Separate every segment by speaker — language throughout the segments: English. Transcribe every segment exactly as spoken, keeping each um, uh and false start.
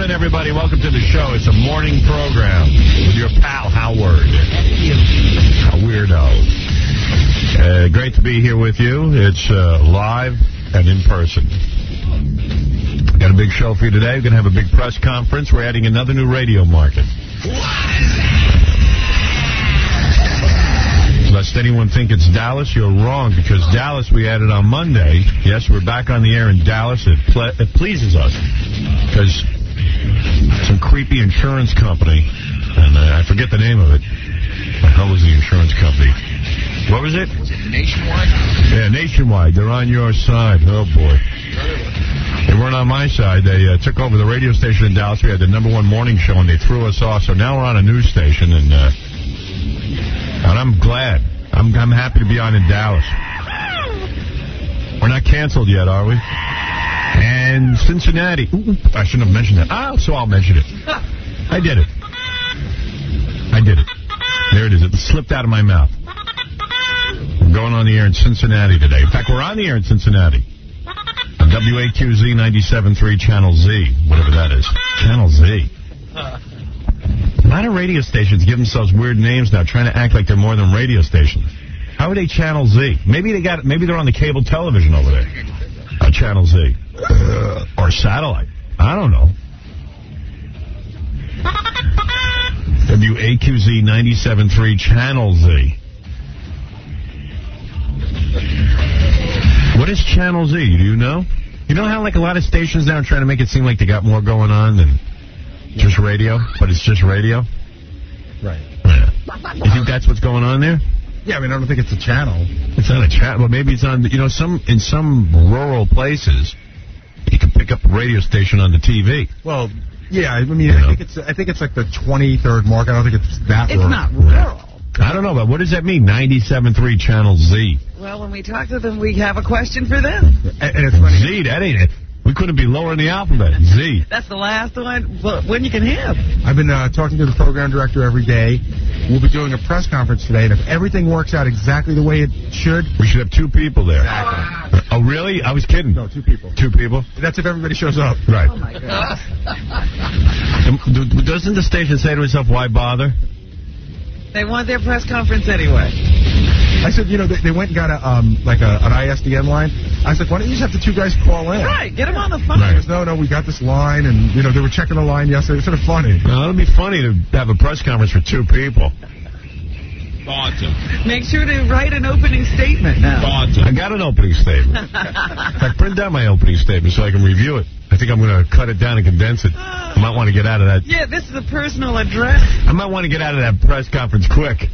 Speaker 1: morning, everybody. Welcome to the show. It's a morning program with your pal, Howard. A weirdo. Uh, great to be here with you. It's uh, live and in person. Got a big show for you today. We're going to have a big press conference. We're adding another new radio market. Lest anyone think it's Dallas, you're wrong, because Dallas we added on Monday. Yes, we're back on the air in Dallas. It, ple it pleases us, because some creepy insurance company, and uh, I forget the name of it. What the hell was the insurance company? What was it?
Speaker 2: Was it Nationwide?
Speaker 1: Yeah, Nationwide. They're on your side. Oh, boy. They weren't on my side. They uh, took over the radio station in Dallas. We had the number one morning show, and they threw us off. So now we're on a news station, and... Uh, And I'm glad. I'm, I'm happy to be on in Dallas. We're not canceled yet, are we? And Cincinnati. Ooh, I shouldn't have mentioned that. Ah, so I'll mention it. I did it. I did it. There it is. It slipped out of my mouth. We're going on the air in Cincinnati today. In fact, we're on the air in Cincinnati. W A Q Z ninety-seven point three Channel Z. Whatever that is. Channel Z. A lot of radio stations give themselves weird names now, trying to act like they're more than radio stations. How are they Channel Z? Maybe they got. Maybe they're on the cable television over there. Uh, Channel Z. Uh, or satellite. I don't know. W A Q Z ninety-seven point three Channel Z. What is Channel Z? Do you know? You know how like a lot of stations now are trying to make it seem like they got more going on than... Just radio, but it's just radio?
Speaker 3: Right.
Speaker 1: Yeah. You think that's what's going on there?
Speaker 3: Yeah, I mean, I don't think it's a channel.
Speaker 1: It's not a channel, but maybe it's on, you know, some in some rural places, you can pick up a radio station on the T V.
Speaker 3: Well, yeah, I mean,
Speaker 1: you
Speaker 3: I
Speaker 1: know?
Speaker 3: think it's I think it's like the twenty-third market. I don't think it's that
Speaker 4: It's
Speaker 3: rural.
Speaker 4: not rural.
Speaker 1: I don't know, but what does that mean, ninety-seven point three Channel Z?
Speaker 4: Well, when we talk to them, we have a question for them.
Speaker 3: And, and it's funny.
Speaker 1: Z, that ain't it. We couldn't be lower in the alphabet. Z.
Speaker 4: That's the last one, but when you can have.
Speaker 3: I've been uh, talking to the program director every day. We'll be doing a press conference today, and if everything works out exactly the way it should...
Speaker 1: We should have two people there.
Speaker 3: Exactly.
Speaker 1: Oh, really? I was kidding.
Speaker 3: No, two people.
Speaker 1: Two people?
Speaker 3: That's if everybody shows up.
Speaker 1: Right.
Speaker 4: Oh, my God.
Speaker 1: Doesn't the station say to itself, why bother?
Speaker 4: They want their press conference anyway.
Speaker 3: I said, you know, they, they went and got a um like a, an I S D N line. I said, why don't you just have the two guys call in?
Speaker 4: Right, get them on the phone.
Speaker 3: Right. He goes, no, no, we got this line, and, you know, they were checking the line yesterday. It's sort of funny.
Speaker 1: Well, it'll be funny to have a press conference for two people.
Speaker 2: Awesome.
Speaker 4: Make sure to write an opening statement now.
Speaker 2: Awesome.
Speaker 1: I got an opening statement. In fact, print out my opening statement so I can review it. I think I'm going to cut it down and condense it. I might want to get out of that.
Speaker 4: Yeah, this is a personal address.
Speaker 1: I might want to get out of that press conference quick.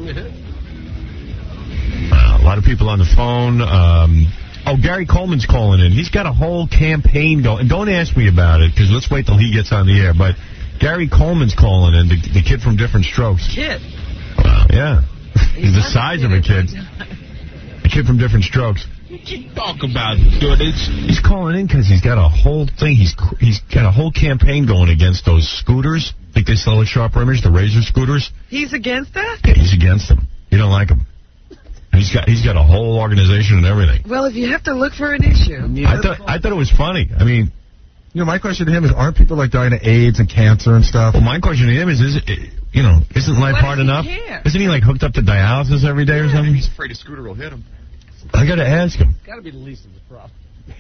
Speaker 1: Uh, a lot of people on the phone. Um, oh, Gary Coleman's calling in. He's got a whole campaign going. Don't ask me about it, because let's wait till he gets on the air. But Gary Coleman's calling in, the, the kid from Different Strokes.
Speaker 4: Kid.
Speaker 1: Wow, yeah. He's the size of a kid. The kid from Different Strokes.
Speaker 2: What you talk about, Goodage?
Speaker 1: He's calling in because he's got a whole thing. He's he's got a whole campaign going against those scooters. I think they sell at Sharper Image, the Razor scooters.
Speaker 4: He's against that?
Speaker 1: Yeah, he's against them. He don't like them. He's got he's got a whole organization and everything.
Speaker 4: Well, if you have to look for an issue.
Speaker 1: I thought I thought it was funny. I mean,
Speaker 3: You know, my question to him is, aren't people like dying of AIDS and cancer and stuff?
Speaker 1: well, my question to him is, is it, you know, isn't life
Speaker 4: What
Speaker 1: hard
Speaker 4: does he
Speaker 1: enough?
Speaker 4: care?
Speaker 1: Isn't he like hooked up to dialysis every day or something?
Speaker 2: He's afraid a scooter will hit him.
Speaker 1: I got to ask him.
Speaker 2: Got to be the least of his problem.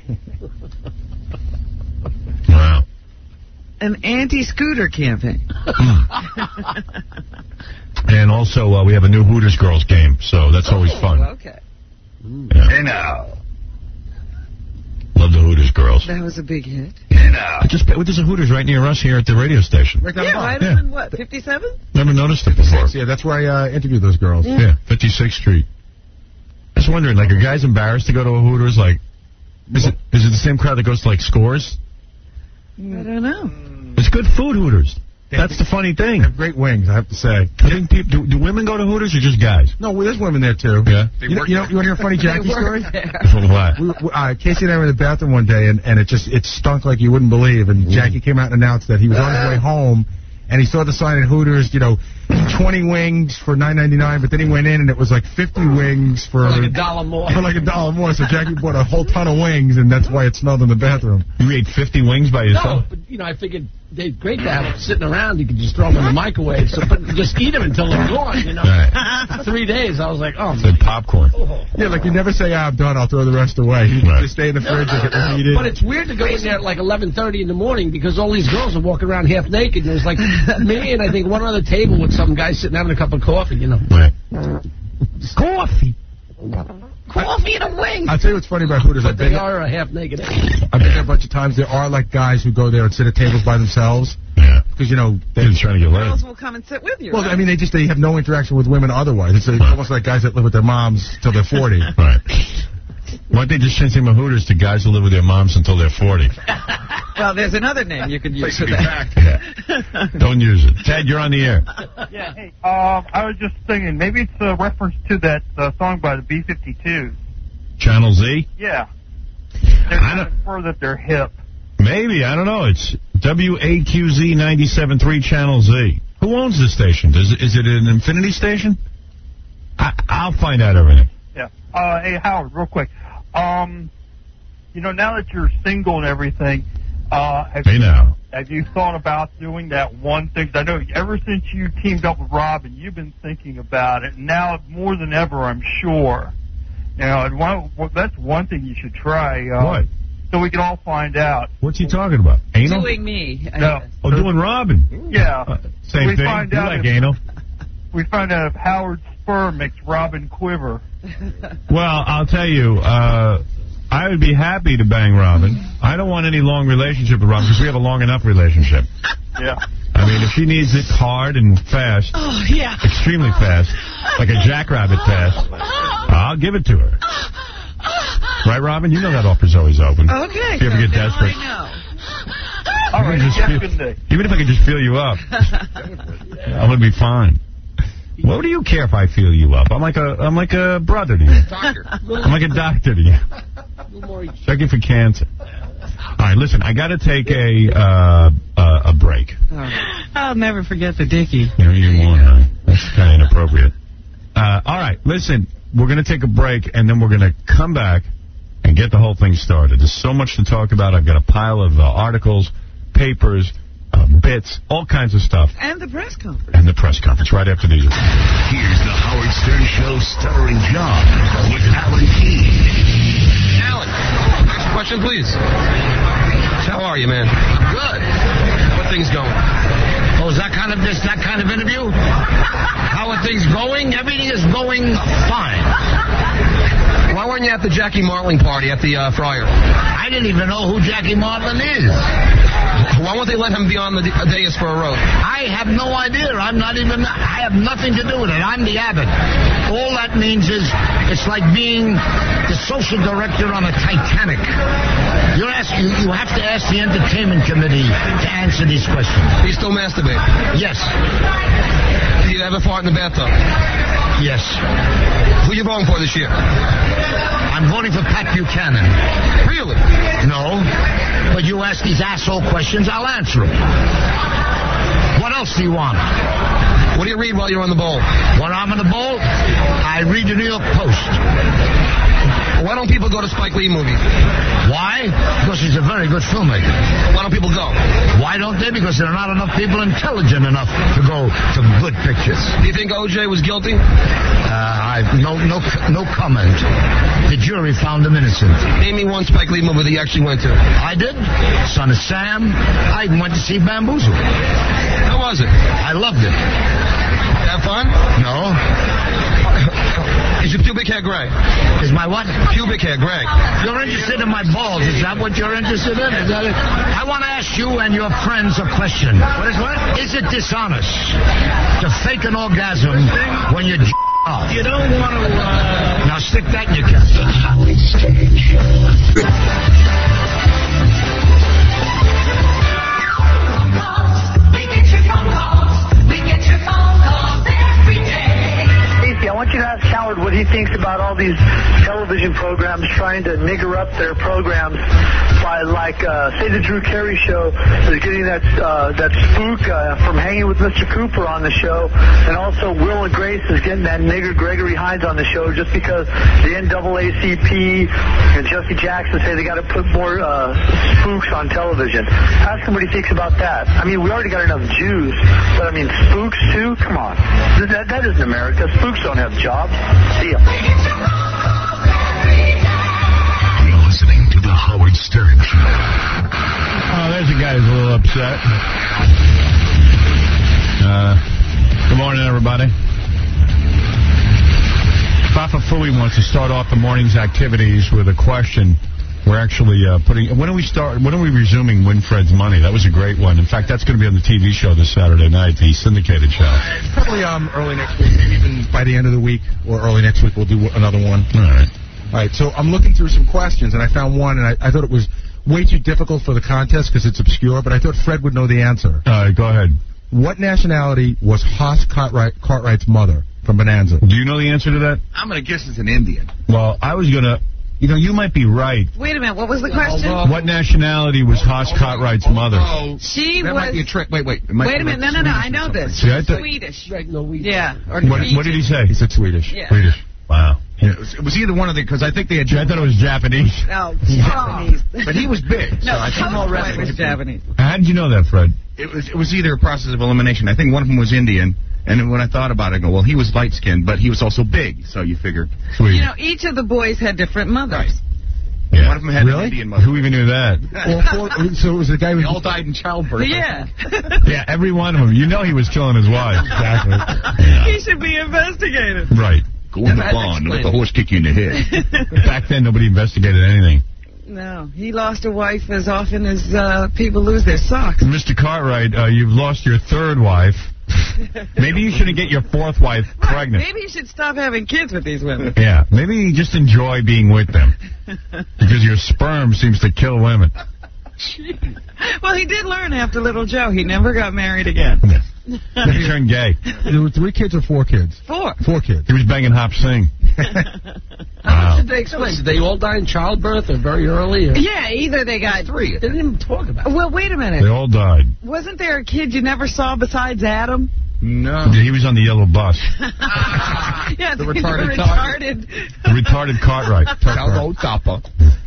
Speaker 1: Wow.
Speaker 4: An anti-scooter campaign.
Speaker 1: And also, uh, we have a new Hooters Girls game, so that's always
Speaker 4: Oh,
Speaker 1: fun.
Speaker 4: okay.
Speaker 1: Yeah.
Speaker 5: Hey now.
Speaker 1: Love the Hooters Girls.
Speaker 4: That was a big hit.
Speaker 5: Hey now.
Speaker 1: I just there's a Hooters right near us here at the radio station.
Speaker 3: Right down the
Speaker 4: Yeah,
Speaker 3: block.
Speaker 4: right
Speaker 1: Yeah.
Speaker 4: on, what, fifty-seven?
Speaker 1: Never noticed it before.
Speaker 3: Yeah, that's where I uh, interviewed those girls.
Speaker 4: Yeah.
Speaker 1: Yeah, fifty-sixth Street. I was wondering, like, are guys embarrassed to go to a Hooters? Like, is it is it the same crowd that goes to, like, Scores?
Speaker 4: I don't know.
Speaker 1: It's good food, Hooters. That's the funny
Speaker 3: They
Speaker 1: thing.
Speaker 3: have great wings, I have to say.
Speaker 1: I think people, do, do women go to Hooters or just guys?
Speaker 3: No, well, there's women there, too.
Speaker 1: Yeah.
Speaker 3: You know, you, know, you want to hear a funny Jackie
Speaker 4: They
Speaker 3: story?
Speaker 4: work there.
Speaker 1: What?
Speaker 3: We, we, uh, Casey and I were in the bathroom one day, and, and it just it stunk like you wouldn't believe. And Jackie came out and announced that he was on his way home, and he saw the sign at Hooters, you know, twenty wings for nine ninety-nine, but then he went in and it was like fifty wings for
Speaker 5: Like a dollar more.
Speaker 3: For like a dollar more. So Jackie bought a whole ton of wings, and that's why it smelled in the bathroom.
Speaker 1: You ate fifty wings by
Speaker 5: No,
Speaker 1: yourself?
Speaker 5: but, you know, I figured they're great to have sitting around. You could just throw them in the microwave. So, but just eat them until they're gone, you know.
Speaker 1: Right.
Speaker 5: For three days, I was like, oh,
Speaker 1: Said popcorn.
Speaker 3: Yeah, like you never say, ah, I'm done, I'll throw the rest away. You
Speaker 1: Right.
Speaker 3: just stay in the fridge and get reheated.
Speaker 5: But it's weird to go in there at like eleven thirty in the morning because all these girls are walking around half naked. There's like me and I think one other table with some guy sitting having a cup of coffee, you know.
Speaker 1: Right.
Speaker 5: Coffee. Coffee and a wing.
Speaker 3: I'll tell you what's funny about Hooters.
Speaker 5: But
Speaker 3: I've
Speaker 5: they
Speaker 3: been,
Speaker 5: are a half naked.
Speaker 3: I've been there a bunch of times. There are like guys who go there and sit at tables by themselves.
Speaker 1: Yeah.
Speaker 3: Because, you know,
Speaker 1: They're just trying to get laid.
Speaker 4: Girls will come and sit with you.
Speaker 3: well,
Speaker 4: right?
Speaker 3: I mean, they just they have no interaction with women otherwise. It's uh, almost like guys that live with their moms till they're forty.
Speaker 1: Right. Why don't they just change the name of Hooters to guys who live with their moms until they're forty?
Speaker 4: Well, there's another name you could use for that.
Speaker 1: Yeah. Don't use it. Ted, you're on the air.
Speaker 6: Yeah, hey, um, I was just thinking, maybe it's a reference to that uh, song by the B fifty-twos.
Speaker 1: Channel Z?
Speaker 6: Yeah. They're
Speaker 1: I
Speaker 6: trying to infer that they're hip.
Speaker 1: Maybe. I don't know. It's W A Q Z ninety-seven point three Channel Z. Who owns this station? Does it, is it an Infinity station? I, I'll find out everything.
Speaker 6: Yeah. Uh, hey, Howard, real quick. Um, you know, now that you're single and everything, uh, have,
Speaker 1: Hey,
Speaker 6: you,
Speaker 1: now.
Speaker 6: have you thought about doing that one thing? 'Cause I know ever since you teamed up with Robin, you've been thinking about it. Now, more than ever, I'm sure. You know, and one, well, that's one thing you should try. Uh,
Speaker 1: What?
Speaker 6: So we can all find out.
Speaker 1: What's he talking about? Anal?
Speaker 4: Doing me. I
Speaker 6: No.
Speaker 4: guess.
Speaker 1: Oh, doing Robin.
Speaker 6: Yeah.
Speaker 1: Uh, same
Speaker 6: we
Speaker 1: thing.
Speaker 6: Find
Speaker 1: You
Speaker 6: out
Speaker 1: like
Speaker 6: if,
Speaker 1: anal.
Speaker 6: We find out if Howard's sperm makes Robin quiver.
Speaker 1: Well, I'll tell you, uh, I would be happy to bang Robin. I don't want any long relationship with Robin because we have a long enough relationship.
Speaker 6: Yeah.
Speaker 1: I mean, if she needs it hard and fast,
Speaker 4: Oh, yeah.
Speaker 1: extremely fast, like a jackrabbit fast, I'll give it to her. Right, Robin? You know that offer's always open.
Speaker 4: Okay.
Speaker 1: If you ever
Speaker 4: so
Speaker 1: get
Speaker 4: now
Speaker 1: desperate.
Speaker 4: I know.
Speaker 6: All right.
Speaker 1: Just
Speaker 6: Have a
Speaker 1: feel-
Speaker 6: good day.
Speaker 1: even if I could just feel you up, I'm gonna be fine. What do you care if I feel you up? I'm like a I'm like a brother to you.
Speaker 5: Doctor.
Speaker 1: I'm like a doctor to you. Checking for cancer. All right, listen. I got to take a uh, uh, a break.
Speaker 4: I'll never forget the Dickie.
Speaker 1: You know, you won't, huh? That's kind of inappropriate. Uh, all right, listen. We're going to take a break, and then we're going to come back and get the whole thing started. There's so much to talk about. I've got a pile of uh, articles, papers, uh, bits, all kinds of stuff.
Speaker 4: And the press conference.
Speaker 1: And the press conference right after these.
Speaker 7: Here's the Howard Stern Show Stuttering John with Alan Key.
Speaker 8: Alan, next question, please. How are you, man? Good. What things going?
Speaker 9: Oh, is that kind of this that kind of interview? How are things going? Everything is going fine.
Speaker 8: Why weren't you at the Jackie Martling party at the uh, Friar?
Speaker 9: I didn't even know who Jackie Martling is.
Speaker 8: Why won't they let him be on the d- dais for a road?
Speaker 9: I have no idea. I'm not even. I have nothing to do with it. I'm the abbot. All that means is it's like being the social director on a Titanic. You're asking. You have to ask the entertainment committee to answer these questions.
Speaker 8: Do you still masturbate?
Speaker 9: Yes.
Speaker 8: Do you ever fart in the bathtub?
Speaker 9: Yes.
Speaker 8: Who you voting for this year?
Speaker 9: I'm voting for Pat Buchanan.
Speaker 8: Really?
Speaker 9: No. But you ask these asshole questions, I'll answer them. What else do you want?
Speaker 8: What do you read while you're on the bowl?
Speaker 9: When I'm in the bowl, I read the New York Post.
Speaker 8: Why don't people go to Spike Lee movies?
Speaker 9: Why? Because he's a very good filmmaker.
Speaker 8: Why don't people go?
Speaker 9: Why don't they? Because there are not enough people intelligent enough to go to good pictures.
Speaker 8: Do you think O J was guilty?
Speaker 9: Uh, I've no no no comment. The jury found him innocent.
Speaker 8: Name me one Spike Lee movie that you actually went to.
Speaker 9: I did. Son of Sam. I even went to see Bamboozle.
Speaker 8: How was it?
Speaker 9: I loved it.
Speaker 8: Have fun?
Speaker 9: No.
Speaker 8: Is your pubic hair gray?
Speaker 9: Is my what?
Speaker 8: Pubic hair gray.
Speaker 9: You're interested in my balls. Is that what you're interested in? Is that it? I want to ask you and your friends a question. What is what? Is it dishonest to fake an orgasm when you j- off?
Speaker 5: You don't want to... Uh...
Speaker 9: Now stick that in your cat.
Speaker 7: The Howard Stern Show.
Speaker 6: I want you to ask Howard what he thinks about all these television
Speaker 10: television programs trying to nigger up their programs by, like, uh, say the Drew Carey show is getting that uh, that spook uh, from Hanging with Mister Cooper on the show, and also Will and Grace is getting that nigger Gregory Hines on the show just because the N double A C P and Jesse Jackson say they got to put more uh, spooks on television. Ask him what he thinks about that. I mean, we already got enough Jews, but I mean, spooks too? Come on. That, that isn't America. Spooks don't have jobs. See ya.
Speaker 7: You're listening to the Howard Stern Show.
Speaker 1: Oh, there's a guy who's a little upset. Uh, good morning, everybody. Fafa Fui wants to start off the morning's activities with a question. We're actually uh, putting... When are we start? When are we resuming Winfred's Money? That was a great one. In fact, that's going to be on the T V show this Saturday night, the syndicated show.
Speaker 3: Probably um, early next week, maybe even by the end of the week or early next week, we'll do another one.
Speaker 1: All right.
Speaker 3: All right, so I'm looking through some questions, and I found one, and I, I thought it was way too difficult for the contest because it's obscure, but I thought Fred would know the answer.
Speaker 1: All right, go ahead.
Speaker 3: What nationality was Haas Cartwright, Cartwright's mother from Bonanza?
Speaker 1: Do you know the answer to that?
Speaker 2: I'm going to guess it's an Indian.
Speaker 1: Well, I was going to... You know, you might be right.
Speaker 4: Wait a minute. What was the question?
Speaker 1: What nationality was Haas Cartwright's mother?
Speaker 4: She
Speaker 2: that
Speaker 4: was...
Speaker 2: might be a trick. Wait, wait.
Speaker 4: Wait a minute. No, no, no. I know this.
Speaker 1: See, I thought-
Speaker 4: Swedish.
Speaker 5: Right, no, we.
Speaker 4: Yeah. Or
Speaker 1: What, what did he say?
Speaker 3: He said Swedish.
Speaker 4: Yeah.
Speaker 1: Swedish. Wow.
Speaker 2: Yeah, it, was, it was either one of the... Because I think they had...
Speaker 1: I thought it was Japanese.
Speaker 4: No, Japanese.
Speaker 2: But he was big.
Speaker 4: No,
Speaker 2: so I think
Speaker 4: Tom Fred was Japanese.
Speaker 1: How did you know that, Fred?
Speaker 2: It was, it was either a process of elimination. I think one of them was Indian. And when I thought about it, I go, well, he was light-skinned, but he was also big. So you figure...
Speaker 1: Swedish.
Speaker 4: You know, each of the boys had different mothers.
Speaker 2: Right.
Speaker 1: Yeah.
Speaker 2: One of them had
Speaker 3: Really?
Speaker 2: an Indian mother.
Speaker 1: Who even knew that?
Speaker 3: Well, four, so it was the guy who...
Speaker 2: They all died in childbirth.
Speaker 4: Yeah.
Speaker 1: Yeah, every one of them. You know he was killing his wife.
Speaker 3: Exactly.
Speaker 1: Yeah.
Speaker 4: He should be investigated.
Speaker 1: Right.
Speaker 2: Go in the barn and let the horse kick you in the head.
Speaker 1: Back then, nobody investigated anything.
Speaker 4: No, he lost a wife as often as uh, people lose their socks.
Speaker 1: Mister Cartwright, uh, you've lost your third wife. Maybe you shouldn't get your fourth wife pregnant.
Speaker 4: Maybe you should stop having kids with these women.
Speaker 1: Yeah, maybe you just enjoy being with them. Because your sperm seems to kill women.
Speaker 4: Well, he did learn after Little Joe. He never got married again.
Speaker 1: Then he turned gay.
Speaker 3: There were three kids or four kids?
Speaker 4: Four.
Speaker 3: Four kids.
Speaker 1: He was banging Hop Sing.
Speaker 5: How did they explain? Did they all die in childbirth or very early? Or?
Speaker 4: Yeah, either they got...
Speaker 5: Three. They didn't even talk about it.
Speaker 4: Well, wait a minute.
Speaker 1: They all died.
Speaker 4: Wasn't there a kid you never saw besides Adam?
Speaker 2: No.
Speaker 1: He was on the yellow bus.
Speaker 4: Yeah,
Speaker 2: The
Speaker 4: the
Speaker 2: retarded
Speaker 4: retarded.
Speaker 1: The retarded Cartwright.
Speaker 2: Salvo Topper.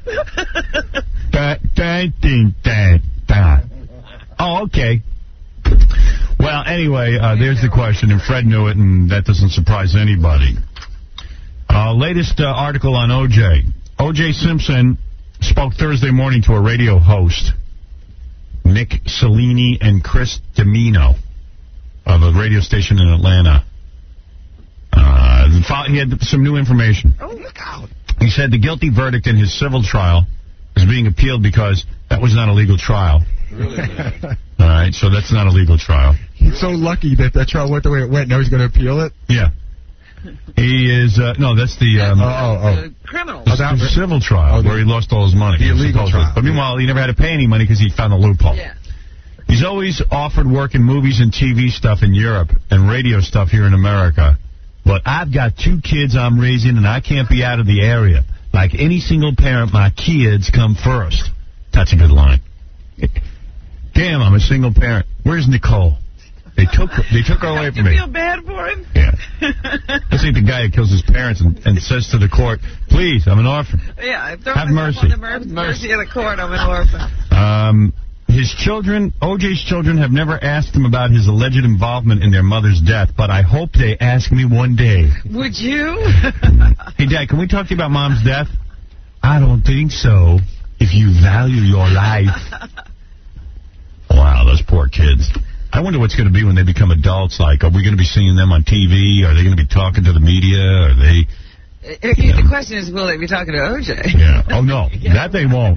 Speaker 1: Da, da, ding, da, da. Oh, okay. Well, anyway, uh, there's the question, and Fred knew it, and that doesn't surprise anybody. Uh, latest uh, article on O J. O J Simpson spoke Thursday morning to a radio host, Nick Cellini and Chris Domino, of a radio station in Atlanta. Uh, he had some new information.
Speaker 4: Oh, look out.
Speaker 1: He said the guilty verdict in his civil trial is being appealed because that was not a legal trial.
Speaker 2: Really?
Speaker 1: All right, so that's not a legal trial.
Speaker 3: He's so lucky that that trial went the way it went. Now he's going to appeal it?
Speaker 1: Yeah. He is, uh, no, that's the... Um,
Speaker 3: oh, oh, oh.
Speaker 4: The criminal.
Speaker 1: That's the civil trial
Speaker 3: oh,
Speaker 1: where he lost all his money.
Speaker 3: The illegal trial.
Speaker 1: But meanwhile, he never had to pay any money because he found a loophole.
Speaker 4: Yeah.
Speaker 1: He's always offered work in movies and T V stuff in Europe and radio stuff here in America. But I've got two kids I'm raising, and I can't be out of the area. Like any single parent, my kids come first. That's a good line. Damn, I'm a single parent. Where's Nicole? They took they took her away from me.
Speaker 4: You feel bad for him?
Speaker 1: Yeah. That's like the guy who kills his parents and, and says to the court, please, I'm an orphan.
Speaker 4: Yeah, throw
Speaker 1: Have
Speaker 4: myself
Speaker 1: mercy.
Speaker 4: on the mer- mercy of the court. I'm an orphan.
Speaker 1: Um, his children, O J's children, have never asked him about his alleged involvement in their mother's death, but I hope they ask me one day.
Speaker 4: Would you?
Speaker 1: Hey, Dad, can we talk to you about Mom's death? I don't think so, if you value your life. Wow, those poor kids. I wonder what's going to be when they become adults. Like, are we going to be seeing them on T V? Are they going to be talking to the media? Are they...
Speaker 4: If you, the question is, will they be talking to O J?
Speaker 1: Yeah. Oh, no. That they won't.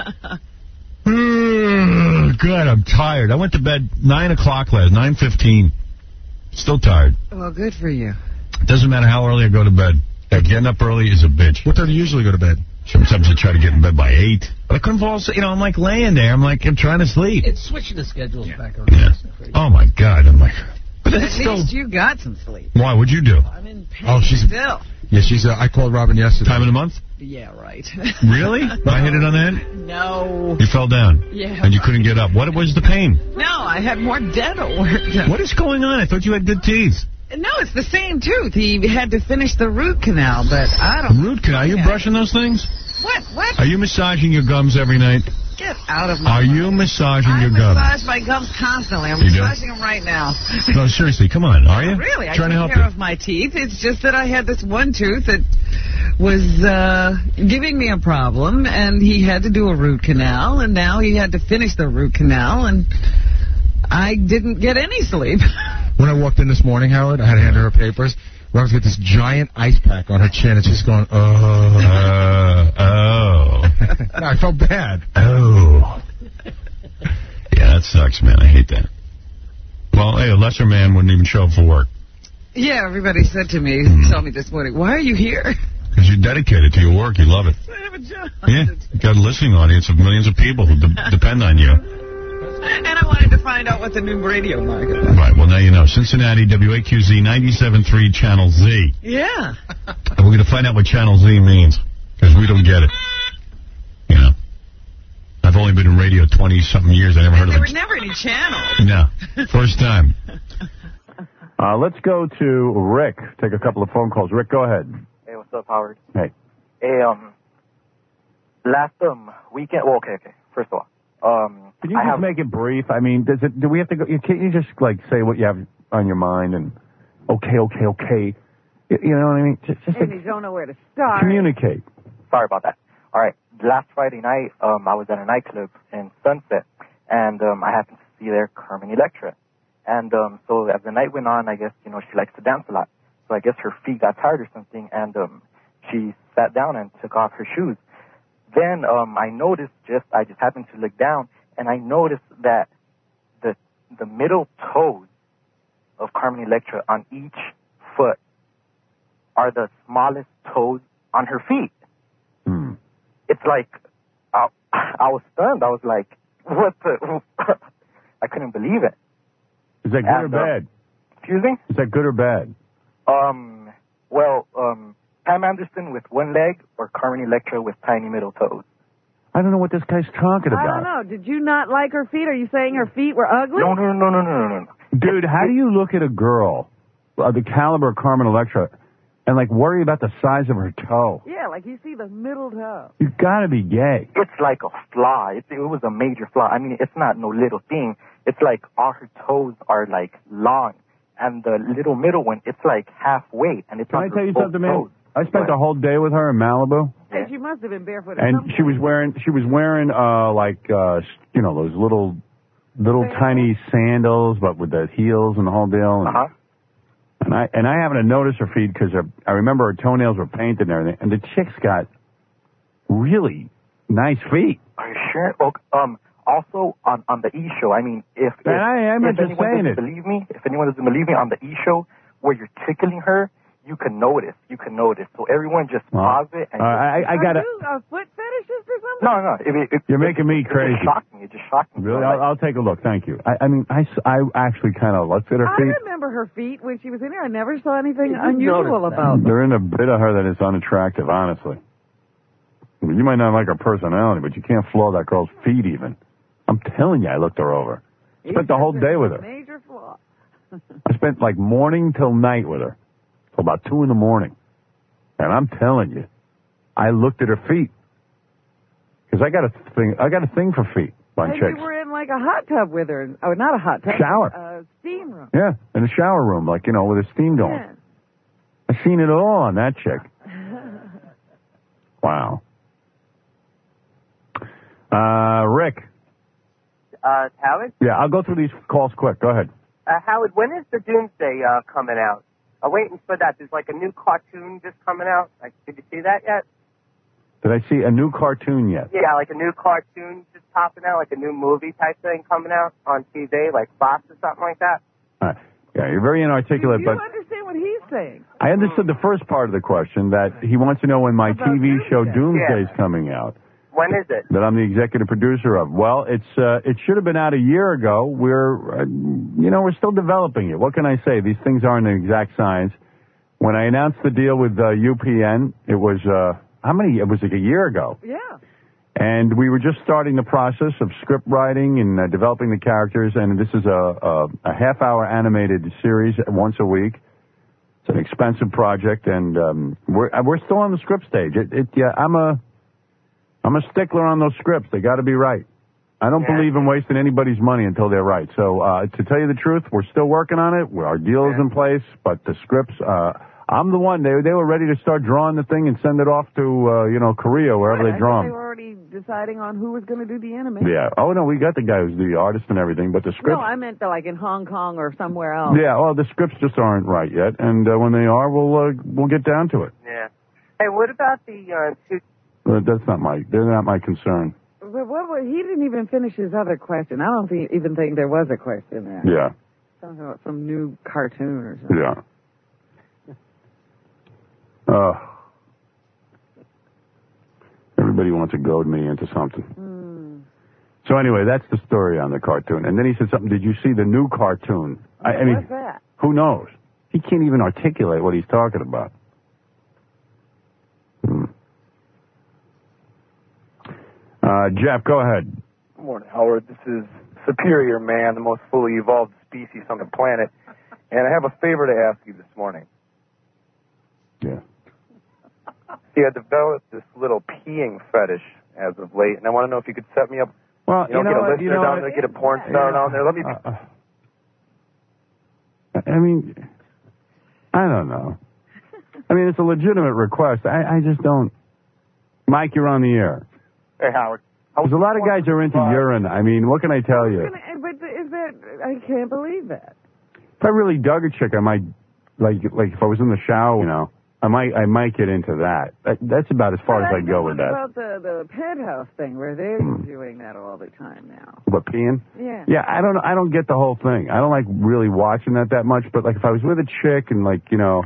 Speaker 1: God, I'm tired. I went to bed nine o'clock last, nine fifteen. Still tired.
Speaker 4: Well, good for you.
Speaker 1: Doesn't matter how early I go to bed. Getting up early is a bitch.
Speaker 3: What time do you usually go to bed?
Speaker 1: Sometimes I try to get in bed by eight. But I couldn't fall asleep. You know, I'm like laying there. I'm like, I'm trying to sleep.
Speaker 5: It's switching the schedules
Speaker 1: yeah.
Speaker 5: back around.
Speaker 1: Yeah. Oh, my God. I'm like... But
Speaker 4: At
Speaker 1: it's still...
Speaker 4: least you got some sleep.
Speaker 1: Why? What'd you do?
Speaker 4: I'm in pain
Speaker 3: Oh, she's...
Speaker 4: still.
Speaker 3: Yeah, she's... Uh, I called Robin yesterday.
Speaker 1: Time of the month?
Speaker 4: Yeah, right.
Speaker 1: Really? I hit it on the head?
Speaker 4: No.
Speaker 1: You fell down?
Speaker 4: Yeah.
Speaker 1: And you couldn't get up. What was the pain?
Speaker 4: No, I had more dental work done.
Speaker 1: What is going on? I thought you had good teeth.
Speaker 4: No, it's the same tooth. He had to finish the root canal, but I don't...
Speaker 1: Root canal? Are you brushing those things?
Speaker 4: What? What?
Speaker 1: Are you massaging your gums every night?
Speaker 4: Get out of my
Speaker 1: Are
Speaker 4: life.
Speaker 1: you massaging
Speaker 4: I
Speaker 1: your gums?
Speaker 4: I massage my gums constantly. I'm
Speaker 1: You do?
Speaker 4: massaging them right now.
Speaker 1: No, seriously, come on. Are you?
Speaker 4: Really, I
Speaker 1: Trying
Speaker 4: take
Speaker 1: to help
Speaker 4: care
Speaker 1: you.
Speaker 4: of my teeth. It's just that I had this one tooth that was uh, giving me a problem, and he had to do a root canal, and now he had to finish the root canal, and I didn't get any sleep.
Speaker 3: When I walked in this morning, Howard, I had to hand her her papers. Robin's got this giant ice pack on her chin, and she's going, oh.
Speaker 1: Uh, oh.
Speaker 3: No, I felt bad.
Speaker 1: Oh. Yeah, that sucks, man. I hate that. Well, hey, a lesser man wouldn't even show up for work.
Speaker 4: Yeah, everybody said to me,
Speaker 1: Mm.
Speaker 4: told me this morning, why are you here?
Speaker 1: Because you're dedicated to your work. You love it.
Speaker 4: I have a job.
Speaker 1: Yeah, you got a listening audience of millions of people who de- depend on you.
Speaker 4: And I wanted to find out what the new radio market was.
Speaker 1: Right, well, now you know. Cincinnati, W A Q Z, ninety-seven point three, Channel Z.
Speaker 4: Yeah.
Speaker 1: And we're going to find out what Channel Z means, because we don't get it. You know. I've only been in radio twenty-something years. I never heard
Speaker 4: There
Speaker 1: of
Speaker 4: were
Speaker 1: it.
Speaker 4: never any channels.
Speaker 1: No, first time.
Speaker 11: Uh, let's go to Rick. Take a couple of phone calls. Rick, go ahead.
Speaker 12: Hey, what's up, Howard?
Speaker 11: Hey.
Speaker 12: Hey, um, last um weekend. Well, okay, okay. First of all, um,
Speaker 11: Can you
Speaker 12: I
Speaker 11: just
Speaker 12: have,
Speaker 11: make it brief? I mean, does it? Do we have to go? Can't you just like say what you have on your mind and okay, okay, okay? You, you know what I mean? Just, just
Speaker 13: And
Speaker 11: like,
Speaker 13: you don't know where to start.
Speaker 11: communicate.
Speaker 12: Sorry about that. All right, last Friday night, um, I was at a nightclub in Sunset, and um, I happened to see there Carmen Electra. And um, so as the night went on, I guess, you know, she likes to dance a lot. So I guess her feet got tired or something, and um, she sat down and took off her shoes. Then um, I noticed, just I just happened to look down, and I noticed that the the middle toes of Carmen Electra on each foot are the smallest toes on her feet.
Speaker 11: Hmm.
Speaker 12: It's like, I, I was stunned. I was like, what the? I couldn't believe it.
Speaker 11: Is that good
Speaker 12: And,
Speaker 11: or
Speaker 12: um,
Speaker 11: bad?
Speaker 12: Excuse me?
Speaker 11: Is that good or bad?
Speaker 12: Um, well, um, Pam Anderson with one leg or Carmen Electra with tiny middle toes?
Speaker 11: I don't know what this guy's talking
Speaker 13: I
Speaker 11: about.
Speaker 13: don't know. Did you not like her feet? Are you saying her feet were ugly?
Speaker 12: No, no, no, no, no, no, no.
Speaker 11: Dude, how do you look at a girl of the caliber of Carmen Electra and, like, worry about the size of her toe?
Speaker 13: Yeah, like you see the middle toe.
Speaker 11: You've got to be gay.
Speaker 12: It's like a flaw. It, it was a major flaw. I mean, it's not no little thing. It's like all her toes are, like, long. And the little middle one, it's like halfway. And it's
Speaker 11: Can
Speaker 12: on
Speaker 11: I
Speaker 12: her
Speaker 11: tell you
Speaker 12: both
Speaker 11: something, man?
Speaker 12: toes.
Speaker 11: I spent the whole day with her in Malibu.
Speaker 13: And she must have been barefoot. at
Speaker 11: And
Speaker 13: some
Speaker 11: she was
Speaker 13: point.
Speaker 11: wearing, she was wearing, uh, like, uh, you know, those little, little
Speaker 13: Sandals?
Speaker 11: tiny sandals, but with the heels and the whole deal. And,
Speaker 12: Uh-huh.
Speaker 11: and I, and I happened to notice her feet because I remember her toenails were painted and everything. And the chick's got really nice feet.
Speaker 12: Are you sure? Oh, um, also, on, on the E! Show, I mean, if, if,
Speaker 11: Man, I- I'm
Speaker 12: if
Speaker 11: not just
Speaker 12: anyone
Speaker 11: saying
Speaker 12: doesn't
Speaker 11: it.
Speaker 12: believe me, if anyone doesn't believe me, on the E! Show, where you're tickling her, you can notice. You can notice. So everyone just
Speaker 11: Well,
Speaker 12: pause it. And
Speaker 11: uh, I, I
Speaker 13: Are
Speaker 11: got to.
Speaker 13: you a foot fetishist or something?
Speaker 12: No, no. It, it, it,
Speaker 11: You're making me
Speaker 12: it,
Speaker 11: crazy.
Speaker 12: It just shocked me. It just shocked me.
Speaker 11: Really?
Speaker 12: So,
Speaker 11: I'll,
Speaker 12: like,
Speaker 11: I'll take a look. Thank you. I, I mean, I, s- I actually kind of looked at her
Speaker 13: I
Speaker 11: feet.
Speaker 13: remember her feet when she was in here. I never saw anything
Speaker 11: You
Speaker 13: unusual
Speaker 11: noticed that.
Speaker 13: about them.
Speaker 11: There isn't a bit of her that is unattractive, honestly. You might not like her personality, but you can't flaw that girl's feet even. I'm telling you, I looked her over. I spent the whole day with her.
Speaker 13: Major flaw.
Speaker 11: I spent like morning till night with her, till about two in the morning. And I'm telling you, I looked at her feet because I got a thing. I got a thing for feet on
Speaker 13: And
Speaker 11: chicks.
Speaker 13: you were in like a hot tub with her. Oh, not a hot tub.
Speaker 11: Shower.
Speaker 13: A steam room.
Speaker 11: Yeah, in a shower room, like you know, with a steam going.
Speaker 13: Yeah.
Speaker 11: I've seen it all on that chick. Wow. Uh, Rick.
Speaker 14: Uh, Howard?
Speaker 11: Yeah, I'll go through these calls quick. Go ahead.
Speaker 14: Uh, Howard, when is the Doomsday uh, coming out? I'm waiting for that. There's like a new cartoon just coming out. Like, did you see that yet?
Speaker 11: Did I see a new cartoon yet?
Speaker 14: Yeah, like a new cartoon just popping out, like a new movie type thing coming out on T V, like Fox or something like that.
Speaker 11: All right. Yeah, you're very inarticulate,
Speaker 13: Do
Speaker 11: but
Speaker 13: you understand what he's saying?
Speaker 11: I understood the first part of the question, that he wants to know when my T V show Doomsday's coming out.
Speaker 14: When is it?
Speaker 11: That I'm the executive producer of. Well, it's uh, it should have been out a year ago. We're, uh, you know, we're still developing it. What can I say? These things aren't an exact science. When I announced the deal with uh, U P N, it was uh, how many? It was like a year ago.
Speaker 13: Yeah.
Speaker 11: And we were just starting the process of script writing and uh, developing the characters. And this is a, a, a half-hour animated series once a week. It's an expensive project, and um, we're we're still on the script stage. It, it yeah, I'm a I'm a stickler on those scripts. They got to be right. I don't
Speaker 14: Yeah.
Speaker 11: believe in wasting anybody's money until they're right. So uh, to tell you the truth, we're still working on it. Our deal is in place, but the scripts. Uh, I'm the one. They they were ready to start drawing the thing and send it off to uh, you know Korea, wherever
Speaker 13: Right,
Speaker 11: they
Speaker 13: I
Speaker 11: draw
Speaker 13: thought they
Speaker 11: them.
Speaker 13: were already deciding on who was going to do the animation.
Speaker 11: Yeah. Oh no, we got the guy who's the artist and everything, but the scripts.
Speaker 13: No, I meant like in Hong Kong or somewhere else.
Speaker 11: Yeah. Well, the scripts just aren't right yet, and uh, when they are, we'll uh, we'll get down to it.
Speaker 14: Yeah. Hey, what about the uh, two?
Speaker 11: But that's not my. They're not my concern.
Speaker 13: But what was, he didn't even finish his other question. I don't think, even think there was a question there.
Speaker 11: Yeah.
Speaker 13: Something about some new cartoon or something.
Speaker 11: Yeah. Uh, everybody wants to goad me into something.
Speaker 13: Mm.
Speaker 11: So anyway, that's the story on the cartoon. And then he said something, did you see the new cartoon? I, I mean,
Speaker 13: What's that?
Speaker 11: who knows? He can't even articulate what he's talking about. Hmm. Uh, Jeff, go ahead.
Speaker 15: Good morning, Howard. This is Superior Man, the most fully evolved species on the planet. And I have a favor to ask you this morning.
Speaker 11: Yeah.
Speaker 15: See, I developed this little peeing fetish as of late, and I want to know if you could set me up.
Speaker 11: Well,
Speaker 15: you know,
Speaker 11: you know
Speaker 15: get a
Speaker 11: what,
Speaker 15: listener
Speaker 11: you know
Speaker 15: down
Speaker 11: what?
Speaker 15: there, get a porn star down there. Let me.
Speaker 11: Uh, uh, I mean, I don't know. I mean, it's a legitimate request. I, I just don't. Mike, you're on the air.
Speaker 15: Hey, Howard.
Speaker 11: There's a lot of guys who are into urine. I mean, what can I tell you?
Speaker 13: But is that, I can't believe that.
Speaker 11: If I really dug a chick, I might, like, like if I was in the shower, you know, I might, I might get into that. that that's about as far as I go with
Speaker 13: What
Speaker 11: that.
Speaker 13: about the, the penthouse thing where they're doing that all the time now?
Speaker 11: But peeing?
Speaker 13: Yeah.
Speaker 11: Yeah, I don't, I don't get the whole thing. I don't like really watching that that much. But like, if I was with a chick and like, you know,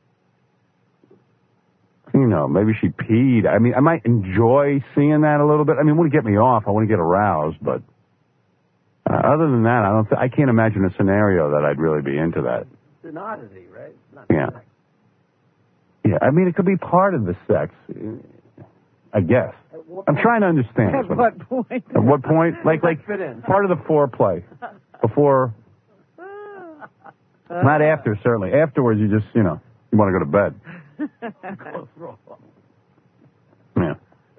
Speaker 11: you know, maybe she peed. I mean, I might enjoy seeing that a little bit. I mean, it wouldn't get me off. I wouldn't get aroused, but uh, other than that, I don't. Th- I can't imagine a scenario that I'd really be into that.
Speaker 5: It's an oddity, right? Not
Speaker 11: Yeah. Yeah, I mean, it could be part of the sex, I guess. I'm trying to understand.
Speaker 13: At what point?
Speaker 11: At what point? Like, like
Speaker 5: fit in?
Speaker 11: part of the foreplay. Before, not after, certainly. Afterwards, you just, you know, you want to go to bed. Yeah.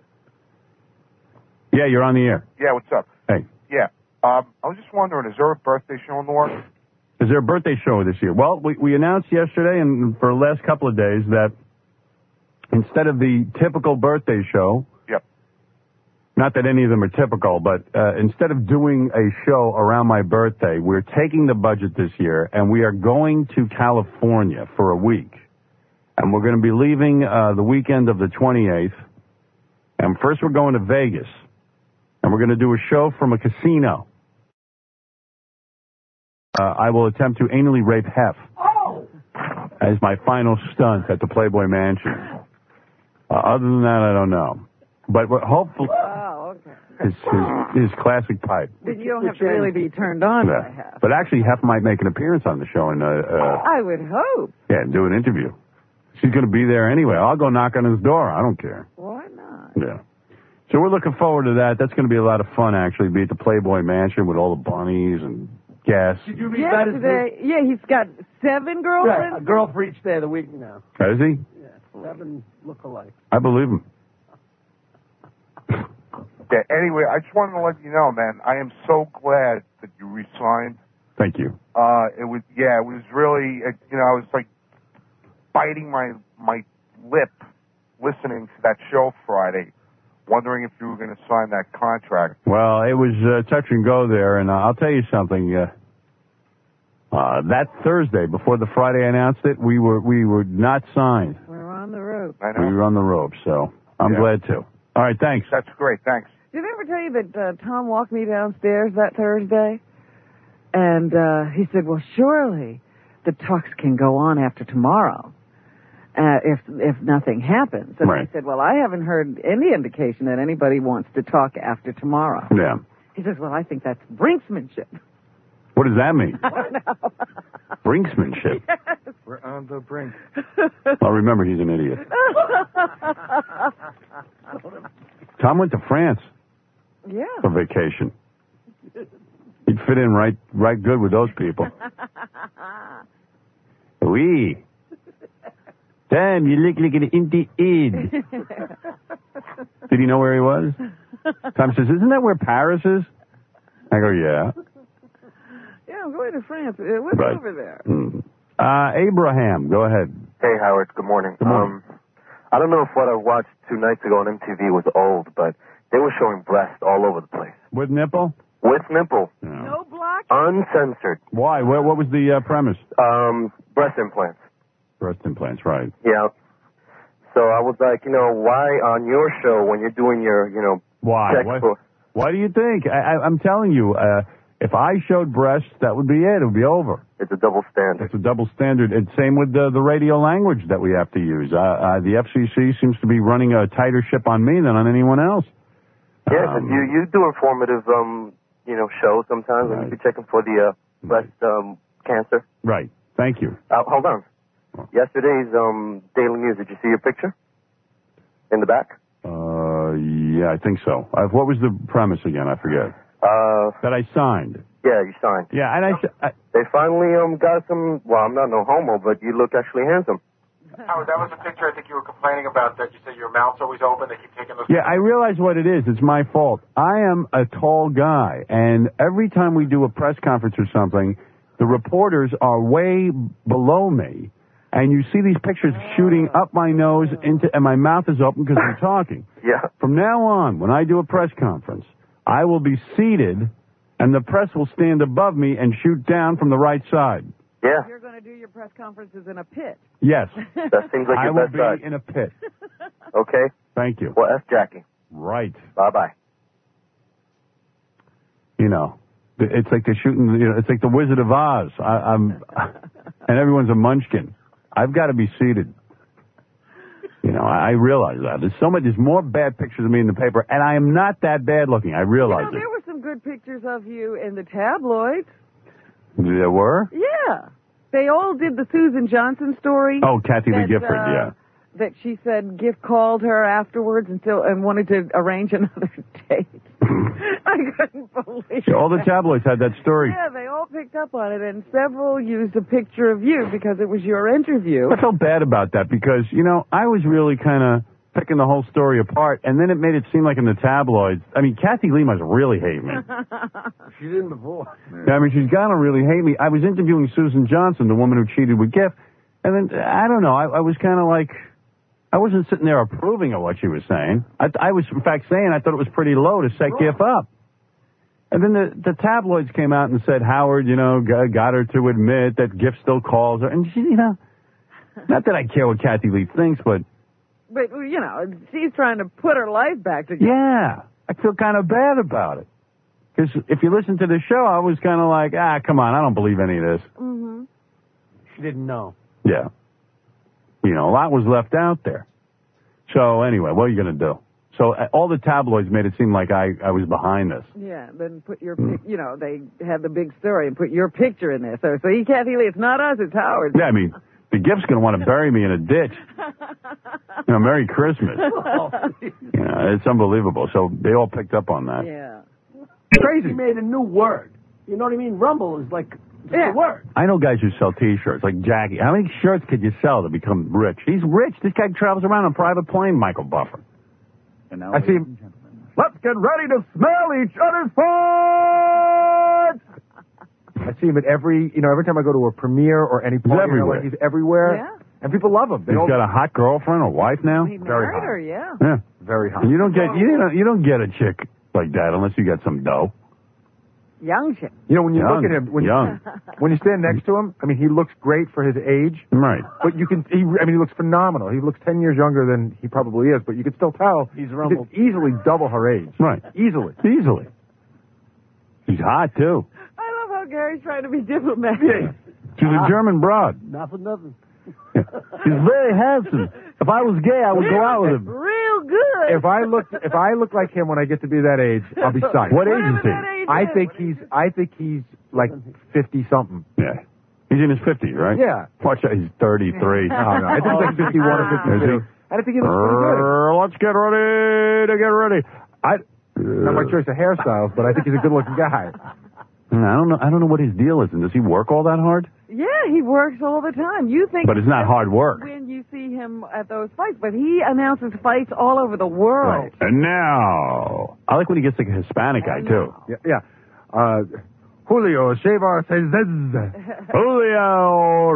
Speaker 11: Yeah, you're on the air.
Speaker 16: Yeah, what's up?
Speaker 11: Hey.
Speaker 16: Yeah. Um, I was just wondering, is there a birthday show in the works?
Speaker 11: Is there a birthday show this year? Well, we, we announced yesterday and for the last couple of days that instead of the typical birthday show,
Speaker 16: yep.
Speaker 11: Not that any of them are typical, but uh, instead of doing a show around my birthday, we're taking the budget this year and we are going to California for a week. And we're going to be leaving uh, the weekend of the twenty-eighth. And first we're going to Vegas. And we're going to do a show from a casino. Uh, I will attempt to anally rape Hef as my final stunt at the Playboy Mansion. Uh, other than that, I don't know. But we're hopefully,
Speaker 13: Oh, okay.
Speaker 11: his, his, his classic pipe.
Speaker 13: Then you don't have to really be turned on by
Speaker 11: Yeah.
Speaker 13: Hef.
Speaker 11: But actually, Hef might make an appearance on the show and uh, uh,
Speaker 13: I would hope.
Speaker 11: yeah, do an interview. She's going to be there anyway. I'll go knock on his door. I don't care.
Speaker 13: Why not?
Speaker 11: Yeah. So we're looking forward to that. That's going to be a lot of fun, actually. Be at the Playboy Mansion with all the bunnies and gas.
Speaker 5: Did you read that?
Speaker 13: Yesterday, yeah, he's got seven girlfriends.
Speaker 5: Yeah, a girl for each day of the week now.
Speaker 11: Is he?
Speaker 5: Yeah, seven look-alike.
Speaker 11: I believe him.
Speaker 16: Yeah, anyway, I just wanted to let you know, man, I am so glad that you resigned.
Speaker 11: Thank you.
Speaker 16: Uh, it was, yeah, it was really, it, you know, I was like biting my, my lip listening to that show Friday, wondering if you were going to sign that contract.
Speaker 11: Well, it was uh, touch and go there, and uh, I'll tell you something. Uh, uh, that Thursday, before the Friday announced it, we were we were not signed.
Speaker 13: We're on the road.
Speaker 16: I know.
Speaker 11: We were on the ropes, so I'm
Speaker 16: Yeah.
Speaker 11: glad to. All right, thanks.
Speaker 16: That's great, thanks.
Speaker 13: Did I ever tell you that uh, Tom walked me downstairs that Thursday? And uh, he said, well, surely the talks can go on after tomorrow. Uh, if if nothing happens. And
Speaker 11: Right.
Speaker 13: I said, well, I haven't heard any indication that anybody wants to talk after tomorrow.
Speaker 11: Yeah.
Speaker 13: He says, well, I think that's brinksmanship.
Speaker 11: What does that mean? Brinksmanship.
Speaker 15: Yes. We're on the brink.
Speaker 11: Well, remember, he's an idiot. Tom went to France
Speaker 13: Yeah.
Speaker 11: for vacation. He'd fit in right, right good with those people. Oui. Damn, you look like an Indian. Did he know where he was? Tom says, isn't that where Paris is? I go, yeah.
Speaker 13: Yeah, I'm going to France. Uh, What's
Speaker 11: Right.
Speaker 13: over there?
Speaker 11: Mm. Uh, Abraham, go ahead.
Speaker 17: Hey, Howard. Good morning.
Speaker 11: Good morning.
Speaker 17: Um, I don't know if what I watched two nights ago on M T V was old, but they were showing breast all over the place.
Speaker 11: With nipple?
Speaker 17: With nipple.
Speaker 13: No block?
Speaker 17: Uncensored.
Speaker 11: Why? What, what was the uh, premise?
Speaker 17: Um, breast implants.
Speaker 11: Breast implants, right.
Speaker 17: Yeah. So I was like, you know, why on your show when you're doing your, you know,
Speaker 11: Why?
Speaker 17: check
Speaker 11: Why,
Speaker 17: for-
Speaker 11: why do you think? I, I, I'm telling you, uh, if I showed breasts, that would be it. It would be over.
Speaker 17: It's a double standard.
Speaker 11: It's a double standard. And same with the, the radio language that we have to use. Uh, uh, the F C C seems to be running a tighter ship on me than on anyone else.
Speaker 17: Yeah, 'cause
Speaker 11: Um,
Speaker 17: you you do informative, um, you know, shows sometimes when you be checking for the uh, breast um, cancer.
Speaker 11: Right. Thank you.
Speaker 17: Uh, hold on. Yesterday's um, Daily News. Did you see your picture in the back?
Speaker 11: Uh, yeah, I think so. Uh, what was the premise again? I forget.
Speaker 17: Uh,
Speaker 11: that I signed.
Speaker 17: Yeah, you signed.
Speaker 11: Yeah, and I, I
Speaker 17: They finally um got some. Well, I'm not no homo, but you look actually handsome.
Speaker 18: Howard, that was the picture I think you were complaining about, that you said your mouth's always open, they keep taking those
Speaker 11: Yeah, I realize what it is. It's my fault. I am a tall guy, and every time we do a press conference or something, the reporters are way below me, and you see these pictures shooting up my nose into, and my mouth is open because I'm talking.
Speaker 17: Yeah.
Speaker 11: From now on, when I do a press conference, I will be seated, and the press will stand above me and shoot down from the right side.
Speaker 17: Yeah.
Speaker 13: You're going to do your press conferences in a pit.
Speaker 11: Yes.
Speaker 17: That seems like
Speaker 11: I
Speaker 17: your
Speaker 11: will
Speaker 17: best
Speaker 11: be
Speaker 17: side.
Speaker 11: in a pit.
Speaker 17: Okay.
Speaker 11: Thank you.
Speaker 17: Well, F Jackie.
Speaker 11: Right.
Speaker 17: Bye bye.
Speaker 11: You know, it's like they're shooting. You know, it's like the Wizard of Oz. I, I'm, and everyone's a munchkin. I've got to be seated. You know, I, I realize that. There's so much. There's more bad pictures of me in the paper, and I am not that bad looking. I realize
Speaker 13: You know, there were some good pictures of you in the tabloids.
Speaker 11: it. There were.
Speaker 13: Yeah. They all did the Susan Johnson story.
Speaker 11: Oh, Kathy Lee
Speaker 13: that,
Speaker 11: Gifford.
Speaker 13: uh,
Speaker 11: Yeah.
Speaker 13: That she said Giff called her afterwards and still and wanted to arrange another date. I couldn't believe
Speaker 11: So all the
Speaker 13: that.
Speaker 11: tabloids had that story.
Speaker 13: Yeah, they all picked up on it, and several used a picture of you because it was your interview.
Speaker 11: I felt bad about that because, you know, I was really kind of picking the whole story apart, and then it made it seem like in the tabloids. I mean, Kathy Lee must really hate me.
Speaker 5: She didn't before.
Speaker 11: I mean, she's got to really hate me. I was interviewing Susan Johnson, the woman who cheated with Giff, and then, I don't know, I, I was kind of like, I wasn't sitting there approving of what she was saying. I, I was, in fact, saying I thought it was pretty low to set Giff up. And then the, the tabloids came out and said, Howard, you know, got, got her to admit that Giff still calls her. And she, you know, not that I care what Kathy Lee thinks, but
Speaker 13: But, you know, she's trying to put her life back together.
Speaker 11: yeah, I feel kind of bad about it. Because if you listen to the show, I was kind of like, ah, come on, I don't believe any of this.
Speaker 13: Mm-hmm.
Speaker 5: She didn't know.
Speaker 11: Yeah. You know, a lot was left out there. So anyway, what are you going to do? So uh, all the tabloids made it seem like I, I was behind this.
Speaker 13: Yeah, then put your, pic you know, they had the big story and put your picture in there. So, so he, Kathy Lee, it's not us, it's Howard.
Speaker 11: Yeah, I mean, the Giff's going to want to bury me in a ditch. You know, Merry Christmas. You know, it's unbelievable. So they all picked up on that.
Speaker 13: Yeah.
Speaker 5: Crazy. He made a new word. You know what I mean? Rumble is like just
Speaker 13: Yeah.
Speaker 5: a word.
Speaker 11: I know guys who sell T-shirts, like Jackie. How many shirts could you sell to become rich? He's rich. This guy travels around on a private plane, Michael Buffer.
Speaker 3: And now I see him. Let's get ready to smell each other's farts! I see him at every, you know, every time I go to a premiere or any party,
Speaker 11: everywhere.
Speaker 3: he's everywhere.
Speaker 13: Yeah.
Speaker 3: And people love him. They
Speaker 11: He's
Speaker 3: all,
Speaker 11: got a hot girlfriend or wife now.
Speaker 13: He
Speaker 3: Very
Speaker 13: married
Speaker 3: hot.
Speaker 13: her, yeah.
Speaker 11: Yeah.
Speaker 3: Very hot.
Speaker 11: And you don't get you don't you don't get a chick like that unless you got some dough.
Speaker 13: Young chick.
Speaker 3: You know, when you
Speaker 11: Young.
Speaker 3: look at him, when
Speaker 11: Young.
Speaker 3: you when you stand next to him, I mean, he looks great for his age.
Speaker 11: Right.
Speaker 3: But you can, he, I mean, he looks phenomenal. He looks ten years younger than he probably is, but you can still tell he's
Speaker 5: rumbled.
Speaker 3: easily double her age.
Speaker 11: Right.
Speaker 3: Easily.
Speaker 11: Easily. He's hot too.
Speaker 13: I love how Gary's trying to be diplomatic.
Speaker 11: She's a German broad.
Speaker 5: Not for nothing.
Speaker 11: He's very handsome. If I was gay, I would go out with him.
Speaker 13: Real good.
Speaker 3: If I look, if I look like him when I get to be that age, I'll be psyched.
Speaker 11: What age is he?
Speaker 3: I think he's, I think he's like fifty something.
Speaker 11: Yeah. He's in his fifties, right?
Speaker 3: Yeah.
Speaker 11: Watch out, he's thirty-three.
Speaker 3: No, no, I think he's like fifty-one or fifty-two. I think he looks pretty good.
Speaker 11: Uh, let's get ready to get ready. I,
Speaker 3: Not my choice of hairstyles, but I think he's a good-looking guy.
Speaker 11: I don't know. I don't know what his deal is. And does he work all that hard?
Speaker 13: Yeah, he works all the time. You think,
Speaker 11: But it's not hard work.
Speaker 13: when you see him at those fights, but he announces fights all over the world.
Speaker 11: Right. And now, I like when he gets like a Hispanic guy too.
Speaker 3: Yeah. yeah. Uh, Julio Cesar says
Speaker 11: Julio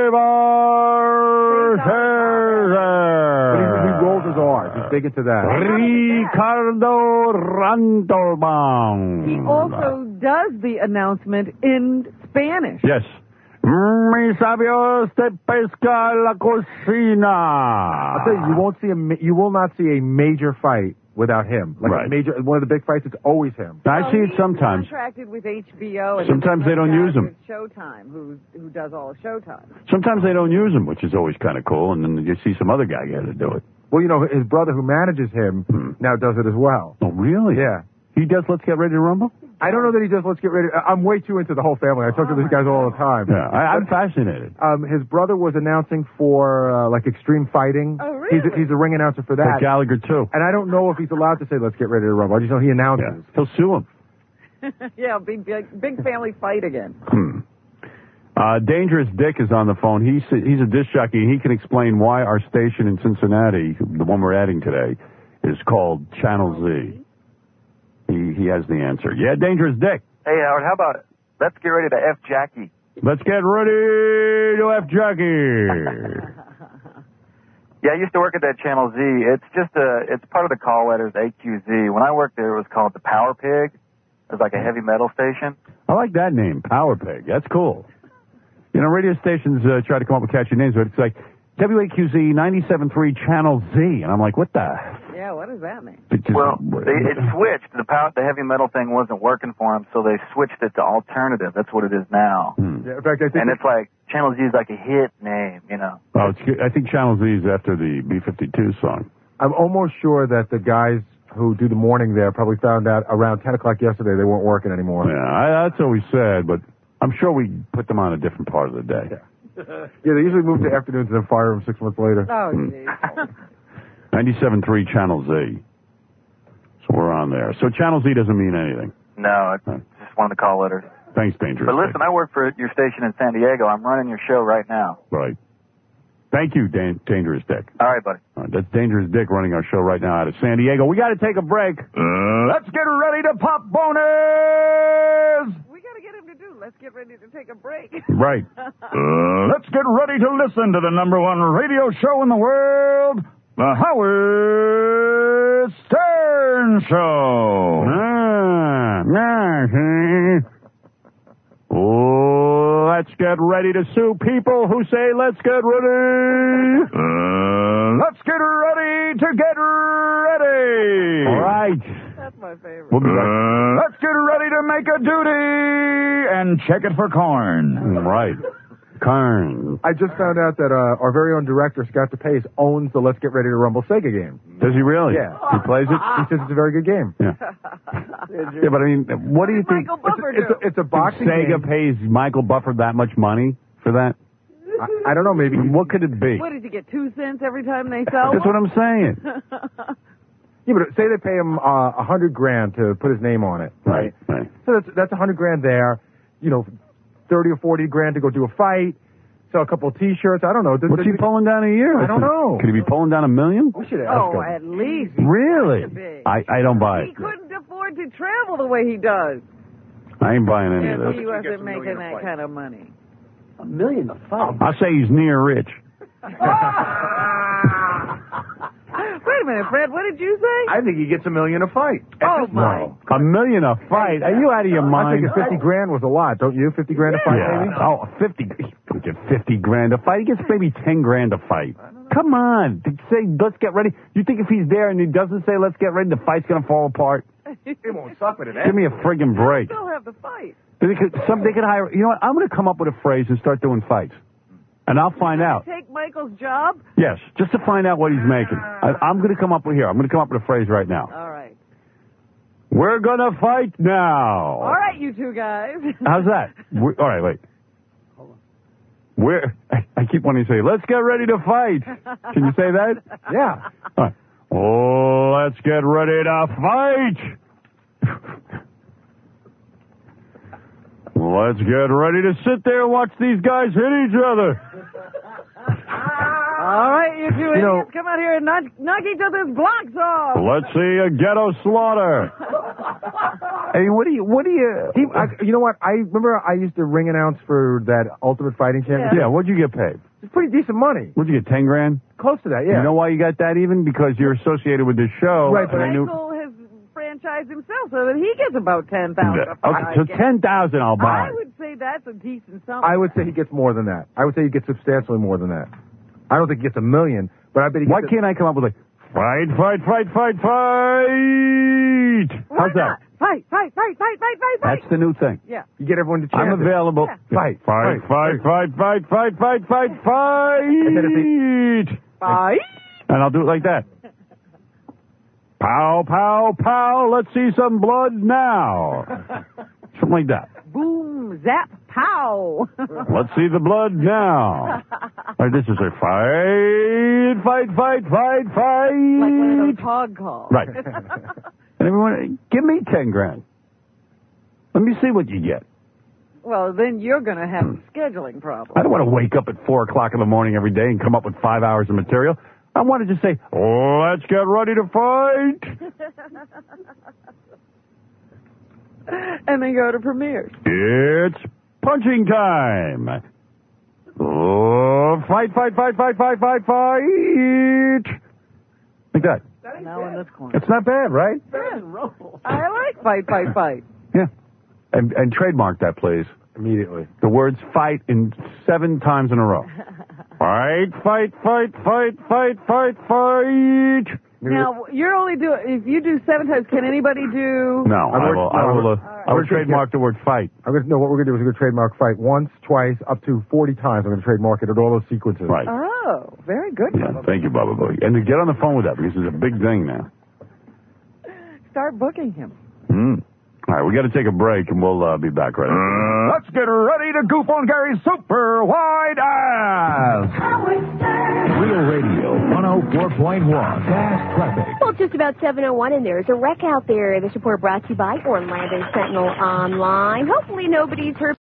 Speaker 11: Cesar Cesar.
Speaker 3: He, he rolls his R's. He's big into that.
Speaker 11: Ricardo Randlebaum.
Speaker 13: He also does the announcement in Spanish.
Speaker 11: Yes. Mi sabios de pesca la cocina.
Speaker 3: I'll tell you, you won't see a, ma- you will not see a major fight without him. Like
Speaker 11: Right.
Speaker 3: a major, one of the big fights, it's always him.
Speaker 11: I
Speaker 13: Well,
Speaker 11: see it
Speaker 13: he's
Speaker 11: sometimes.
Speaker 13: contracted with H B O. And
Speaker 11: Sometimes they don't use him.
Speaker 13: With Showtime, who who does all of Showtime.
Speaker 11: Sometimes they don't use him, which is always kind of cool, and then you see some other guy get to do it.
Speaker 3: Well, you know, his brother who manages him now does it as well.
Speaker 11: Oh, really?
Speaker 3: Yeah.
Speaker 11: He does Let's Get Ready to Rumble?
Speaker 3: I don't know that he does Let's Get Ready. I'm way too into the whole family. I talk to these guys all the time.
Speaker 11: Yeah, I, I'm fascinated.
Speaker 3: Um, his brother was announcing for, uh, like, Extreme Fighting.
Speaker 13: Oh, really?
Speaker 3: He's a, he's a ring announcer for
Speaker 11: Like
Speaker 3: that.
Speaker 11: Gallagher, too.
Speaker 3: And I don't know if he's allowed to say, let's get ready to rumble. I just know he announces.
Speaker 11: He'll sue him.
Speaker 13: Yeah, big, big big family fight again.
Speaker 11: Hmm. Uh, Dangerous Dick is on the phone. He's he's a disc jockey. He can explain why our station in Cincinnati, the one we're adding today, is called Channel Z. He he has the answer. Yeah, Dangerous Dick.
Speaker 19: Hey, Howard, how about it? Let's get ready to F Jackie.
Speaker 11: Let's get ready to F Jackie.
Speaker 19: Yeah, I used to work at that Channel Z. It's just a, it's part of the call letters A Q Z. When I worked there, it was called the Power Pig. It was like a heavy metal station.
Speaker 11: I like that name, Power Pig. That's cool. You know, radio stations uh, try to come up with catchy names, but it's like W A Q Z ninety-seven point three Channel Z, and I'm like, what the?
Speaker 13: Yeah, what does that mean?
Speaker 19: Well, they, it switched. The power, the heavy metal thing wasn't working for them, so they switched it to alternative. That's what it is now.
Speaker 11: Hmm.
Speaker 3: Yeah, in fact, I think
Speaker 19: And it's like Channel Z is like a hit name, you know.
Speaker 11: Oh, it's, I think Channel Z is after the B fifty-two song.
Speaker 3: I'm almost sure that the guys who do the morning there probably found out around ten o'clock yesterday they weren't working anymore.
Speaker 11: Yeah, I, that's what we said, but I'm sure we put them on a different part of the day.
Speaker 3: Yeah, yeah they usually move to afternoons and then fire them six months later.
Speaker 13: Oh, geez.
Speaker 11: ninety-seven point three Channel Z. So we're on there. So Channel Z doesn't mean anything.
Speaker 19: No, it's just one of the call letters.
Speaker 11: Thanks, Dangerous
Speaker 19: But listen, I work for your station in San Diego. I'm running your show right now.
Speaker 11: Dick. Right. Thank you, Dan- Dangerous Dick.
Speaker 19: All right, buddy.
Speaker 11: All right, that's Dangerous Dick running our show right now out of San Diego. We got to take a break. Uh, let's get ready to pop bonus.
Speaker 13: We got to get him to do. Let's get ready to take a break.
Speaker 11: Right. Uh, let's get ready to listen to the number one radio show in the world, The Howard Stern Show. Ah, ah, see. Oh, let's get ready to sue people who say, let's get ready. Uh, let's get ready to get ready. All right.
Speaker 13: That's my favorite.
Speaker 11: We'll be back. Let's get ready to make a duty and check it for corn. Right. Corn.
Speaker 3: I just found out that uh, our very own director, Scott DePace, owns the Let's Get Ready to Rumble Sega game.
Speaker 11: Does he really?
Speaker 3: Yeah.
Speaker 11: He plays it?
Speaker 3: He says it's a very good game.
Speaker 11: Yeah. Yeah, but I mean, what do you think?
Speaker 13: Michael Buffer
Speaker 3: It's a, it's a boxing
Speaker 11: Sega
Speaker 3: game.
Speaker 11: pays Michael Buffer that much money for that?
Speaker 3: I, I don't know, maybe.
Speaker 11: What could it be?
Speaker 13: What, did you get two cents every time they sell
Speaker 11: That's what I'm saying.
Speaker 3: Yeah, but say they pay him uh, a hundred grand to put his name on it, right?
Speaker 11: Right.
Speaker 3: So that's that's a hundred grand there. You know, thirty or forty grand to go do a fight, sell a couple of T-shirts. I don't know. Does,
Speaker 11: What's
Speaker 3: does
Speaker 11: he pulling down a year?
Speaker 3: I don't know.
Speaker 11: Could he be pulling down a million?
Speaker 3: We should ask
Speaker 13: Oh,
Speaker 3: him.
Speaker 13: at least.
Speaker 11: Really?
Speaker 13: Be.
Speaker 11: I, I don't buy
Speaker 13: He
Speaker 11: it.
Speaker 13: couldn't afford to travel the way he does.
Speaker 11: I ain't buying any of
Speaker 13: If
Speaker 11: this.
Speaker 13: he wasn't making that kind of money.
Speaker 5: A million a fight.
Speaker 11: I'll say he's near rich.
Speaker 13: Wait a minute, Fred. What did you say?
Speaker 3: I think he gets a million a fight.
Speaker 13: Oh, my.
Speaker 11: A million a fight? Are you out of your
Speaker 3: I
Speaker 11: mind?
Speaker 3: think fifty grand was a lot, don't you? Fifty grand a fight,
Speaker 11: Yeah.
Speaker 3: maybe.
Speaker 11: Oh, fifty. He don't get fifty grand a fight. He gets maybe ten grand a fight. Come on. To say, let's get ready. You think if he's there and he doesn't say, let's get ready, the fight's going to fall apart?
Speaker 3: He won't suffer to that.
Speaker 11: Give me a friggin' break.
Speaker 13: Still have the fight.
Speaker 11: They could, some, they could hire, you know what, I'm going to come up with a phrase and start doing fights. and I'll find out.
Speaker 13: Take Michael's job?
Speaker 11: Yes, just to find out what he's making. I, I'm going to come up with here. I'm going to come up with a phrase right now.
Speaker 13: All right.
Speaker 11: We're going to fight now.
Speaker 13: All right, you two guys.
Speaker 11: How's that? We're, all right, wait. We're, I, I keep wanting to say, let's get ready to fight. Can you say that?
Speaker 3: Yeah.
Speaker 11: All right. Oh, let's get ready to fight. Let's get ready to sit there and watch these guys hit each other.
Speaker 13: All right, you two
Speaker 11: You
Speaker 13: idiots,
Speaker 11: know-
Speaker 13: come out here and knock, knock each other's blocks off.
Speaker 11: Let's see a ghetto slaughter.
Speaker 3: Hey, what do you, what do you, he, I, you know what, I remember I used to ring announce for that Ultimate Fighting Championship.
Speaker 11: Yeah, what'd you get paid?
Speaker 3: It's pretty decent money.
Speaker 11: What'd you get, ten grand?
Speaker 3: Close to that, yeah.
Speaker 11: You know why you got that even? Because you're associated with this show.
Speaker 3: Right, but
Speaker 11: and I knew.
Speaker 13: Michael has franchised himself so that he gets about ten thousand.
Speaker 11: Okay, so ten thousand I'll buy.
Speaker 13: I would say that's a decent sum.
Speaker 3: I would say he gets more than that. I would say he gets substantially more than that. I don't think he gets a million, but I bet he
Speaker 11: Why
Speaker 3: gets
Speaker 11: can't I come up with like, fight, fight, fight, fight, fight?
Speaker 13: Why
Speaker 11: How's that?
Speaker 13: not? Fight, fight, fight, fight, fight, fight, fight.
Speaker 11: That's the new thing.
Speaker 13: Yeah.
Speaker 3: You get everyone to chant
Speaker 11: I'm
Speaker 3: it.
Speaker 11: available.
Speaker 13: Yeah.
Speaker 11: Fight, fight, fight, fight, fight, fight, fight, fight, fight.
Speaker 3: And then if
Speaker 13: Fight.
Speaker 11: And I'll do it like that. Pow, pow, pow. Let's see some blood now. Something like that.
Speaker 13: Boom, zap, pow.
Speaker 11: Let's see the blood now. All right, this is a fight, fight, fight, fight, fight.
Speaker 13: Like one of those hog calls.
Speaker 11: Right. And everyone, give me ten grand. Let me see what you get.
Speaker 13: Well, then you're going to have a scheduling problem.
Speaker 11: I don't want to wake up at four o'clock in the morning every day and come up with five hours of material. I want to just say, oh, let's get ready to fight.
Speaker 13: And then go to premieres.
Speaker 11: It's punching time. Oh, fight, fight, fight, fight, fight, fight, fight. Like that.
Speaker 13: Now in this corner.
Speaker 11: It's not bad, right?
Speaker 13: I like fight, fight, fight.
Speaker 11: Yeah. And, and trademark that, please.
Speaker 3: Immediately.
Speaker 11: The words fight in seven times in a row. Fight, fight, fight, fight, fight, fight, fight.
Speaker 13: Now, you're only doing, if you do seven times, can anybody do?
Speaker 11: No, I will, I will, uh, I will
Speaker 3: Right.
Speaker 11: trademark the word fight.
Speaker 3: I'm gonna know what we're gonna do is we're gonna trademark fight once, twice, up to forty times. I'm gonna trademark it at all those sequences.
Speaker 11: Right.
Speaker 13: Oh, very good.
Speaker 11: Yeah, thank you, Baba Booey. And to get on the phone with that because it's a big thing now.
Speaker 13: Start booking him.
Speaker 11: Mm. All right, we got to take a break, and we'll uh, be back right after.
Speaker 3: Let's get ready to goof on Gary's super wide ass.
Speaker 7: Real Radio one oh four point one. Fast traffic.
Speaker 20: Well, it's just about seven oh one, and there's a wreck out there. This report brought to you by Orlando Sentinel Online. Hopefully nobody's hurt.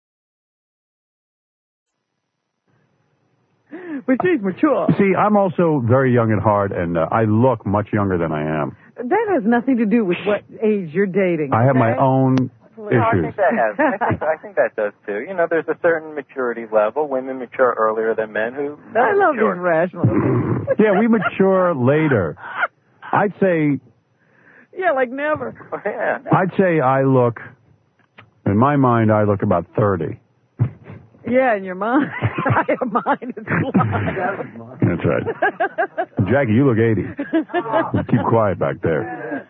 Speaker 13: But she's mature.
Speaker 11: See, I'm also very young at heart, and uh, I look much younger than I am.
Speaker 13: That has nothing to do with what age you're dating.
Speaker 11: I have my
Speaker 13: okay?
Speaker 11: own
Speaker 19: No, I
Speaker 11: issues.
Speaker 19: think that has. I think, I think that does too. You know, there's a certain maturity level. Women mature earlier than men who.
Speaker 13: I love
Speaker 19: mature.
Speaker 13: these rationalists.
Speaker 11: Yeah, we mature later. I'd say,
Speaker 13: Yeah, like never.
Speaker 19: Yeah.
Speaker 11: I'd say I look, in my mind, I look about thirty.
Speaker 13: Yeah, in your mind. Mine is blind.
Speaker 11: That's right. Jackie, you look eighty. Keep quiet back there.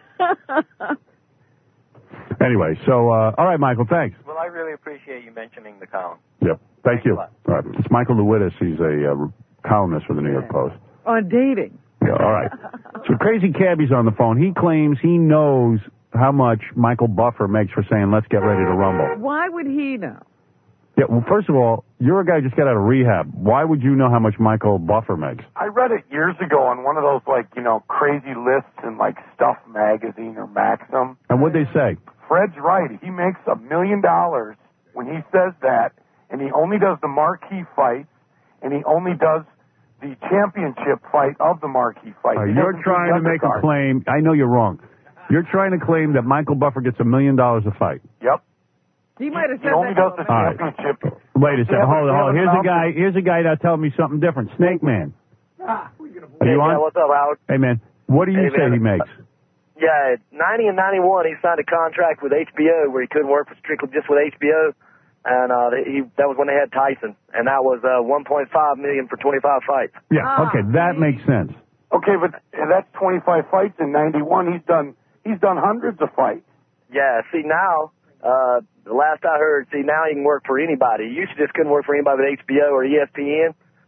Speaker 11: Anyway, so, uh, all right, Michael, thanks.
Speaker 19: Well, I really appreciate you mentioning the column.
Speaker 11: Yep. Thank you. All right. It's Michael Lewittis. He's a uh, columnist for the New York Post.
Speaker 13: On dating.
Speaker 11: Yeah, all right. So Crazy Cabbie's on the phone. He claims he knows how much Michael Buffer makes for saying, let's get ready to rumble.
Speaker 13: Why would he know?
Speaker 11: Yeah, well, first of all, you're a guy who just got out of rehab. Why would you know how much Michael Buffer makes?
Speaker 16: I read it years ago on one of those, like, you know, crazy lists in, like, Stuff Magazine or Maxim.
Speaker 11: And what'd they say?
Speaker 16: Fred's right. He makes a million dollars when he says that, and he only does the marquee fights, and he only does the championship fight of the marquee fight.
Speaker 11: Uh,
Speaker 16: He
Speaker 11: you're
Speaker 16: doesn't do
Speaker 11: trying
Speaker 16: the
Speaker 11: to make a
Speaker 16: undercard.
Speaker 11: claim. I know you're wrong. You're trying to claim that Michael Buffer gets a million dollars a fight.
Speaker 16: Yep.
Speaker 13: He might have
Speaker 16: He
Speaker 13: said
Speaker 16: only
Speaker 13: that.
Speaker 16: does the
Speaker 11: All right.
Speaker 16: championship.
Speaker 11: Wait a second.
Speaker 16: Yeah,
Speaker 11: Hold on. Hold on.
Speaker 16: yeah,
Speaker 11: Here's a
Speaker 16: yeah.
Speaker 11: guy. Here's a guy that's telling me something different. Snake Man. Are you
Speaker 21: Yeah,
Speaker 11: on?
Speaker 21: what's up, Howard?
Speaker 11: Hey, man. What do you
Speaker 21: Hey,
Speaker 11: say
Speaker 21: man.
Speaker 11: he makes?
Speaker 21: Yeah, ninety and ninety-one, he signed a contract with H B O where he couldn't work for strictly just with H B O, and uh, he that was when they had Tyson, and that was uh, one point five million for twenty-five fights.
Speaker 11: Yeah. Okay. That makes sense.
Speaker 16: Okay, but that's twenty-five fights in ninety-one. He's done. He's done hundreds of fights.
Speaker 21: Yeah. See now, uh, the last I heard, see now he can work for anybody. He used to just couldn't work for anybody but H B O or E S P N.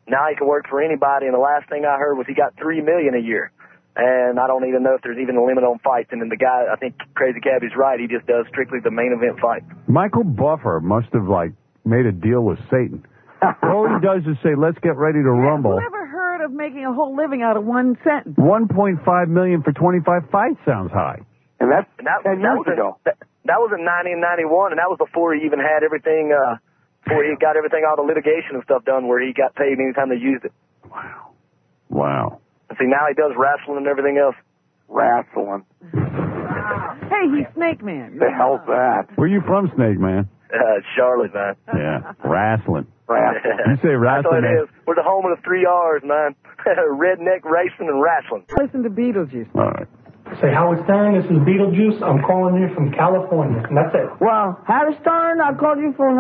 Speaker 21: now he can work for anybody, and the last thing I heard was he got three million dollars a year. And I don't even know if there's even a limit on fights. And then the guy, I think Crazy Cabby's right, he just does strictly the main event fight.
Speaker 11: Michael Buffer must have, like, made a deal with Satan. All he does is say, let's get ready to rumble.
Speaker 13: Whoever heard of making a whole living out of one sentence?
Speaker 11: one point five million dollars for twenty-five fights sounds high.
Speaker 21: And that's and that, ten years that ago. In, that, that was in ninety and ninety-one, and that was before he even had everything, uh, before he got everything, all the litigation and stuff done where he got paid anytime they used it.
Speaker 11: Wow. Wow.
Speaker 21: See, now he does wrestling and everything else.
Speaker 15: Wrestling.
Speaker 13: Hey, he's Snake Man.
Speaker 15: The hell's that?
Speaker 11: Where you from, Snake Man?
Speaker 21: Uh, Charlotte, man.
Speaker 11: Yeah, wrestling.
Speaker 15: Wrestling.
Speaker 11: You say
Speaker 21: That's what
Speaker 11: wrestling,
Speaker 21: it
Speaker 11: man.
Speaker 21: is. We're the home of the three R's, man. Redneck racing and wrestling.
Speaker 13: Listen to Beetlejuice.
Speaker 11: All right.
Speaker 8: Say, Howard Stern, this is Beetlejuice. I'm calling you from California. And that's it.
Speaker 22: Well, Howard Stern, I called you from,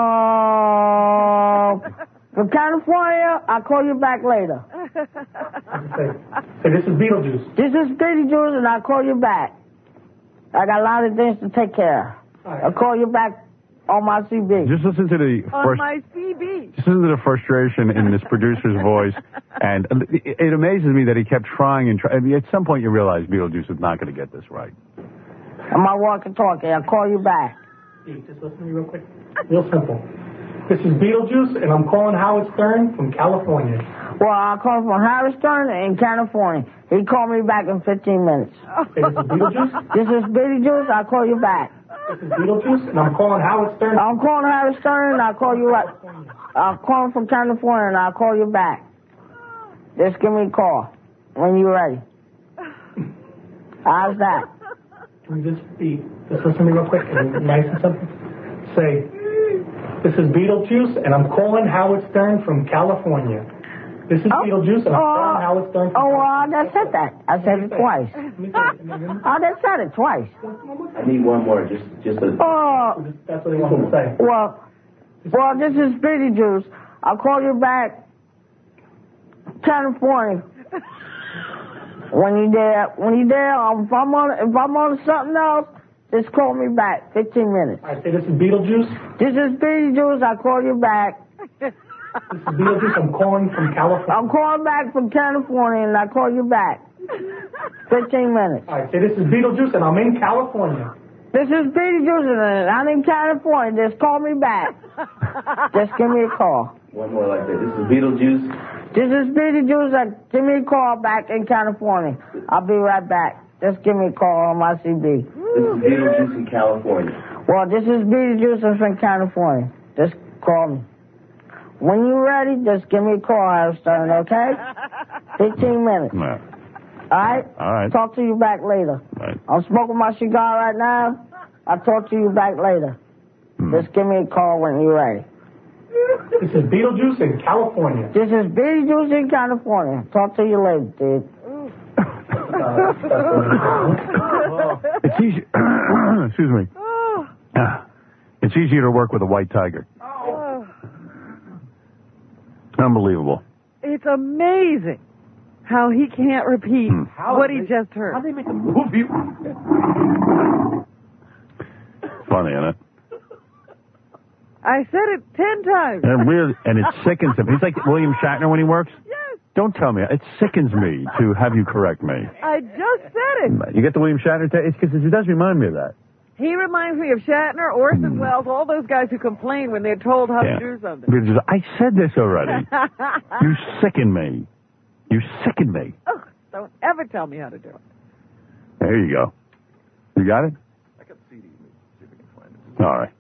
Speaker 22: uh, from California. I'll call you back later.
Speaker 8: Say, say, this is Beetlejuice.
Speaker 22: This is Beetlejuice, and I'll call you back. I got a lot of things to take care of.
Speaker 8: Right.
Speaker 22: I'll call you back on my C B.
Speaker 11: Just listen to the
Speaker 13: On
Speaker 11: first.
Speaker 13: my C B.
Speaker 11: Just listen to the frustration in this producer's voice, and it, it amazes me that he kept trying and trying. I mean, at some point, you realize Beetlejuice is not going to get this right.
Speaker 22: On my walkie-talkie, I'll call you back.
Speaker 8: Steve, just listen to me real quick. Real simple. This is Beetlejuice, and I'm calling Howard Stern from California.
Speaker 22: Well, I'll call from Howard Stern in California. He called me back in fifteen minutes.
Speaker 8: Hey, this is Beetlejuice?
Speaker 22: This is Beetlejuice. I'll call you back.
Speaker 8: This is Beetlejuice, and I'm calling Howard Stern.
Speaker 22: I'm calling Howard Stern, and I'll call you right. I'll call from California, and I'll call you back. Just give me a call when you're ready. How's that?
Speaker 8: Can we just be, just listen to me real quick, and nice and simple. Say, this is Beetlejuice, and I'm calling Howard Stern from California. This is
Speaker 22: Oh.
Speaker 8: Beetlejuice, and I'm
Speaker 22: Oh.
Speaker 8: calling Howard Stern from
Speaker 22: Oh, well, I
Speaker 8: California.
Speaker 22: just said that. I said it twice. I just said it twice.
Speaker 23: I need one more, just just a...
Speaker 22: Oh,
Speaker 8: That's what he wanted to say.
Speaker 22: well, well, this is Beetlejuice. I'll call you back, California. When you there, when you there, um, if I'm on, if I'm on something else, just call me back. Fifteen minutes.
Speaker 8: I say this is Beetlejuice.
Speaker 22: This is Beetlejuice. I'll call you back.
Speaker 8: This is Beetlejuice. I'm calling from California.
Speaker 22: I'm calling back from California, and I'll call you back. Fifteen minutes.
Speaker 8: I say this is Beetlejuice, and I'm in California.
Speaker 22: This is Beetlejuice, and I'm in California. Just call me back. Just give me a call.
Speaker 23: One more like that. This is Beetlejuice.
Speaker 22: This is Beetlejuice. Uh, give me a call back in California. I'll be right back. Just give me a call on my C B.
Speaker 23: This is Beetlejuice in California.
Speaker 22: Well, this is Beetlejuice from California. Just call me. When you're ready, just give me a call, Howard Stern, okay? Fifteen minutes.
Speaker 11: Yeah.
Speaker 22: All right?
Speaker 11: All right.
Speaker 22: Talk to you back later.
Speaker 11: Right.
Speaker 22: I'm smoking my cigar right now. I'll talk to you back later.
Speaker 11: Hmm.
Speaker 22: Just give me a call when you're ready.
Speaker 8: This is Beetlejuice in California.
Speaker 22: This is Beetlejuice in California. Talk to you later, dude.
Speaker 11: It's easy. Excuse me. It's easier to work with a white tiger. Unbelievable.
Speaker 13: It's amazing how he can't repeat
Speaker 11: Hmm.
Speaker 13: what he just heard.
Speaker 8: How do they make a movie?
Speaker 11: Funny, isn't it?
Speaker 13: I said it ten times.
Speaker 11: And really, and it sickens him. He's like William Shatner when he works.
Speaker 13: Yes.
Speaker 11: Don't tell me. It sickens me to have you correct me.
Speaker 13: I just said it.
Speaker 11: You get the William Shatner? T- it's because it does remind me of that.
Speaker 13: He reminds me of Shatner, Orson Welles, all those guys who complain when they're told how
Speaker 11: Yeah.
Speaker 13: to do something.
Speaker 11: Because I said this already. You sicken me. You sicken me.
Speaker 13: Ugh, don't ever tell me how to do it.
Speaker 11: There you go. You got it?
Speaker 23: I got C Ds. See if I can find it.
Speaker 11: All right.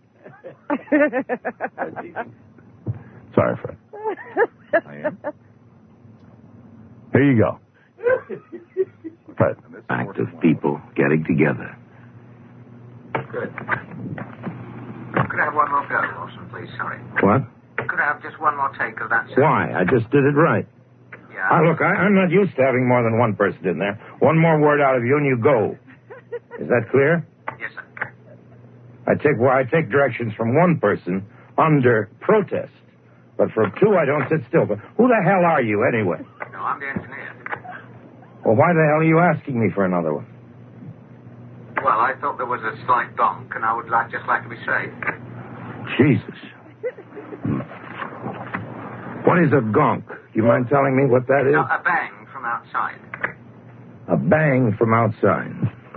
Speaker 11: Sorry, Fred.
Speaker 23: I am.
Speaker 11: Here you go. Fred.
Speaker 23: Act of people getting together.
Speaker 24: Good. Could I have one more go, Orson, please? Sorry.
Speaker 23: What?
Speaker 24: Could I have just one more take of that?
Speaker 23: Why? I just did it right.
Speaker 24: Yeah.
Speaker 23: Ah, look, I, I'm not used to having more than one person in there. One more word out of you and you go. Is that clear?
Speaker 24: Yes, sir.
Speaker 23: I take well, I take directions from one person under protest. But from two, I don't sit still. But who the hell are you, anyway?
Speaker 24: No, I'm the engineer.
Speaker 23: Well, why the hell are you asking me for another one?
Speaker 24: Well, I thought there was a slight donk, and I would like just like to be safe.
Speaker 23: Jesus. What is a gonk? you mind telling me what that is?
Speaker 24: No, a bang from outside.
Speaker 23: A bang from outside.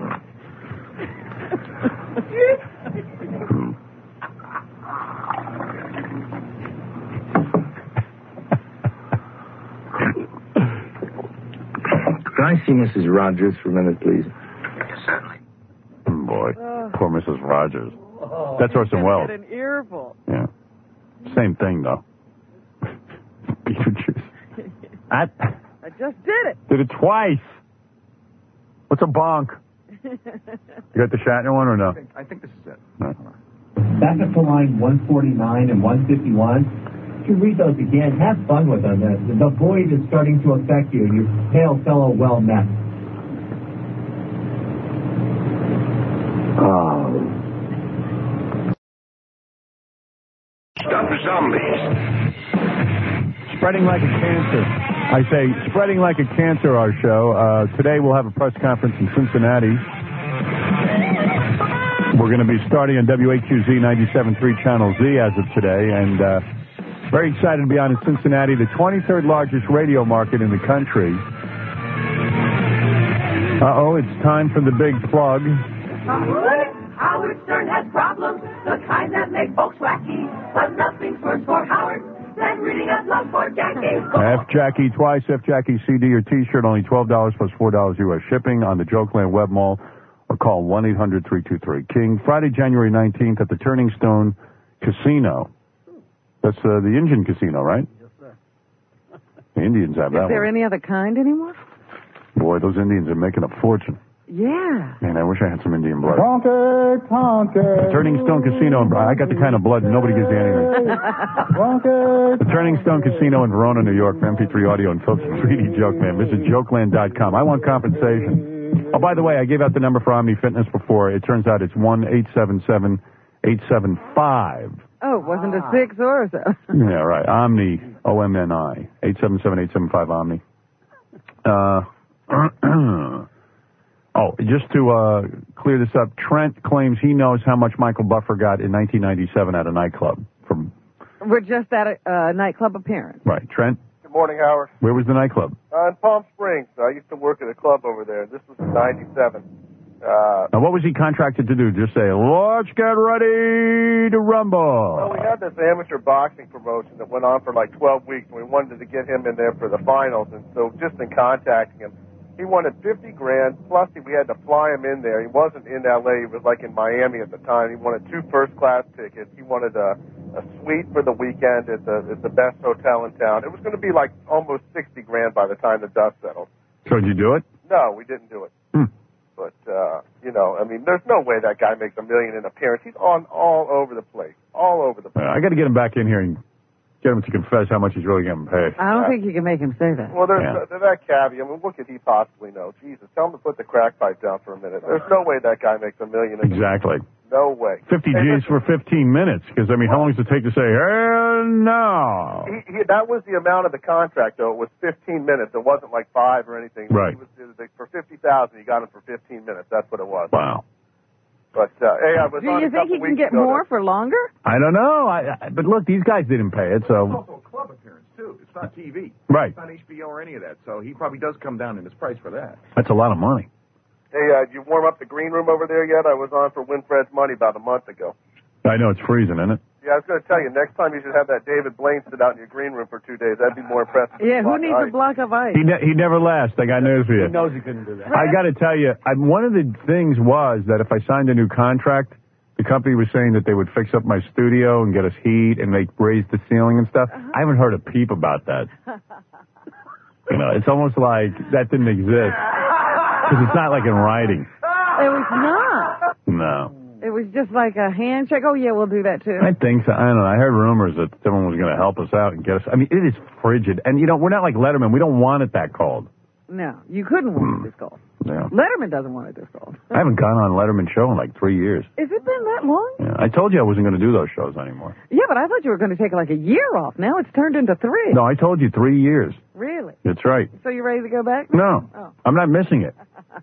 Speaker 23: Can I see Missus Rogers for a minute, please?
Speaker 24: Yes, certainly.
Speaker 1: Boy,
Speaker 13: Oh.
Speaker 1: poor Missus Rogers. That's Orson Welles.
Speaker 13: An earful.
Speaker 1: Yeah. Same thing, though. Beetlejuice. I
Speaker 13: I just did it.
Speaker 1: did it twice. What's a bonk? You got the Shatner one or no?
Speaker 2: I think, I think this is it.
Speaker 1: No.
Speaker 6: Back up to line one forty-nine and one fifty-one. You read those again. Have fun with them. The, the void is starting to affect you. You hail fellow well met.
Speaker 23: Oh.
Speaker 7: Stop the zombies.
Speaker 1: Spreading like a cancer. I say spreading like a cancer, our show. Uh, today we'll have a press conference in Cincinnati. We're going to be starting on W A Q Z ninety-seven point three Channel Z as of today. And uh, very excited to be on in Cincinnati, the twenty-third largest radio market in the country. Uh-oh, it's time for the big plug.
Speaker 9: Howard Stern has problems, the kind that make folks wacky. But nothing's worse for Howard than reading up love for Jackie.
Speaker 1: F Jackie twice, F Jackie C D or T-shirt, only twelve dollars plus four dollars U S shipping on the Jokeland Web Mall, or call one eight hundred three two three King. Friday, January nineteenth at the Turning Stone Casino. That's uh, the Indian casino, right? Yes, sir. The Indians have that
Speaker 13: Is there
Speaker 1: one.
Speaker 13: any other kind anymore?
Speaker 1: Boy, those Indians are making a fortune.
Speaker 13: Yeah.
Speaker 1: Man, I wish I had some Indian blood.
Speaker 10: Conquer, conquer.
Speaker 1: The Turning Stone Casino, in, I got the kind of blood nobody gives you anything. The Turning Stone Casino in Verona, New York, for M P three audio and films for three D Joke Man. Visit jokeland dot com. I want compensation. Oh, by the way, I gave out the number for Omni Fitness before. It turns out it's one eight seven seven eight seven five.
Speaker 13: Oh, it wasn't a six or a seven.
Speaker 1: Yeah, right. Omni, O M N I. eight seven seven eight seven five Omni. Uh, oh, just to uh, clear this up, Trent claims he knows how much Michael Buffer got in nineteen ninety-seven at a nightclub. From
Speaker 13: We're just at a uh, nightclub appearance.
Speaker 1: Right. Trent,
Speaker 14: Good morning, Howard.
Speaker 1: where was the nightclub?
Speaker 14: Uh, in Palm Springs. I used to work at a club over there. This was in ninety-seven. Uh,
Speaker 1: Now, what was he contracted to do? Just say, let's get ready to rumble.
Speaker 14: well, we had this amateur boxing promotion that went on for like twelve weeks, and we wanted to get him in there for the finals. And so just in contacting him, he wanted fifty grand, plus we had to fly him in there. He wasn't in L A. He was like in Miami at the time. He wanted two first-class tickets. He wanted a, a suite for the weekend at the, at the best hotel in town. It was going to be like almost sixty grand by the time the dust settled.
Speaker 1: So did you do it?
Speaker 14: No, we didn't do it.
Speaker 1: Hmm.
Speaker 14: But, uh, you know, I mean, there's no way that guy makes a million in appearance. He's on all over the place. All over the place.
Speaker 1: Uh, I got to get him back in here and get him to confess how much he's really getting paid.
Speaker 13: I don't think you can make him say that.
Speaker 14: Well, there's
Speaker 1: Yeah.
Speaker 14: uh, that caveat. I mean, what could he possibly know? Jesus, tell him to put the crack pipe down for a minute. There's no way that guy makes a million. In
Speaker 1: Exactly.
Speaker 14: No way.
Speaker 1: fifty
Speaker 14: Hey,
Speaker 1: G's for fifteen minutes, because, I mean, how long does it take to say, hell no?
Speaker 14: He, he, that was the amount of the contract, though. It was fifteen minutes. It wasn't like five or anything.
Speaker 1: Right.
Speaker 14: He was, it was like for fifty thousand. You got him for fifteen minutes. That's what it was.
Speaker 1: Wow.
Speaker 14: But uh, hey, I was
Speaker 13: Do
Speaker 14: on
Speaker 13: you
Speaker 14: a
Speaker 13: think
Speaker 14: couple
Speaker 13: he can
Speaker 14: weeks
Speaker 13: get
Speaker 14: ago
Speaker 13: more for longer?
Speaker 1: I don't know. I, I, but look, these guys didn't pay it, so.
Speaker 2: Also a club appearance, too. It's not T V.
Speaker 1: Right.
Speaker 2: It's not H B O or any of that. So he probably does come down in his price for that.
Speaker 1: That's a lot of money.
Speaker 14: Hey, uh, did you warm up the green room over there yet? I was on for Winfred's Money about a month ago.
Speaker 1: I know it's freezing, isn't it?
Speaker 14: Yeah, I was going to tell you, next time you should have that David Blaine sit out in your green room for two days. That'd be more impressive.
Speaker 13: Yeah, who
Speaker 14: Block
Speaker 13: needs a
Speaker 14: ice.
Speaker 13: block of ice?
Speaker 1: He, ne- he never lasts. I got news for you.
Speaker 5: He knows he couldn't do that.
Speaker 1: I got to tell you, I, one of the things was that if I signed a new contract, the company was saying that they would fix up my studio and get us heat and they raise the ceiling and stuff.
Speaker 13: Uh-huh.
Speaker 1: I haven't heard a peep about that. You know, it's almost like that didn't exist. Because it's not like in writing.
Speaker 13: It was not.
Speaker 1: No.
Speaker 13: It was just like a handshake. Oh, yeah, we'll do that, too.
Speaker 1: I think so. I don't know. I heard rumors that someone was going to help us out and get us. I mean, it is frigid. And, you know, we're not like Letterman. We don't want it that cold.
Speaker 13: No, you couldn't want it this cold.
Speaker 1: Yeah.
Speaker 13: Letterman doesn't want it this cold.
Speaker 1: I haven't gone on Letterman show in like three years.
Speaker 13: Has it been that long?
Speaker 1: Yeah. I told you I wasn't going to do those shows anymore.
Speaker 13: Yeah, but I thought you were going to take like a year off. Now it's turned into three.
Speaker 1: No, I told you three years.
Speaker 13: Really?
Speaker 1: That's right.
Speaker 13: So you ready to go back?
Speaker 1: No,
Speaker 13: Oh.
Speaker 1: I'm not missing it.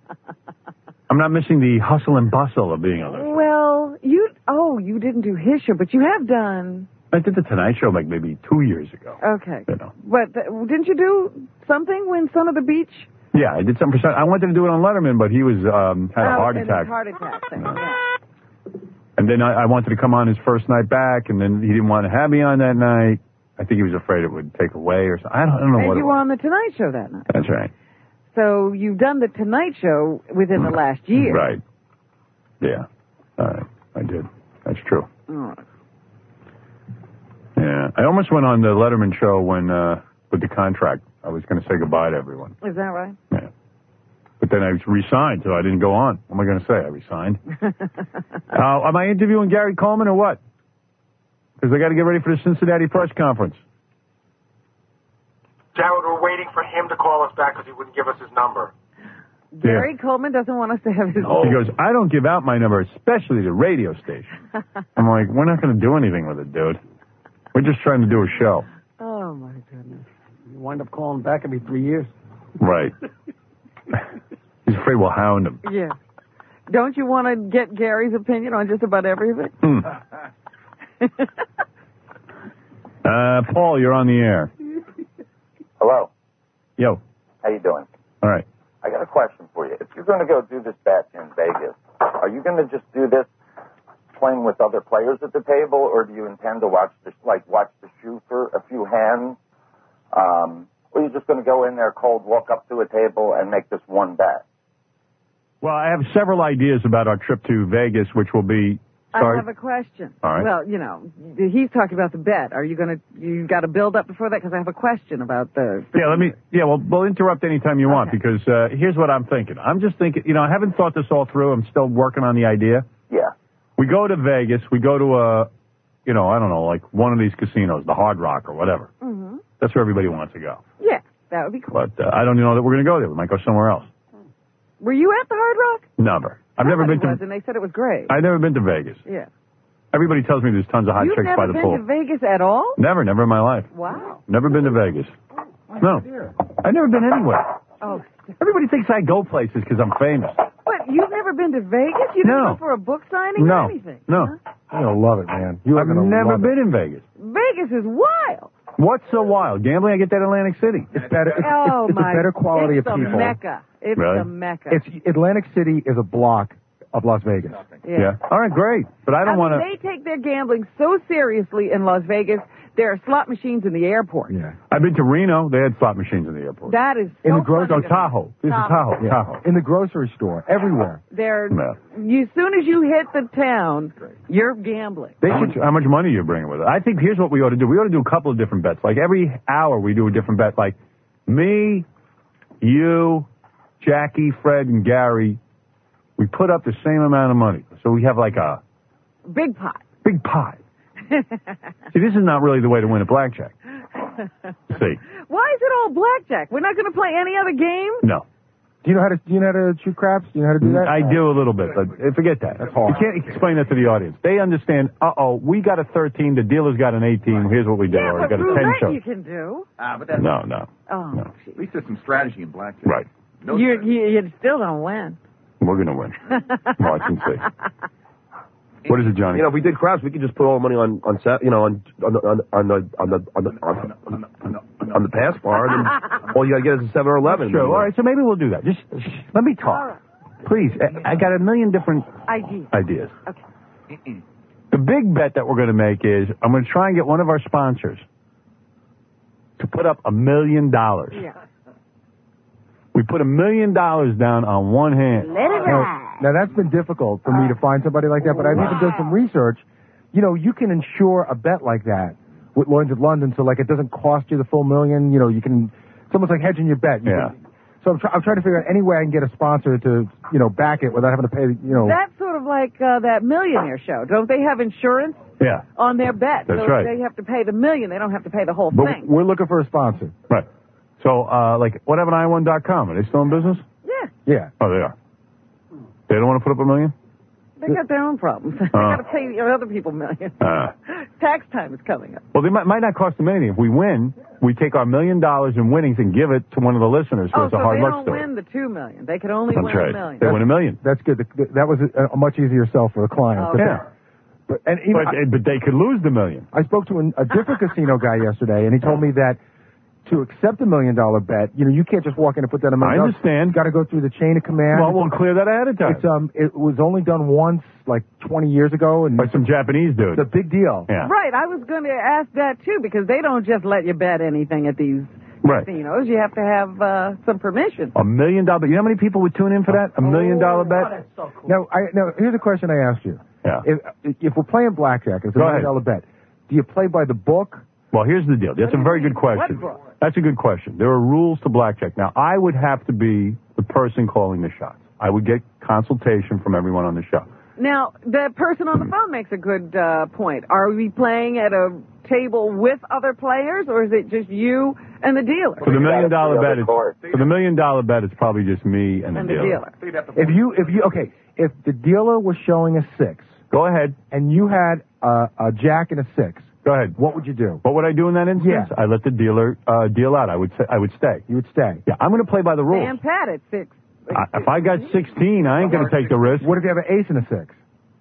Speaker 1: I'm not missing the hustle and bustle of being on there.
Speaker 13: Well, you, oh, you didn't do his show, but you have done
Speaker 11: I did the Tonight Show like maybe two years ago.
Speaker 13: Okay.
Speaker 11: You know.
Speaker 13: But uh, didn't you do something when Son of the Beach?
Speaker 11: Yeah, I did something for. I wanted to do it on Letterman, but he was um, had a
Speaker 13: Oh,
Speaker 11: heart
Speaker 13: and
Speaker 11: attack.
Speaker 13: his heart attack thing. Yeah.
Speaker 11: And then I, I wanted to come on his first night back, and then he didn't want to have me on that night. I think he was afraid it would take away or something. I don't, I don't know
Speaker 13: And
Speaker 11: what
Speaker 13: you
Speaker 11: it
Speaker 13: were
Speaker 11: was.
Speaker 13: on the Tonight Show that night.
Speaker 11: That's right.
Speaker 13: So you've done the Tonight Show within the last year.
Speaker 11: Right. Yeah. All right. I did. That's true.
Speaker 13: All right.
Speaker 11: Yeah. I almost went on the Letterman show when, uh, with the contract. I was going to say goodbye to everyone.
Speaker 13: Is that right?
Speaker 11: Yeah. But then I resigned, so I didn't go on. What am I going to say? I resigned. uh, am I interviewing Gary Coleman or what? Because I got to get ready for the Cincinnati press conference.
Speaker 4: Jared, we're waiting for him to call us back because he wouldn't give us his number.
Speaker 13: Gary Coleman doesn't want us to have his...
Speaker 11: He goes, I don't give out my number, especially the radio station. I'm like, we're not going to do anything with it, dude. We're just trying to do a show.
Speaker 13: Oh, my goodness.
Speaker 5: You wind up calling back every three years.
Speaker 11: Right. He's afraid we'll hound him.
Speaker 13: Yeah. Don't you want to get Gary's opinion on just about everything?
Speaker 11: Hmm. uh, Paul, you're on the air.
Speaker 12: Hello.
Speaker 11: Yo.
Speaker 12: How you doing?
Speaker 11: All right.
Speaker 12: I got a question for you. If you're going to go do this bet in Vegas, are you going to just do this playing with other players at the table, or do you intend to watch the, like watch the shoe for a few hands? Um, or are you just going to go in there cold, walk up to a table, and make this one bet?
Speaker 11: Well, I have several ideas about our trip to Vegas, which will be... Sorry?
Speaker 13: I have a question.
Speaker 11: All right.
Speaker 13: Well, you know, he's talking about the bet. Are you going to, you got to build up before that? Because I have a question about the...
Speaker 11: Yeah, let me, yeah, well, we'll interrupt anytime you want, because uh, here's what I'm thinking. I'm just thinking, you know, I haven't thought this all through. I'm still working on the idea.
Speaker 12: Yeah.
Speaker 11: We go to Vegas. We go to a, you know, I don't know, like one of these casinos, the Hard Rock or whatever.
Speaker 13: Mm-hmm.
Speaker 11: That's where everybody wants to go.
Speaker 13: Yeah, that would be cool.
Speaker 11: But uh, I don't know that we're going to go there. We might go somewhere else.
Speaker 13: Were you at the Hard Rock?
Speaker 11: Never. I've never been
Speaker 13: was,
Speaker 11: to...
Speaker 13: and they said it was great.
Speaker 11: I've never been to Vegas.
Speaker 13: Yeah.
Speaker 11: Everybody tells me there's tons of hot
Speaker 13: You've
Speaker 11: chicks
Speaker 13: never
Speaker 11: by the
Speaker 13: been
Speaker 11: pool.
Speaker 13: to Vegas at all?
Speaker 11: Never, never in my life.
Speaker 13: Wow.
Speaker 11: Never been to Vegas. No. I've never been anywhere.
Speaker 13: Oh.
Speaker 11: Everybody thinks I go places because I'm famous.
Speaker 13: But you've never been to Vegas? You didn't
Speaker 11: No.
Speaker 13: go for a book signing
Speaker 11: No.
Speaker 13: or anything?
Speaker 11: No.
Speaker 3: You're going to love it, man. You are
Speaker 11: I've
Speaker 3: going to
Speaker 11: never
Speaker 3: love
Speaker 11: been in Vegas.
Speaker 13: Vegas is wild.
Speaker 11: What's so wild? Gambling? I get that in Atlantic City.
Speaker 3: It's better. It's,
Speaker 13: Oh,
Speaker 3: it's, it's
Speaker 13: my.
Speaker 3: a better quality
Speaker 13: it's
Speaker 3: of
Speaker 13: the
Speaker 3: people.
Speaker 13: Mecca. It's
Speaker 11: Really?
Speaker 13: the Mecca.
Speaker 3: It's Atlantic City is a block of Las Vegas.
Speaker 13: Yeah.
Speaker 11: All right, great. But I don't
Speaker 13: I
Speaker 11: want
Speaker 13: mean, they take their gambling so seriously in Las Vegas. There are slot machines in the airport.
Speaker 3: Yeah.
Speaker 11: I've been to Reno. They had slot machines in the airport.
Speaker 13: That is so
Speaker 3: In the grocery
Speaker 11: Oh,
Speaker 13: funny to me.
Speaker 11: Tahoe. This is Tahoe.
Speaker 3: Yeah.
Speaker 11: Tahoe.
Speaker 3: In the grocery store, everywhere.
Speaker 13: They're,
Speaker 11: No.
Speaker 13: you, as soon as you hit the town, you're gambling.
Speaker 11: They how, much, how much money are you bringing with it? I think here's what we ought to do. We ought to do a couple of different bets. Like every hour we do a different bet. Like me, you, Jackie, Fred, and Gary, we put up the same amount of money. So we have like a
Speaker 13: Big pot.
Speaker 11: big pot. See, this is not really the way to win at blackjack. See?
Speaker 13: Why is it all blackjack? We're not going to play any other game?
Speaker 11: No.
Speaker 3: Do you know how to do you know how to shoot craps? Do you know how to do that?
Speaker 11: I do a little bit, but uh, forget that.
Speaker 3: That's hard.
Speaker 11: You can't explain that to the audience. They understand, uh-oh, we got a thirteen, the dealer's got an eighteen, here's what we do.
Speaker 13: Yeah,
Speaker 11: or we
Speaker 13: but
Speaker 11: got a ten
Speaker 13: roulette
Speaker 11: show.
Speaker 13: you can do.
Speaker 24: Ah, but that's...
Speaker 11: No, no.
Speaker 13: Oh,
Speaker 11: No.
Speaker 24: At least there's some strategy in blackjack.
Speaker 11: Right.
Speaker 24: No
Speaker 13: you, you, you still don't win.
Speaker 11: We're going to win. Watch and see. What is it, Johnny?
Speaker 17: You know, if we did craps, we could just put all the money on, on set, you know, on on the on the on the on the on the, on the, on the pass bar, and all you got to get is a seven or eleven.
Speaker 11: Sure. All right, so maybe we'll do that. Just let me talk. Please. I, I got a million different
Speaker 13: Ideas.
Speaker 11: ideas.
Speaker 13: Okay.
Speaker 11: The big bet that we're going to make is I'm going to try and get one of our sponsors to put up a million dollars.
Speaker 13: Yeah.
Speaker 11: We put a million dollars down on one hand.
Speaker 13: Let it
Speaker 3: Now,
Speaker 13: ride.
Speaker 3: now that's been difficult for me to find somebody like that, but I've even done some research. You know, you can insure a bet like that with Lloyd's of London, so like it doesn't cost you the full million. You know, you can. It's almost like hedging your bet. You
Speaker 11: Yeah.
Speaker 3: can- so I'm, try, I'm trying to figure out any way I can get a sponsor to, you know, back it without having to pay. You know.
Speaker 13: That's sort of like uh, that millionaire show. Don't they have insurance
Speaker 11: Yeah.
Speaker 13: on their bet?
Speaker 11: That's
Speaker 13: so
Speaker 11: right.
Speaker 13: if they have to pay the million, they don't have to pay the whole
Speaker 3: But
Speaker 13: thing.
Speaker 3: we're looking for a sponsor.
Speaker 11: Right. So, uh, like, what happened to I one dot com? Are they still in business?
Speaker 13: Yeah.
Speaker 3: Yeah.
Speaker 11: Oh, they are. They don't want to put up a million?
Speaker 13: They got their own problems. they
Speaker 11: Uh.
Speaker 13: got to pay the other people millions.
Speaker 11: Uh,
Speaker 13: Tax time is coming up.
Speaker 11: well, they might, might not cost them anything. If we win, we take our million dollars in winnings and give it to one of the listeners who
Speaker 13: Oh,
Speaker 11: has
Speaker 13: so
Speaker 11: a hard
Speaker 13: they
Speaker 11: luck
Speaker 13: don't
Speaker 11: story.
Speaker 13: win the two million. They can only
Speaker 11: That's
Speaker 13: win
Speaker 11: right.
Speaker 13: a million.
Speaker 11: They win a million.
Speaker 3: That's good. The- That was a, a much easier sell for the client.
Speaker 13: Oh,
Speaker 3: But
Speaker 11: Yeah.
Speaker 3: But, and, you know,
Speaker 11: but,
Speaker 3: I,
Speaker 11: but they could lose the million.
Speaker 3: I spoke to an, a different casino guy yesterday, and he told me that to accept a million dollar bet, you know, you can't just walk in and put down a million
Speaker 11: I understand.
Speaker 3: You've got to go through the chain of command.
Speaker 11: Well, we'll clear that ahead of time.
Speaker 3: It's, um, it was only done once, like twenty years ago. And
Speaker 11: by some Japanese dude.
Speaker 3: It's a big deal.
Speaker 11: Yeah.
Speaker 13: Right, I was going to ask that, too, because they don't just let you bet anything at these
Speaker 11: right.
Speaker 13: casinos. You have to have uh, some permission.
Speaker 11: A million dollar bet. You know how many people would tune in for that? A million dollar bet?
Speaker 13: Oh, that's so cool.
Speaker 3: Now, I, now, here's a question I asked you.
Speaker 11: Yeah.
Speaker 3: If, if we're playing blackjack, it's a
Speaker 11: Go
Speaker 3: million
Speaker 11: ahead.
Speaker 3: dollar bet. Do you play by the book?
Speaker 11: Well, here's the deal. That's a very good question. That's a good question. There are rules to blackjack. Now, I would have to be the person calling the shots. I would get consultation from everyone on the show.
Speaker 13: Now, the person on the phone makes a good uh, point. Are we playing at a table with other players, or is it just you and the dealer?
Speaker 11: For the million dollar bet, it's, for the million dollar bet, it's probably just me and the
Speaker 13: And the
Speaker 11: dealer.
Speaker 13: dealer.
Speaker 3: If you, if you, okay, if the dealer was showing a six.
Speaker 11: Go ahead.
Speaker 3: And you had a, a jack and a six.
Speaker 11: Go ahead.
Speaker 3: What would you do?
Speaker 11: What would I do in that instance?
Speaker 3: Yeah.
Speaker 11: I let the dealer uh, deal out. I would say, I would stay.
Speaker 3: You would stay.
Speaker 11: Yeah, I'm going to play by the rules.
Speaker 13: And Pat at six.
Speaker 11: I, if I got sixteen, I ain't going to take the risk.
Speaker 3: What if you have an ace and a six?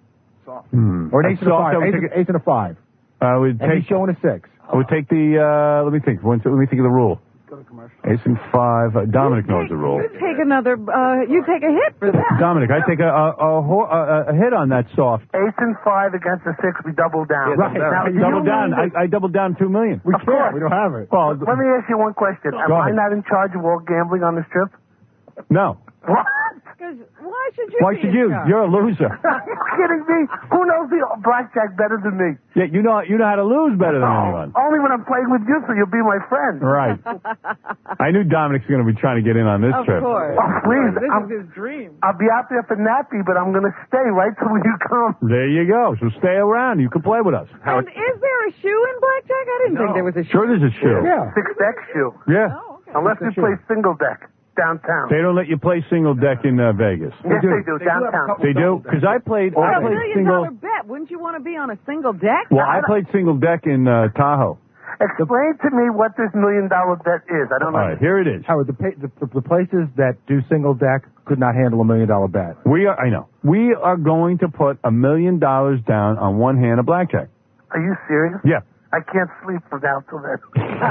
Speaker 11: Hmm.
Speaker 3: Or an ace and a
Speaker 11: Soft,
Speaker 3: five?
Speaker 11: I would
Speaker 3: Ace,
Speaker 11: take
Speaker 3: and- ace and a five.
Speaker 11: I would
Speaker 3: And
Speaker 11: take.
Speaker 3: he's showing a six.
Speaker 11: I would take the. Uh, let me think. One, two, let me think of the rule. Ace and five. Uh, Dominic knows the rule.
Speaker 13: You take another, uh, you take a hit for that.
Speaker 11: Dominic, I take a a, a, ho- a a hit on that soft.
Speaker 14: Ace and five against a six, we double down.
Speaker 11: Right.
Speaker 14: Now, do
Speaker 11: double
Speaker 14: you
Speaker 11: down.
Speaker 14: mean-
Speaker 11: I, I doubled down two million.
Speaker 3: We
Speaker 14: Of
Speaker 3: can't.
Speaker 14: course.
Speaker 3: We don't have it.
Speaker 11: Well,
Speaker 14: Let me ask you one question. Am
Speaker 11: Go
Speaker 14: I
Speaker 11: ahead.
Speaker 14: not in charge of all gambling on the strip?
Speaker 11: no.
Speaker 14: What?
Speaker 13: Because why should you
Speaker 11: Why
Speaker 13: be
Speaker 11: should
Speaker 13: in
Speaker 11: you?
Speaker 13: charge?
Speaker 11: You're a loser.
Speaker 14: Are you kidding me? Who knows the blackjack better than me?
Speaker 11: Yeah, you know you know how to lose better than anyone.
Speaker 14: Only when I'm playing with you, so you'll be my friend.
Speaker 11: Right. I knew Dominic's going to be trying to get in on this
Speaker 13: Of
Speaker 11: trip.
Speaker 13: course.
Speaker 14: Oh, please.
Speaker 13: This
Speaker 14: I'm-
Speaker 13: is his dream.
Speaker 14: I'll be out there for nappy, but I'm going to stay right till you come.
Speaker 11: There you go. So stay around. You can play with us.
Speaker 13: And is there a shoe in blackjack? I didn't think there was a shoe.
Speaker 11: Sure, there's a shoe.
Speaker 3: Yeah.
Speaker 14: Six deck shoe.
Speaker 11: Yeah.
Speaker 13: Oh, okay.
Speaker 14: Unless we play single deck downtown.
Speaker 11: They don't let you play single deck in uh, Vegas.
Speaker 14: Yes, they do. Downtown.
Speaker 11: They do? Because I played.
Speaker 13: For
Speaker 11: I
Speaker 13: a
Speaker 11: played
Speaker 13: million
Speaker 11: single.
Speaker 13: dollar bet, wouldn't you want to be on a single deck?
Speaker 11: Well, I played single deck in uh, Tahoe.
Speaker 14: Explain to me what this million dollar bet is. I don't
Speaker 11: All
Speaker 14: know.
Speaker 11: right, here it is.
Speaker 3: Howard, the, pa- the, the places that do single deck could not handle a million dollar bet.
Speaker 11: We are. I know. We are going to put a million dollars down on one hand of blackjack.
Speaker 14: Are you serious?
Speaker 11: Yeah.
Speaker 14: I can't sleep from now till then.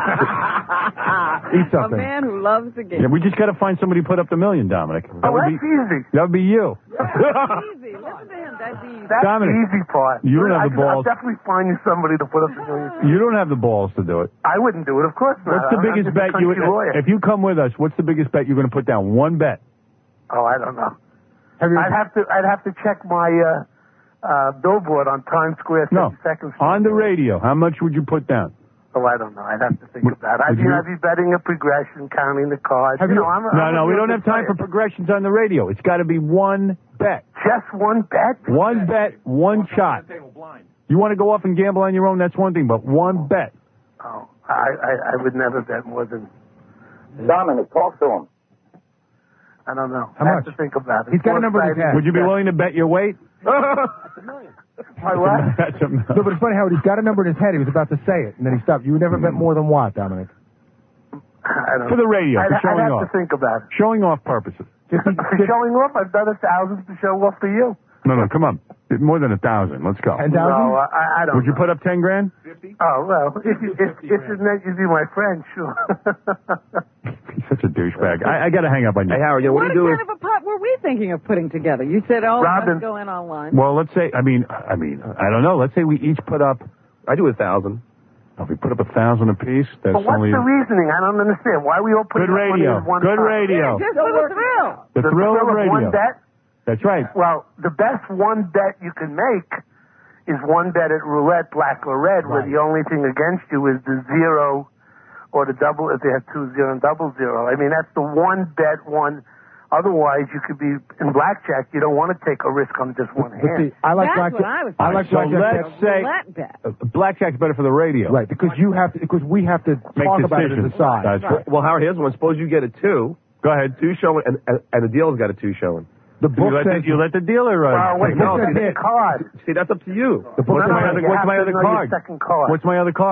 Speaker 11: Eat
Speaker 13: A
Speaker 11: something.
Speaker 13: man who loves the game.
Speaker 11: Yeah, we just got to find somebody to put up the million, Dominic. That
Speaker 14: Oh,
Speaker 11: would
Speaker 14: that's
Speaker 11: be.
Speaker 14: easy.
Speaker 11: That would be you.
Speaker 13: Easy. Listen to him. That's easy.
Speaker 14: That's
Speaker 11: Dominic,
Speaker 14: the easy part.
Speaker 11: you don't have
Speaker 14: I
Speaker 11: the
Speaker 14: can- I'll
Speaker 11: balls.
Speaker 14: definitely find you somebody to put up the million.
Speaker 11: You don't have the balls to do it.
Speaker 14: I wouldn't do it, of course not.
Speaker 11: What's the
Speaker 14: I'm- I'm
Speaker 11: biggest
Speaker 14: just a
Speaker 11: bet you would?
Speaker 14: country lawyer.
Speaker 11: If you come with us, what's the biggest bet you're going to put down? One bet.
Speaker 14: Oh, I don't know. I'd have to. I'd have to check my uh, uh, billboard on Times Square,
Speaker 11: No.
Speaker 14: fifty-second Street.
Speaker 11: On the radio, how much would you put down?
Speaker 14: Oh, I don't know. I'd have to think
Speaker 11: Would-
Speaker 14: about it. I'd
Speaker 11: would
Speaker 14: be,
Speaker 11: you-
Speaker 14: I'd be betting a progression, counting the cards.
Speaker 11: Have
Speaker 14: you
Speaker 11: you-
Speaker 14: know, I'm a,
Speaker 11: no,
Speaker 14: I'm a
Speaker 11: no, we
Speaker 14: real
Speaker 11: don't have
Speaker 14: good
Speaker 11: time for
Speaker 14: player.
Speaker 11: progressions on the radio. It's got to be one bet.
Speaker 14: Just one bet?
Speaker 11: One bet, one shot. You want to go off and gamble on your own, that's one thing, but one bet.
Speaker 14: Oh, I, I, I would never bet more than.
Speaker 12: Dominic, talk to him.
Speaker 14: I don't know.
Speaker 11: How
Speaker 14: I
Speaker 11: much?
Speaker 14: have to think about it.
Speaker 3: He's got a number in his head.
Speaker 11: Would you be willing to bet your weight?
Speaker 14: My what?
Speaker 11: That's a million.
Speaker 3: No, but it's funny, Howard. He's got a number in his head. He was about to say it, and then he stopped. You would never bet more than what, Dominic?
Speaker 14: I don't
Speaker 11: For the radio,
Speaker 14: I'd,
Speaker 11: for
Speaker 14: I'd
Speaker 11: showing
Speaker 14: have
Speaker 11: off.
Speaker 14: to think about it.
Speaker 11: Showing off purposes.
Speaker 14: For showing off, I've done a thousand to show off to you.
Speaker 11: No, no, come on. More than a thousand. Let's go.
Speaker 3: Ten
Speaker 14: No,
Speaker 3: thousand?
Speaker 14: I, I don't
Speaker 11: Would you
Speaker 14: know.
Speaker 11: put up ten grand?
Speaker 14: Oh, well, if, you, if, if it meant you'd be my friend, sure.
Speaker 11: He's such a douchebag. I, I got to hang up on you.
Speaker 17: Hey, Howard, you know, what,
Speaker 13: What
Speaker 17: do you do
Speaker 13: kind of a pot were we thinking of putting together? You said, oh,
Speaker 14: Robin.
Speaker 13: let's go in online.
Speaker 11: Well, let's say, I mean, I mean, I don't know. Let's say we each put up,
Speaker 17: I do a thousand.
Speaker 11: if we put up a thousand apiece, that's
Speaker 14: But what's
Speaker 11: only
Speaker 14: the reasoning? I don't understand. Why are we all putting
Speaker 11: good
Speaker 14: up money
Speaker 11: radio.
Speaker 14: at one
Speaker 11: Good
Speaker 14: time?
Speaker 11: radio.
Speaker 13: Just for the thrill.
Speaker 11: The thrill of
Speaker 14: of
Speaker 11: radio.
Speaker 14: one bet?
Speaker 11: That's right.
Speaker 14: Well, the best one bet you can make is one bet at roulette, black or red, where the only thing against you is the zero or the double, if they have two zero and double zero. I mean, that's the one bet one. Otherwise, you could be in blackjack. You don't want to take a risk on just one
Speaker 3: But
Speaker 14: hand.
Speaker 3: see, I like
Speaker 13: That's
Speaker 3: blackjack.
Speaker 13: what I was
Speaker 3: I like
Speaker 11: So
Speaker 3: blackjack.
Speaker 11: let's
Speaker 3: bets-
Speaker 11: say
Speaker 13: Roulette bet.
Speaker 11: uh, blackjack's better for the radio.
Speaker 3: Right, because you have to, because we have to
Speaker 11: Make
Speaker 3: talk about it and
Speaker 11: decisions.
Speaker 3: decide.
Speaker 11: That's right.
Speaker 17: Well, Howard, here's one. Suppose you get a two.
Speaker 11: Go ahead.
Speaker 17: Two showing, and, and, and the dealer's got a two showing.
Speaker 3: The
Speaker 11: You
Speaker 3: book
Speaker 11: let, the,
Speaker 3: says
Speaker 11: you let the dealer run.
Speaker 14: Well, wait,
Speaker 17: No,
Speaker 14: no,
Speaker 17: see,
Speaker 14: the card.
Speaker 17: See, that's up to you.
Speaker 11: What's
Speaker 14: No, no,
Speaker 11: my other,
Speaker 14: you
Speaker 11: what's
Speaker 14: have
Speaker 11: my
Speaker 14: to
Speaker 11: other
Speaker 14: know your
Speaker 11: card?
Speaker 14: second card.
Speaker 11: What's my other card?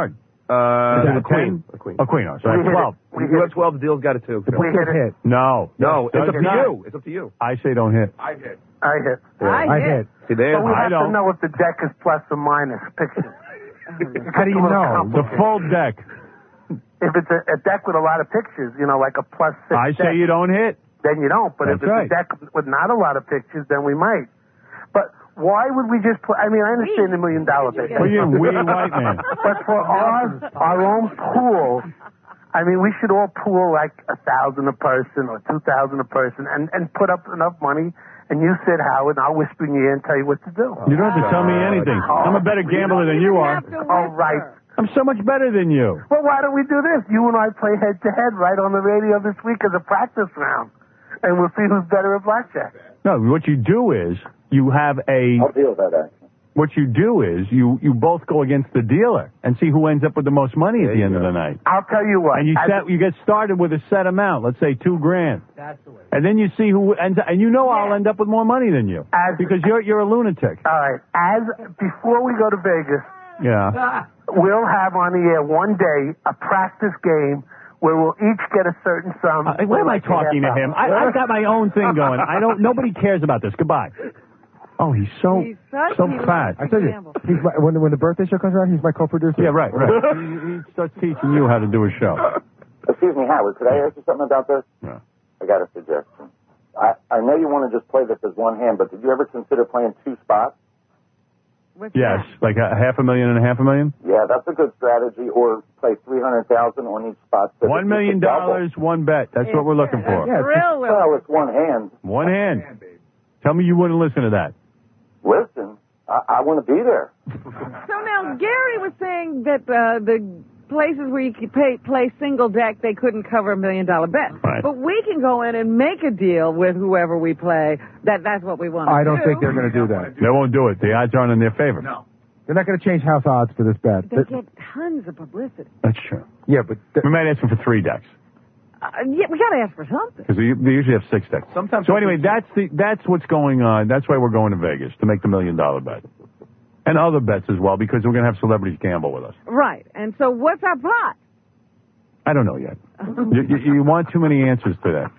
Speaker 17: Uh,
Speaker 11: Is it
Speaker 17: a
Speaker 11: a
Speaker 17: queen.
Speaker 11: ten?
Speaker 17: A queen.
Speaker 11: A queen. Oh, so
Speaker 17: We
Speaker 11: that's
Speaker 17: hit
Speaker 11: twelve.
Speaker 17: it. You have twelve. The deal's got it too.
Speaker 3: We hit it.
Speaker 11: No.
Speaker 17: No, it's up to
Speaker 11: not.
Speaker 17: you. It's up to you.
Speaker 11: I say don't hit.
Speaker 14: I hit.
Speaker 16: I hit.
Speaker 11: I hit.
Speaker 17: See, there.
Speaker 16: But we
Speaker 11: I
Speaker 16: have to
Speaker 11: don't.
Speaker 16: know if the deck is plus or minus pictures.
Speaker 3: How do you know?
Speaker 11: The full deck.
Speaker 16: If it's a, a deck with a lot of pictures, you know, like a plus six
Speaker 11: I say
Speaker 16: deck,
Speaker 11: you don't hit.
Speaker 16: then you don't. But if
Speaker 11: That's
Speaker 16: it's
Speaker 11: right.
Speaker 16: a deck with not a lot of pictures, then we might. But why would we just play? I mean, I understand the million dollar bet.
Speaker 11: Well, you're a wee white man.
Speaker 16: But for our our own pool, I mean, we should all pool like a thousand a person or two thousand a person, and and put up enough money. And you said, Howard, and I'll whisper in your ear and tell you what to do.
Speaker 11: You don't have to tell me anything. I'm a better gambler than you are.
Speaker 16: All right.
Speaker 11: I'm so much better than you.
Speaker 16: Well, why don't we do this? You and I play head to head right on the radio this week as a practice round, and we'll see who's better at blackjack.
Speaker 11: No, what you do is you have a.
Speaker 12: I'll deal with that, actually.
Speaker 11: What you do is you you both go against the dealer and see who ends up with the most money at the end of the night.
Speaker 16: I'll tell you what.
Speaker 11: And you
Speaker 16: as
Speaker 11: set you get started with a set amount, let's say two grand.
Speaker 16: That's the way.
Speaker 11: And then you see who ends up, and you know I'll end up with more money than you
Speaker 16: As-
Speaker 11: because you're you're a lunatic.
Speaker 16: All right. As before we go to Vegas,
Speaker 11: Yeah.
Speaker 16: we'll have on the air one day a practice game where we'll each get a certain sum.
Speaker 11: Uh, why am I
Speaker 16: like a
Speaker 11: talking to
Speaker 16: half
Speaker 11: him?
Speaker 16: hour.
Speaker 11: I, I've got my own thing going. I don't. Nobody cares about this. Goodbye. Oh, he's so
Speaker 13: He's such-
Speaker 11: so
Speaker 13: he
Speaker 11: fat.
Speaker 3: I told you, he's my, when, when the birthday show comes around, he's my co-producer.
Speaker 11: Yeah, right, right. he, he starts teaching you how to do a show.
Speaker 12: Excuse me, Howard, could I ask you something about this?
Speaker 11: Yeah.
Speaker 12: I got a suggestion. I, I know you want to just play this as one hand, but did you ever consider playing two spots?
Speaker 11: Yes, like a half a million and a half a million.
Speaker 12: Yeah, that's a good strategy. Or play three hundred thousand on each spot. So
Speaker 11: One
Speaker 12: that you
Speaker 11: million
Speaker 12: could double.
Speaker 11: dollars, one bet. That's what we're looking for.
Speaker 12: Yeah, it's- well, it's one hand.
Speaker 11: One hand. Tell me you wouldn't listen to that.
Speaker 12: Listen, I, I want to be there.
Speaker 13: So now Gary was saying that uh, the places where you could pay, play single deck, they couldn't cover a million dollar bet.
Speaker 11: Right.
Speaker 13: But we can go in and make a deal with whoever we play. That that's what we want to
Speaker 3: I
Speaker 13: do.
Speaker 3: don't think they're going to do that.
Speaker 11: They won't do it. The odds aren't in their favor. No.
Speaker 3: They're not going to change house odds for this bet.
Speaker 13: They get tons of publicity.
Speaker 11: That's true.
Speaker 3: Yeah, but
Speaker 11: We might ask them for three decks
Speaker 13: Uh, yeah, we got to ask for something.
Speaker 11: because they, they usually have six decks.
Speaker 17: Sometimes.
Speaker 11: So anyway, that's the that's what's going on. That's why we're going to Vegas to make the million dollar bet, and other bets as well because we're going to have celebrities gamble with us.
Speaker 13: Right. And so what's our plot?
Speaker 11: I don't know yet. you, you, you want too many answers to that.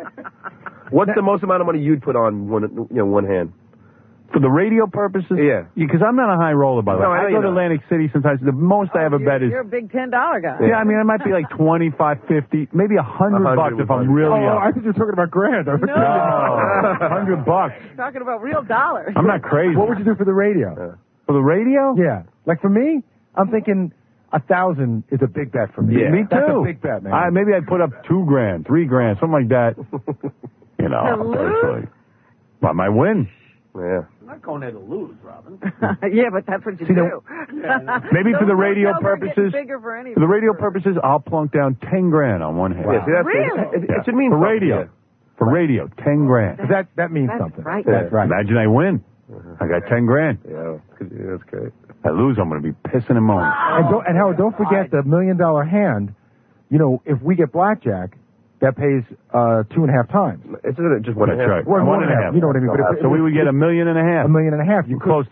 Speaker 17: What's the most amount of money you'd put on one, you know, one hand?
Speaker 11: For the radio purposes?
Speaker 17: Yeah.
Speaker 11: Because I'm not a high roller, by the
Speaker 17: No,
Speaker 11: way.
Speaker 17: I know
Speaker 11: I go
Speaker 17: you're
Speaker 11: to
Speaker 17: not.
Speaker 11: Atlantic City sometimes. The most I ever bet is...
Speaker 13: You're a big ten dollar guy.
Speaker 11: Yeah, I mean, it might be like twenty-five, fifty, maybe a hundred
Speaker 17: A
Speaker 11: bucks
Speaker 17: hundred
Speaker 11: if I'm
Speaker 17: would be
Speaker 11: really
Speaker 3: oh,
Speaker 11: up.
Speaker 3: I thought you were talking about grand. I was
Speaker 11: No, a hundred bucks.
Speaker 13: Talking about real dollars.
Speaker 11: I'm not crazy.
Speaker 3: What would you do for the radio?
Speaker 11: For the radio?
Speaker 3: Yeah. Like for me, I'm thinking a thousand is a big bet for me.
Speaker 11: Yeah. Me
Speaker 3: That's
Speaker 11: too.
Speaker 3: a big bet, man.
Speaker 11: I, maybe I'd put up two grand, three grand, something like that. You know,
Speaker 13: To lose?
Speaker 11: personally. I might win.
Speaker 17: Yeah.
Speaker 5: I'm not going there to lose, Robin.
Speaker 13: Yeah, but that's what you
Speaker 11: See,
Speaker 13: do.
Speaker 11: Maybe for the
Speaker 13: Those
Speaker 11: radio
Speaker 13: hotels are getting
Speaker 11: purposes,
Speaker 13: bigger for any
Speaker 11: for the radio purposes, I'll plunk down ten grand on one hand.
Speaker 17: Yeah, see, that's
Speaker 13: Really?
Speaker 17: It, it,
Speaker 11: Yeah.
Speaker 17: it should mean
Speaker 11: for
Speaker 17: something,
Speaker 11: radio.
Speaker 17: yeah.
Speaker 11: For radio, ten grand.
Speaker 3: that that means
Speaker 13: That's
Speaker 3: something.
Speaker 13: right.
Speaker 3: That's right.
Speaker 11: Imagine I win. I got ten grand.
Speaker 17: Yeah, yeah, that's great.
Speaker 11: I lose, I'm going to be pissing and moaning.
Speaker 3: And don't, and Howard, don't forget the million dollar hand. You know, if we get blackjack, that pays uh, two and a half times.
Speaker 17: It's just one
Speaker 11: That's
Speaker 17: and a half.
Speaker 11: right.
Speaker 3: Well,
Speaker 11: One and a half.
Speaker 3: You know what I mean? But if,
Speaker 11: So we would get a million and a half.
Speaker 3: a million and a half. You could.
Speaker 11: Close.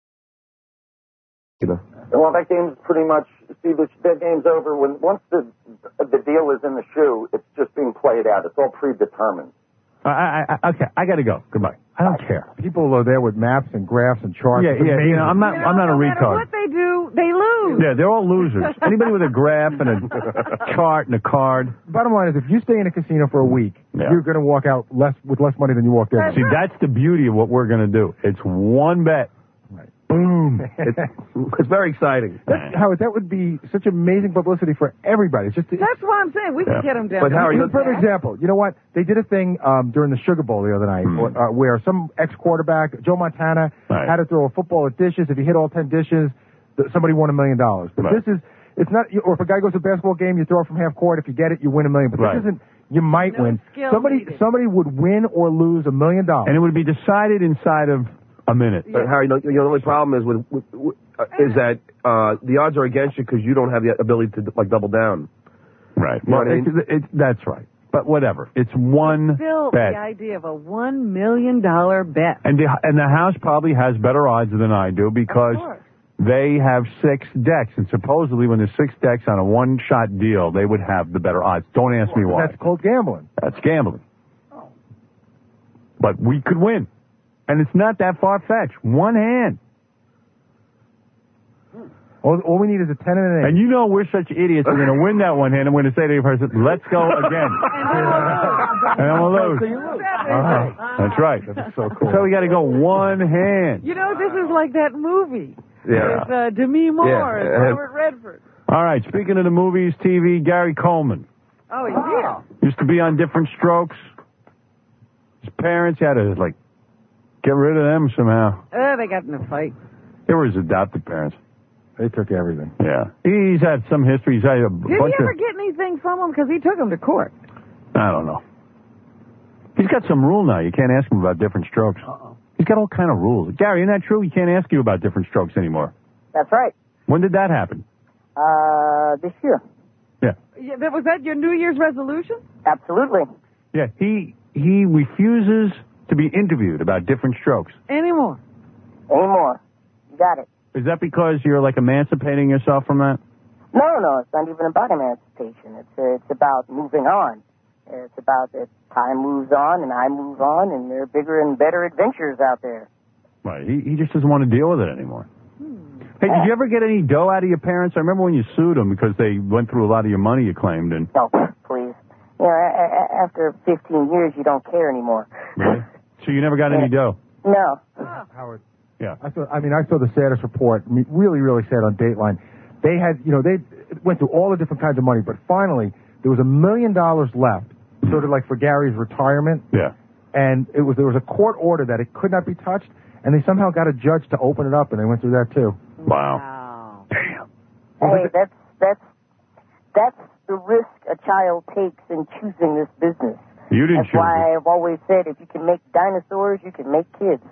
Speaker 17: You know.
Speaker 12: Well, that game's pretty much, see, the, that game's over. When Once the the deal is in the shoe, it's just being played out. It's all predetermined.
Speaker 11: I, I, I, okay, I got to go. Goodbye. I don't care.
Speaker 3: People are there with maps and graphs and charts.
Speaker 11: Yeah,
Speaker 3: It's
Speaker 11: yeah. You
Speaker 3: amazing.
Speaker 11: know, I'm not.
Speaker 13: You know,
Speaker 11: I'm not a
Speaker 13: no matter
Speaker 11: retard.
Speaker 13: what they do, they lose.
Speaker 11: Yeah, they're all losers. Anybody with a graph and a chart and a card.
Speaker 3: Bottom line is, if you stay in a casino for a week,
Speaker 11: Yeah.
Speaker 3: you're going to walk out less with less money than you walked in.
Speaker 11: See, that's the beauty of what we're going to do. It's one bet. Boom.
Speaker 17: It's, it's very exciting.
Speaker 3: That's, Howard, that would be such amazing publicity for everybody. It's just
Speaker 13: That's what I'm saying. We
Speaker 11: Yeah.
Speaker 13: can get them down.
Speaker 17: But Howard,
Speaker 3: Here's a perfect example. You know what? They did a thing um, during the Sugar Bowl the other night
Speaker 11: Hmm.
Speaker 3: where, uh, where some ex-quarterback, Joe Montana,
Speaker 11: Right.
Speaker 3: had to throw a football at dishes. If he hit all ten dishes, th- somebody won a million dollars. But
Speaker 11: Right.
Speaker 3: this is, it's not, or if a guy goes to a basketball game, you throw it from half court. If you get it, you win a million. But
Speaker 11: Right.
Speaker 3: this isn't, you might
Speaker 13: No
Speaker 3: win.
Speaker 13: skill
Speaker 3: Somebody,
Speaker 13: needed.
Speaker 3: somebody would win or lose a million dollars.
Speaker 11: And it would be decided inside of a minute.
Speaker 17: But Harry, you know, the only problem is with, with, with uh, is that uh, the odds are against you because you don't have the ability to like double down.
Speaker 11: Right.
Speaker 17: You know
Speaker 11: Well,
Speaker 17: what I mean?
Speaker 11: it's, it's, that's right. But whatever. It's one
Speaker 13: Still,
Speaker 11: bet.
Speaker 13: the idea of a one million dollar bet.
Speaker 11: And the, and the house probably has better odds than I do because
Speaker 13: Of course.
Speaker 11: they have six decks, and supposedly when there's six decks on a one-shot deal, they would have the better odds. Don't ask me why.
Speaker 3: That's called gambling.
Speaker 11: That's gambling. But we could win. And it's not that far-fetched. One hand.
Speaker 3: All, all we need is a ten and an eight.
Speaker 11: And you know we're such idiots. We're going to win that one hand. I'm going to say to the person, let's go again. And then we'll lose. Uh-huh. That's right.
Speaker 3: That's so cool.
Speaker 11: So we got to go one hand.
Speaker 13: You know, this is like that movie
Speaker 11: Yeah.
Speaker 13: with uh, Demi Moore
Speaker 11: Yeah.
Speaker 13: and Robert Redford.
Speaker 11: All right, speaking of the movies, T V, Gary Coleman.
Speaker 13: Oh, yeah.
Speaker 11: Used to be on Different Strokes. His parents had to, like, get rid of them somehow.
Speaker 13: Uh, they got in a fight.
Speaker 11: They were his adopted parents.
Speaker 3: They took everything.
Speaker 11: Yeah. He's had some history. He's had a
Speaker 13: Did
Speaker 11: bunch
Speaker 13: he ever
Speaker 11: of...
Speaker 13: get anything from him? Because he took him to court.
Speaker 11: I don't know. He's got some rule now. You can't ask him about Different Strokes. Uh-oh. He's got all kind of rules. Gary, isn't that true? He can't ask you about Different Strokes anymore.
Speaker 15: That's right.
Speaker 11: When did that happen?
Speaker 15: Uh, this year.
Speaker 11: Yeah.
Speaker 13: Yeah, that- was that your New Year's resolution?
Speaker 15: Absolutely.
Speaker 11: Yeah, he he refuses to be interviewed about Different Strokes.
Speaker 13: Anymore.
Speaker 15: Anymore. You got it.
Speaker 11: Is that because you're, like, emancipating yourself from that?
Speaker 15: No, no, it's not even about emancipation. It's uh, it's about moving on. It's about that time moves on and I move on and there are bigger and better adventures out there.
Speaker 11: Right. He he just doesn't want to deal with it anymore. Hey, did you ever get any dough out of your parents? I remember when you sued them because they went through a lot of your money you claimed. And
Speaker 15: No, please. You know, a- a- after fifteen years, you don't care anymore.
Speaker 11: Really? So you never got any dough?
Speaker 15: No.
Speaker 3: Howard.
Speaker 11: Yeah.
Speaker 3: I saw. I mean, I saw the saddest report. I mean, really, really sad on Dateline. They had, you know, they went through all the different kinds of money, but finally there was a million dollars left, sort of like for Gary's retirement.
Speaker 11: Yeah.
Speaker 3: And it was there was a court order that it could not be touched, and they somehow got a judge to open it up, and they went through that too.
Speaker 11: Wow. Damn.
Speaker 15: Hey, that's that's that's the risk a child takes in choosing this business.
Speaker 11: You didn't
Speaker 15: That's
Speaker 11: choose
Speaker 15: why I've always said if you can make dinosaurs, you can make kids.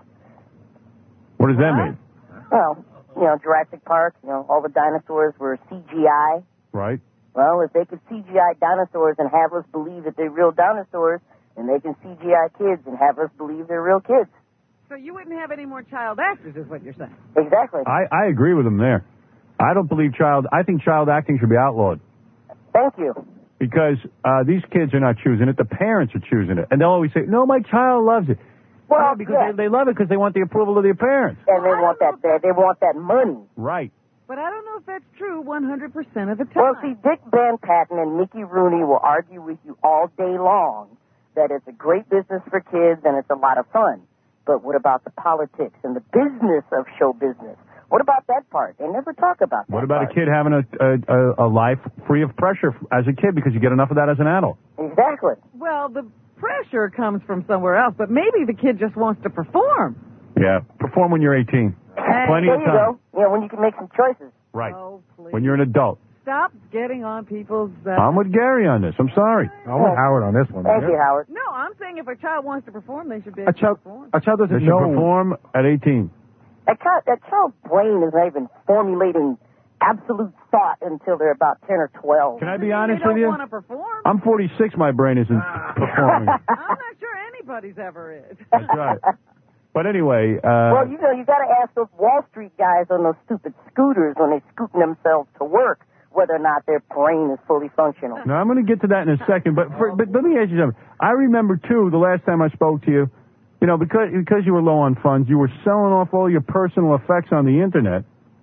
Speaker 11: What does that mean?
Speaker 15: Well, you know, Jurassic Park, you know, all the dinosaurs were C G I.
Speaker 11: Right.
Speaker 15: Well, if they could C G I dinosaurs and have us believe that they're real dinosaurs, then they can C G I kids and have us believe they're real kids.
Speaker 13: So you wouldn't have any more child actors, is what you're saying.
Speaker 15: Exactly.
Speaker 11: I, I agree with him there. I don't believe child... I think child acting should be outlawed.
Speaker 15: Thank you.
Speaker 11: Because uh, these kids are not choosing it. The parents are choosing it. And they'll always say, no, my child loves it.
Speaker 15: Well,
Speaker 11: yeah, because
Speaker 15: yeah.
Speaker 11: they, they love it because they want the approval of their parents.
Speaker 15: And they want that, that they want that money.
Speaker 11: Right.
Speaker 13: But I don't know if that's true one hundred percent of the time.
Speaker 15: Well, see, Dick Van Patten and Mickey Rooney will argue with you all day long that it's a great business for kids and it's a lot of fun. But what about the politics and the business of show business? What about that part? They never talk about that
Speaker 11: What about
Speaker 15: part.
Speaker 11: a kid having a, a, a life free of pressure as a kid because you get enough of that as an adult?
Speaker 15: Exactly.
Speaker 13: Well, the pressure comes from somewhere else, but maybe the kid just wants to perform.
Speaker 11: Yeah. Perform when you're eighteen. Plenty
Speaker 15: there
Speaker 11: of
Speaker 15: you
Speaker 11: time.
Speaker 15: go. You know, when you can make some choices.
Speaker 11: Right.
Speaker 13: Oh, please.
Speaker 11: When you're an adult.
Speaker 13: Stop getting on people's... Uh...
Speaker 11: I'm with Gary on this. I'm sorry.
Speaker 3: I'm with Howard on this one.
Speaker 15: Thank
Speaker 3: man.
Speaker 15: you, Howard.
Speaker 13: No, I'm saying if a child wants to perform, they should be
Speaker 3: A
Speaker 13: able to
Speaker 3: child,
Speaker 13: perform.
Speaker 3: a child doesn't
Speaker 11: They should
Speaker 3: know.
Speaker 11: perform at eighteen.
Speaker 15: That, child, that child's brain is not even formulating absolute thought until they're about ten or twelve.
Speaker 11: Can I be
Speaker 13: They
Speaker 11: honest
Speaker 13: don't
Speaker 11: with you?
Speaker 13: want to perform.
Speaker 11: I'm forty-six. My brain isn't performing.
Speaker 13: I'm not sure anybody's ever is.
Speaker 11: That's right. But anyway, uh,
Speaker 15: Well, you know, you got to ask those Wall Street guys on those stupid scooters when they're scooting themselves to work whether or not their brain is fully functional.
Speaker 11: now I'm going to get to that in a second. But for, but let me ask you something. I remember too the last time I spoke to you. You know, because because you were low on funds, you were selling off all your personal effects on the internet.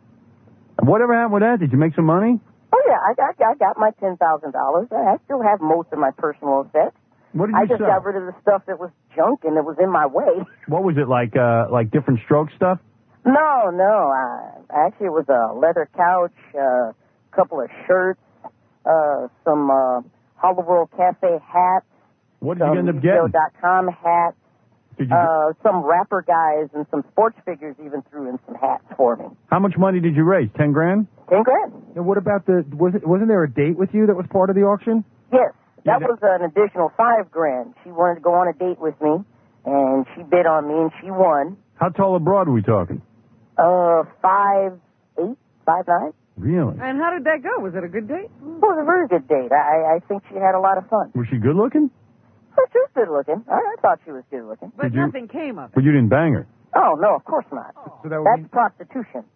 Speaker 11: Whatever happened with that? Did you make some money?
Speaker 15: Oh, yeah, I got, I got my ten thousand dollars. I still have most of my personal effects.
Speaker 11: What did you
Speaker 15: I just
Speaker 11: sell?
Speaker 15: got rid of the stuff that was junk and that was in my way.
Speaker 11: What was it like? Uh, like Different Stroke stuff?
Speaker 15: No, no. Uh, actually, it was a leather couch, a uh, couple of shirts, uh, some uh, Hollow World Cafe hats.
Speaker 11: What did you end up getting?
Speaker 15: dot com hats.
Speaker 11: Did you,
Speaker 15: Uh, some rapper guys and some sports figures even threw in some hats for me.
Speaker 11: how much money did you raise? Ten grand?
Speaker 15: Ten grand.
Speaker 3: And what about the? Was it, wasn't there a date with you that was part of the auction?
Speaker 15: Yes,
Speaker 11: Yeah,
Speaker 15: that
Speaker 11: that-
Speaker 15: was an additional five grand. She wanted to go on a date with me, and she bid on me, and she won.
Speaker 11: How tall a broad are we talking?
Speaker 15: Uh, five eight, five nine.
Speaker 11: Really?
Speaker 13: And how did that go? Was it a good date?
Speaker 15: It was a very good date. I, I think she had a lot of fun.
Speaker 11: Was she good looking?
Speaker 15: Oh, she was good looking. I, I thought she was good looking.
Speaker 13: But
Speaker 11: Did you-
Speaker 13: nothing came of it.
Speaker 11: But you didn't bang her.
Speaker 15: Oh no, of course not.
Speaker 3: So that would
Speaker 15: That's
Speaker 3: mean,
Speaker 15: prostitution.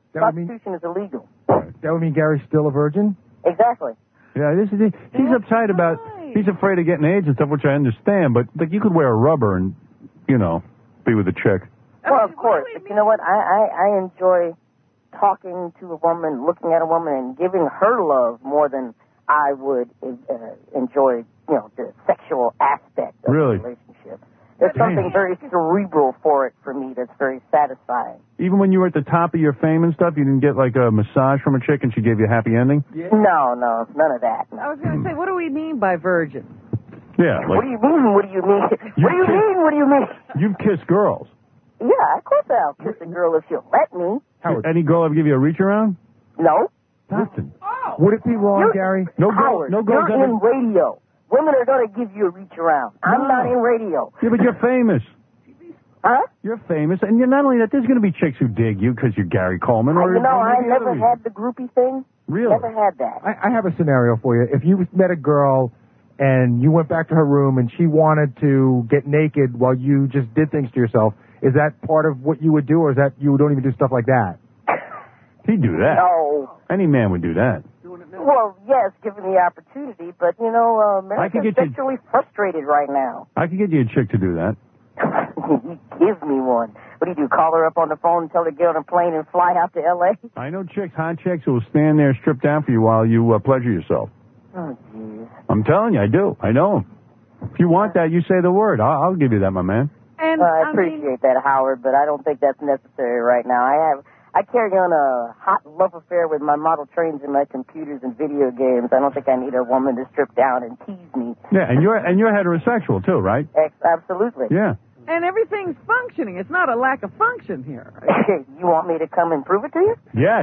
Speaker 3: That would mean,
Speaker 15: Prostitution is illegal.
Speaker 3: that would mean Gary's still a virgin?
Speaker 15: Exactly.
Speaker 11: Yeah, this is it. He's uptight about, he's afraid of getting AIDS and stuff, which I understand, but like you could wear a rubber and, you know, be with a chick.
Speaker 15: Well, of course. But you know what? I, I, I enjoy talking to a woman, looking at a woman, and giving her love more than I would uh, enjoy, you know, the sexual aspect of
Speaker 11: Really?
Speaker 15: the relationship. There's
Speaker 11: Damn.
Speaker 15: something very cerebral for it for me that's very satisfying.
Speaker 11: Even when you were at the top of your fame and stuff, you didn't get like a massage from a chick and she gave you a happy ending?
Speaker 15: No, no, none of that.
Speaker 13: I was going to say, what do we mean by virgin?
Speaker 11: Yeah,
Speaker 15: What
Speaker 11: like
Speaker 15: do you mean? What do you mean?
Speaker 11: You
Speaker 15: What do you
Speaker 11: kiss-
Speaker 15: mean? What do you mean?
Speaker 11: you've kissed girls.
Speaker 15: Yeah, of course I'll kiss a girl if she'll let me.
Speaker 11: Any girl ever give you a reach around?
Speaker 15: No.
Speaker 11: Nothing.
Speaker 3: Would it be wrong,
Speaker 15: You're-
Speaker 3: Gary?
Speaker 11: No girl,
Speaker 15: Howard,
Speaker 11: no girls
Speaker 15: you're
Speaker 11: ever.
Speaker 15: in radio. Women are going to give you a reach around. I'm
Speaker 11: No.
Speaker 15: not in radio.
Speaker 11: Yeah, but you're famous.
Speaker 15: Huh?
Speaker 11: You're famous, and you're not only that. There's going to be chicks who dig you because you're Gary Coleman. Or,
Speaker 15: you know,
Speaker 11: or
Speaker 15: I
Speaker 11: maybe
Speaker 15: never
Speaker 11: other reason.
Speaker 15: had the groupie thing.
Speaker 11: Really?
Speaker 15: Never had that.
Speaker 3: I, I have a scenario for you. If you met a girl and you went back to her room and she wanted to get naked while you just did things to yourself, is that part of what you would do, or is that you don't even do stuff like that?
Speaker 11: He'd do that.
Speaker 15: No.
Speaker 11: Any man would do that.
Speaker 15: Well, yes, given the opportunity, but, you know, uh,
Speaker 11: I could
Speaker 15: America's
Speaker 11: get you-
Speaker 15: sexually frustrated right now.
Speaker 11: I could get you a chick to do that.
Speaker 15: Give me one. What do you do, call her up on the phone and tell her to get on a plane and fly out to L A?
Speaker 11: I know chicks, hot chicks, who will stand there stripped down for you while you uh, pleasure yourself.
Speaker 15: Oh, jeez.
Speaker 11: I'm telling you, I do. I know 'em. If you want that, you say the word. I'll, I'll give you that, my man.
Speaker 13: And
Speaker 15: Uh,
Speaker 13: I
Speaker 15: I appreciate that, Howard, but I don't think that's necessary right now. I have, I carry on a hot love affair with my model trains and my computers and video games. I don't think I need a woman to strip down and tease me.
Speaker 11: Yeah, and you're and you're heterosexual too, right?
Speaker 15: Ex- absolutely.
Speaker 11: Yeah.
Speaker 13: and everything's functioning. It's not a lack of function here.
Speaker 15: You want me to come and prove it to you?
Speaker 11: Yes.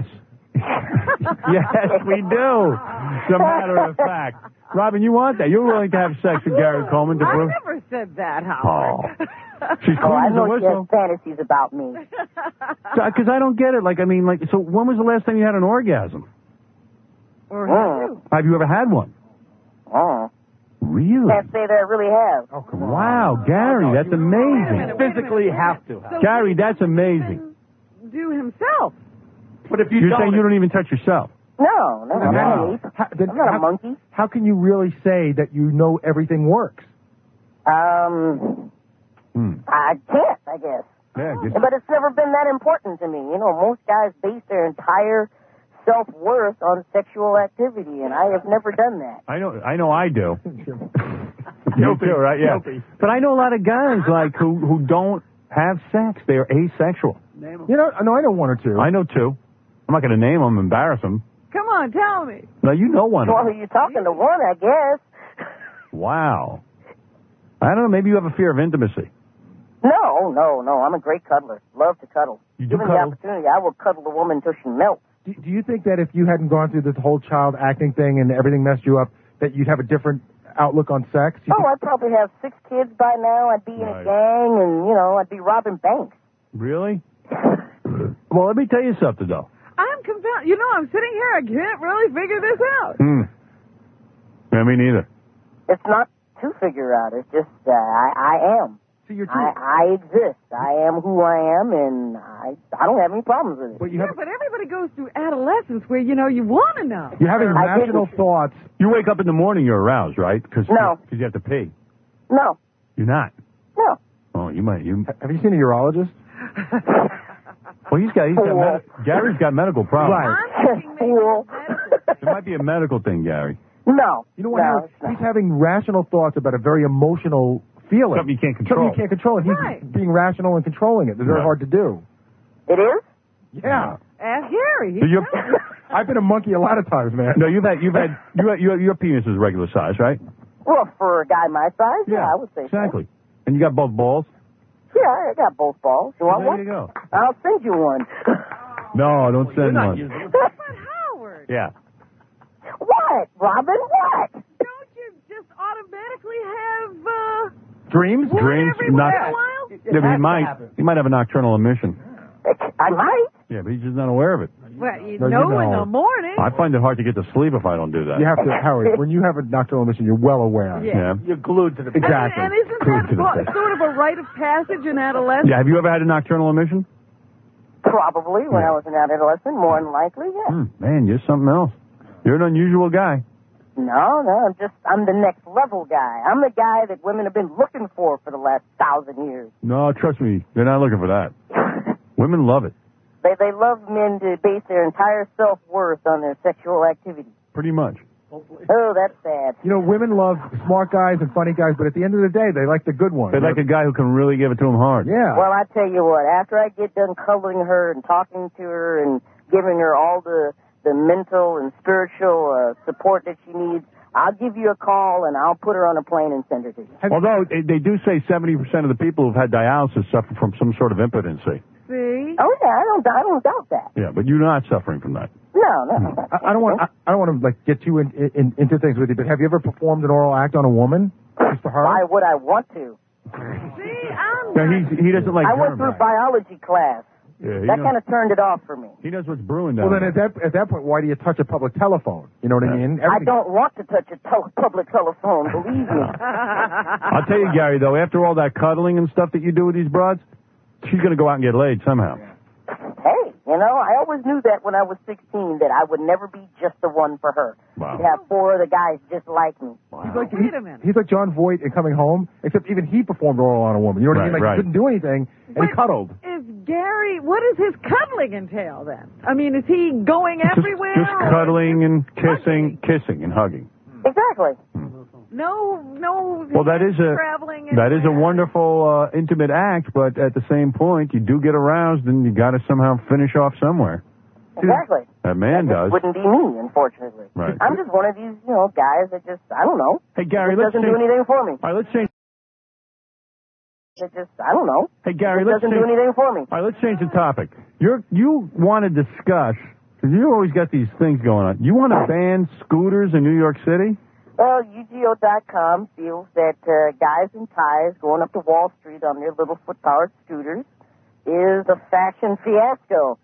Speaker 11: Yes, we do. As a matter of fact. Robin, you want that? You're willing to have sex with Gary Coleman to
Speaker 13: I
Speaker 11: prove?
Speaker 13: never said that, Howard.
Speaker 11: Oh. She's
Speaker 15: Oh, I
Speaker 11: clean as a
Speaker 15: know she has
Speaker 11: whistle.
Speaker 15: fantasies about me.
Speaker 11: Because I don't get it. Like, I mean, like, so when was the last time you had an orgasm?
Speaker 13: Or
Speaker 15: Oh.
Speaker 11: Have you ever had one?
Speaker 15: Oh.
Speaker 11: Really?
Speaker 15: Can't say that I really have.
Speaker 11: Oh, come on. Wow, Gary, that's amazing.
Speaker 18: Physically have to.
Speaker 13: So
Speaker 11: Gary, that's amazing.
Speaker 13: do himself.
Speaker 18: But if you
Speaker 11: You're
Speaker 18: don't,
Speaker 11: saying you don't even touch yourself?
Speaker 15: No, no, I'm not an ape.
Speaker 3: How, then
Speaker 15: I'm not a
Speaker 3: how-
Speaker 15: monkey.
Speaker 3: How can you really say that you know everything works?
Speaker 15: Um,
Speaker 11: Hmm.
Speaker 15: I can't, I guess.
Speaker 11: Yeah, I guess-
Speaker 15: But it's never been that important to me. You know, most guys base their entire self-worth on sexual activity, and I have never done that.
Speaker 11: I know, I know, I do. You too, right? Yeah.
Speaker 18: Guilty.
Speaker 11: But I know a lot of guys like who who don't have sex. They are asexual.
Speaker 3: You know, no, I know one or two.
Speaker 11: I know two. I'm not going to name them, embarrass them.
Speaker 13: Come on, tell me.
Speaker 11: No, you know one.
Speaker 15: Well,
Speaker 11: of them.
Speaker 15: you're talking to one, I guess.
Speaker 11: Wow. I don't know. Maybe you have a fear of intimacy.
Speaker 15: No, no, no. I'm a great cuddler. Love to cuddle.
Speaker 11: You do
Speaker 15: Given the
Speaker 11: cuddle?
Speaker 15: opportunity, I will cuddle a woman until she melts.
Speaker 3: Do, do you think that if you hadn't gone through this whole child acting thing and everything messed you up, that you'd have a different outlook on sex? You
Speaker 15: Oh, I'd probably have six kids by now. I'd be in
Speaker 11: Right.
Speaker 15: a gang, and, you know, I'd be robbing banks.
Speaker 11: Really? Well, let me tell you something, though.
Speaker 13: I'm confounded. You know, I'm sitting here. I can't really figure this out.
Speaker 11: Hmm. Yeah, me neither.
Speaker 15: It's not to figure out. It's just uh, I, I am.
Speaker 3: So you're too,
Speaker 15: I, I exist. I am who I am, and I I don't have any problems with it.
Speaker 3: but you
Speaker 13: Yeah,
Speaker 3: have,
Speaker 13: but everybody goes through adolescence where, you know, you want to know.
Speaker 3: you're having
Speaker 15: I
Speaker 3: rational
Speaker 15: didn't-
Speaker 3: thoughts.
Speaker 11: You wake up in the morning, you're aroused, right? Cause,
Speaker 15: No.
Speaker 11: Because you have to pee.
Speaker 15: No,
Speaker 11: You're not.
Speaker 15: no.
Speaker 11: Oh, you might. You.
Speaker 3: Have you seen a urologist?
Speaker 11: Well, he's got. He's got. Med- Gary's got medical problems.
Speaker 3: Right.
Speaker 13: I'm thinking maybe
Speaker 15: Fool.
Speaker 11: It might be a medical thing, Gary.
Speaker 15: No.
Speaker 3: You know what?
Speaker 15: No,
Speaker 3: Howard?
Speaker 15: it's not.
Speaker 3: He's having rational thoughts about a very emotional feeling.
Speaker 11: Something you can't control.
Speaker 3: Something you can't control. And he's
Speaker 13: Right.
Speaker 3: being rational and controlling it. It's very
Speaker 11: Right.
Speaker 3: hard to do.
Speaker 15: It is?
Speaker 3: Yeah.
Speaker 13: Ask Harry. He
Speaker 11: So you're-
Speaker 13: tells you.
Speaker 3: I've been a monkey a lot of times, man.
Speaker 11: No, you've had. You've had. You had your, your penis is regular size, right?
Speaker 15: Well, for a guy my size, yeah, I would say
Speaker 11: Exactly. And you got both balls.
Speaker 15: so. Yeah, I got both balls. You want
Speaker 11: There
Speaker 15: one?
Speaker 11: you go.
Speaker 15: I'll send you one.
Speaker 11: No, don't
Speaker 18: you're
Speaker 11: send
Speaker 18: not
Speaker 11: one.
Speaker 18: using them.
Speaker 13: But Howard,
Speaker 11: Yeah.
Speaker 15: What, Robin? What?
Speaker 13: don't you just automatically have, uh,
Speaker 3: Dreams?
Speaker 13: one
Speaker 11: Dreams,
Speaker 13: every once
Speaker 11: not-
Speaker 13: in a while?
Speaker 18: It
Speaker 11: Yeah, but
Speaker 18: has
Speaker 11: he
Speaker 18: to
Speaker 11: might.
Speaker 18: happen.
Speaker 11: He might have a nocturnal emission.
Speaker 15: I might.
Speaker 11: Yeah, but he's just not aware of it.
Speaker 13: Well, you
Speaker 3: No, you
Speaker 13: know, in
Speaker 3: know.
Speaker 13: the morning.
Speaker 11: I find it hard to get to sleep if I don't do that.
Speaker 3: You have to, Howard, when you have a nocturnal emission, you're well aware.
Speaker 13: Yeah.
Speaker 11: Yeah.
Speaker 18: You're glued to the bed.
Speaker 3: Exactly.
Speaker 13: And, and isn't
Speaker 11: Glued
Speaker 13: that
Speaker 11: to the
Speaker 13: po-
Speaker 11: bed.
Speaker 13: sort of a rite of passage in adolescence?
Speaker 11: Yeah. Have you ever had a nocturnal emission?
Speaker 15: Probably when
Speaker 11: Yeah.
Speaker 15: I was an adolescent, more than likely, yeah.
Speaker 11: Hmm, man, you're something else. You're an unusual guy.
Speaker 15: No, no, I'm just, I'm the next level guy. I'm the guy that women have been looking for for the last thousand years.
Speaker 11: No, trust me, they're not looking for that. Women love it,
Speaker 15: They they love men to base their entire self-worth on their sexual activity.
Speaker 11: pretty much.
Speaker 15: Oh, that's sad.
Speaker 3: You know, women love smart guys and funny guys, but at the end of the day, they like the good ones.
Speaker 11: They like a guy who can really give it to them hard.
Speaker 3: Yeah.
Speaker 15: Well, I tell you what, after I get done cuddling her and talking to her and giving her all the, the mental and spiritual uh, support that she needs, I'll give you a call and I'll put her on a plane and send her to you.
Speaker 11: Although they, they do say seventy percent of the people who've had dialysis suffer from some sort of impotency.
Speaker 15: See? Oh yeah, I don't, I don't doubt that.
Speaker 11: Yeah, but you're not suffering from that.
Speaker 15: No, no.
Speaker 3: I, I don't want. I, I don't want to like get you in, in, into things with you. But have you ever performed an oral act on a woman? Just for her?
Speaker 15: Why would I want to?
Speaker 11: Yeah, he's, he doesn't like
Speaker 15: I went
Speaker 11: germ
Speaker 15: through
Speaker 11: bags.
Speaker 15: biology class.
Speaker 11: Yeah, he
Speaker 15: That
Speaker 11: knows-
Speaker 15: kind of turned it off for me.
Speaker 11: He knows what's brewing down
Speaker 3: Well, then
Speaker 11: there.
Speaker 3: at that at that point, why do you touch a public telephone? You know what I mean?
Speaker 15: I don't want to touch a tel- public telephone, believe me.
Speaker 11: I'll tell you, Gary, though, after all that cuddling and stuff that you do with these broads, she's going to go out and get laid somehow.
Speaker 15: Hey, you know, I always knew that when I was sixteen that I would never be just the one for her.
Speaker 11: Wow.
Speaker 15: She'd have four other guys just like me.
Speaker 3: He's like he, he's like John Voight in Coming Home, except even he performed oral on a woman. You know what I mean?
Speaker 11: Right,
Speaker 3: Like
Speaker 11: right.
Speaker 3: he couldn't do anything, and he cuddled.
Speaker 13: Is Gary, what does his cuddling entail then? I mean, is he going everywhere?
Speaker 11: Just
Speaker 13: or-
Speaker 11: cuddling and kissing, kissing and hugging.
Speaker 15: Exactly.
Speaker 13: No, no.
Speaker 11: Well, that is a
Speaker 13: traveling
Speaker 11: that is a
Speaker 13: anywhere?
Speaker 11: wonderful uh, intimate act, but at the same point, you do get aroused, and you got to somehow finish off somewhere.
Speaker 15: Exactly.
Speaker 11: That man
Speaker 15: That
Speaker 11: does.
Speaker 15: just wouldn't be me, unfortunately.
Speaker 11: Right.
Speaker 15: I'm just one of these, you know, guys that just, I don't know.
Speaker 11: Hey, Gary,
Speaker 15: it
Speaker 11: let's
Speaker 15: doesn't
Speaker 11: change-
Speaker 15: do anything for me.
Speaker 11: All right, let's change.
Speaker 15: It just, I don't know.
Speaker 11: Hey, Gary,
Speaker 15: it
Speaker 11: let's
Speaker 15: doesn't
Speaker 11: change.
Speaker 15: do anything for me.
Speaker 11: All right, let's change the topic. You're you want to discuss because you always got these things going on. You want to ban scooters in New York City?
Speaker 15: Well, U G O dot com feels that uh, guys in ties going up to Wall Street on their little foot-powered scooters is a fashion fiasco.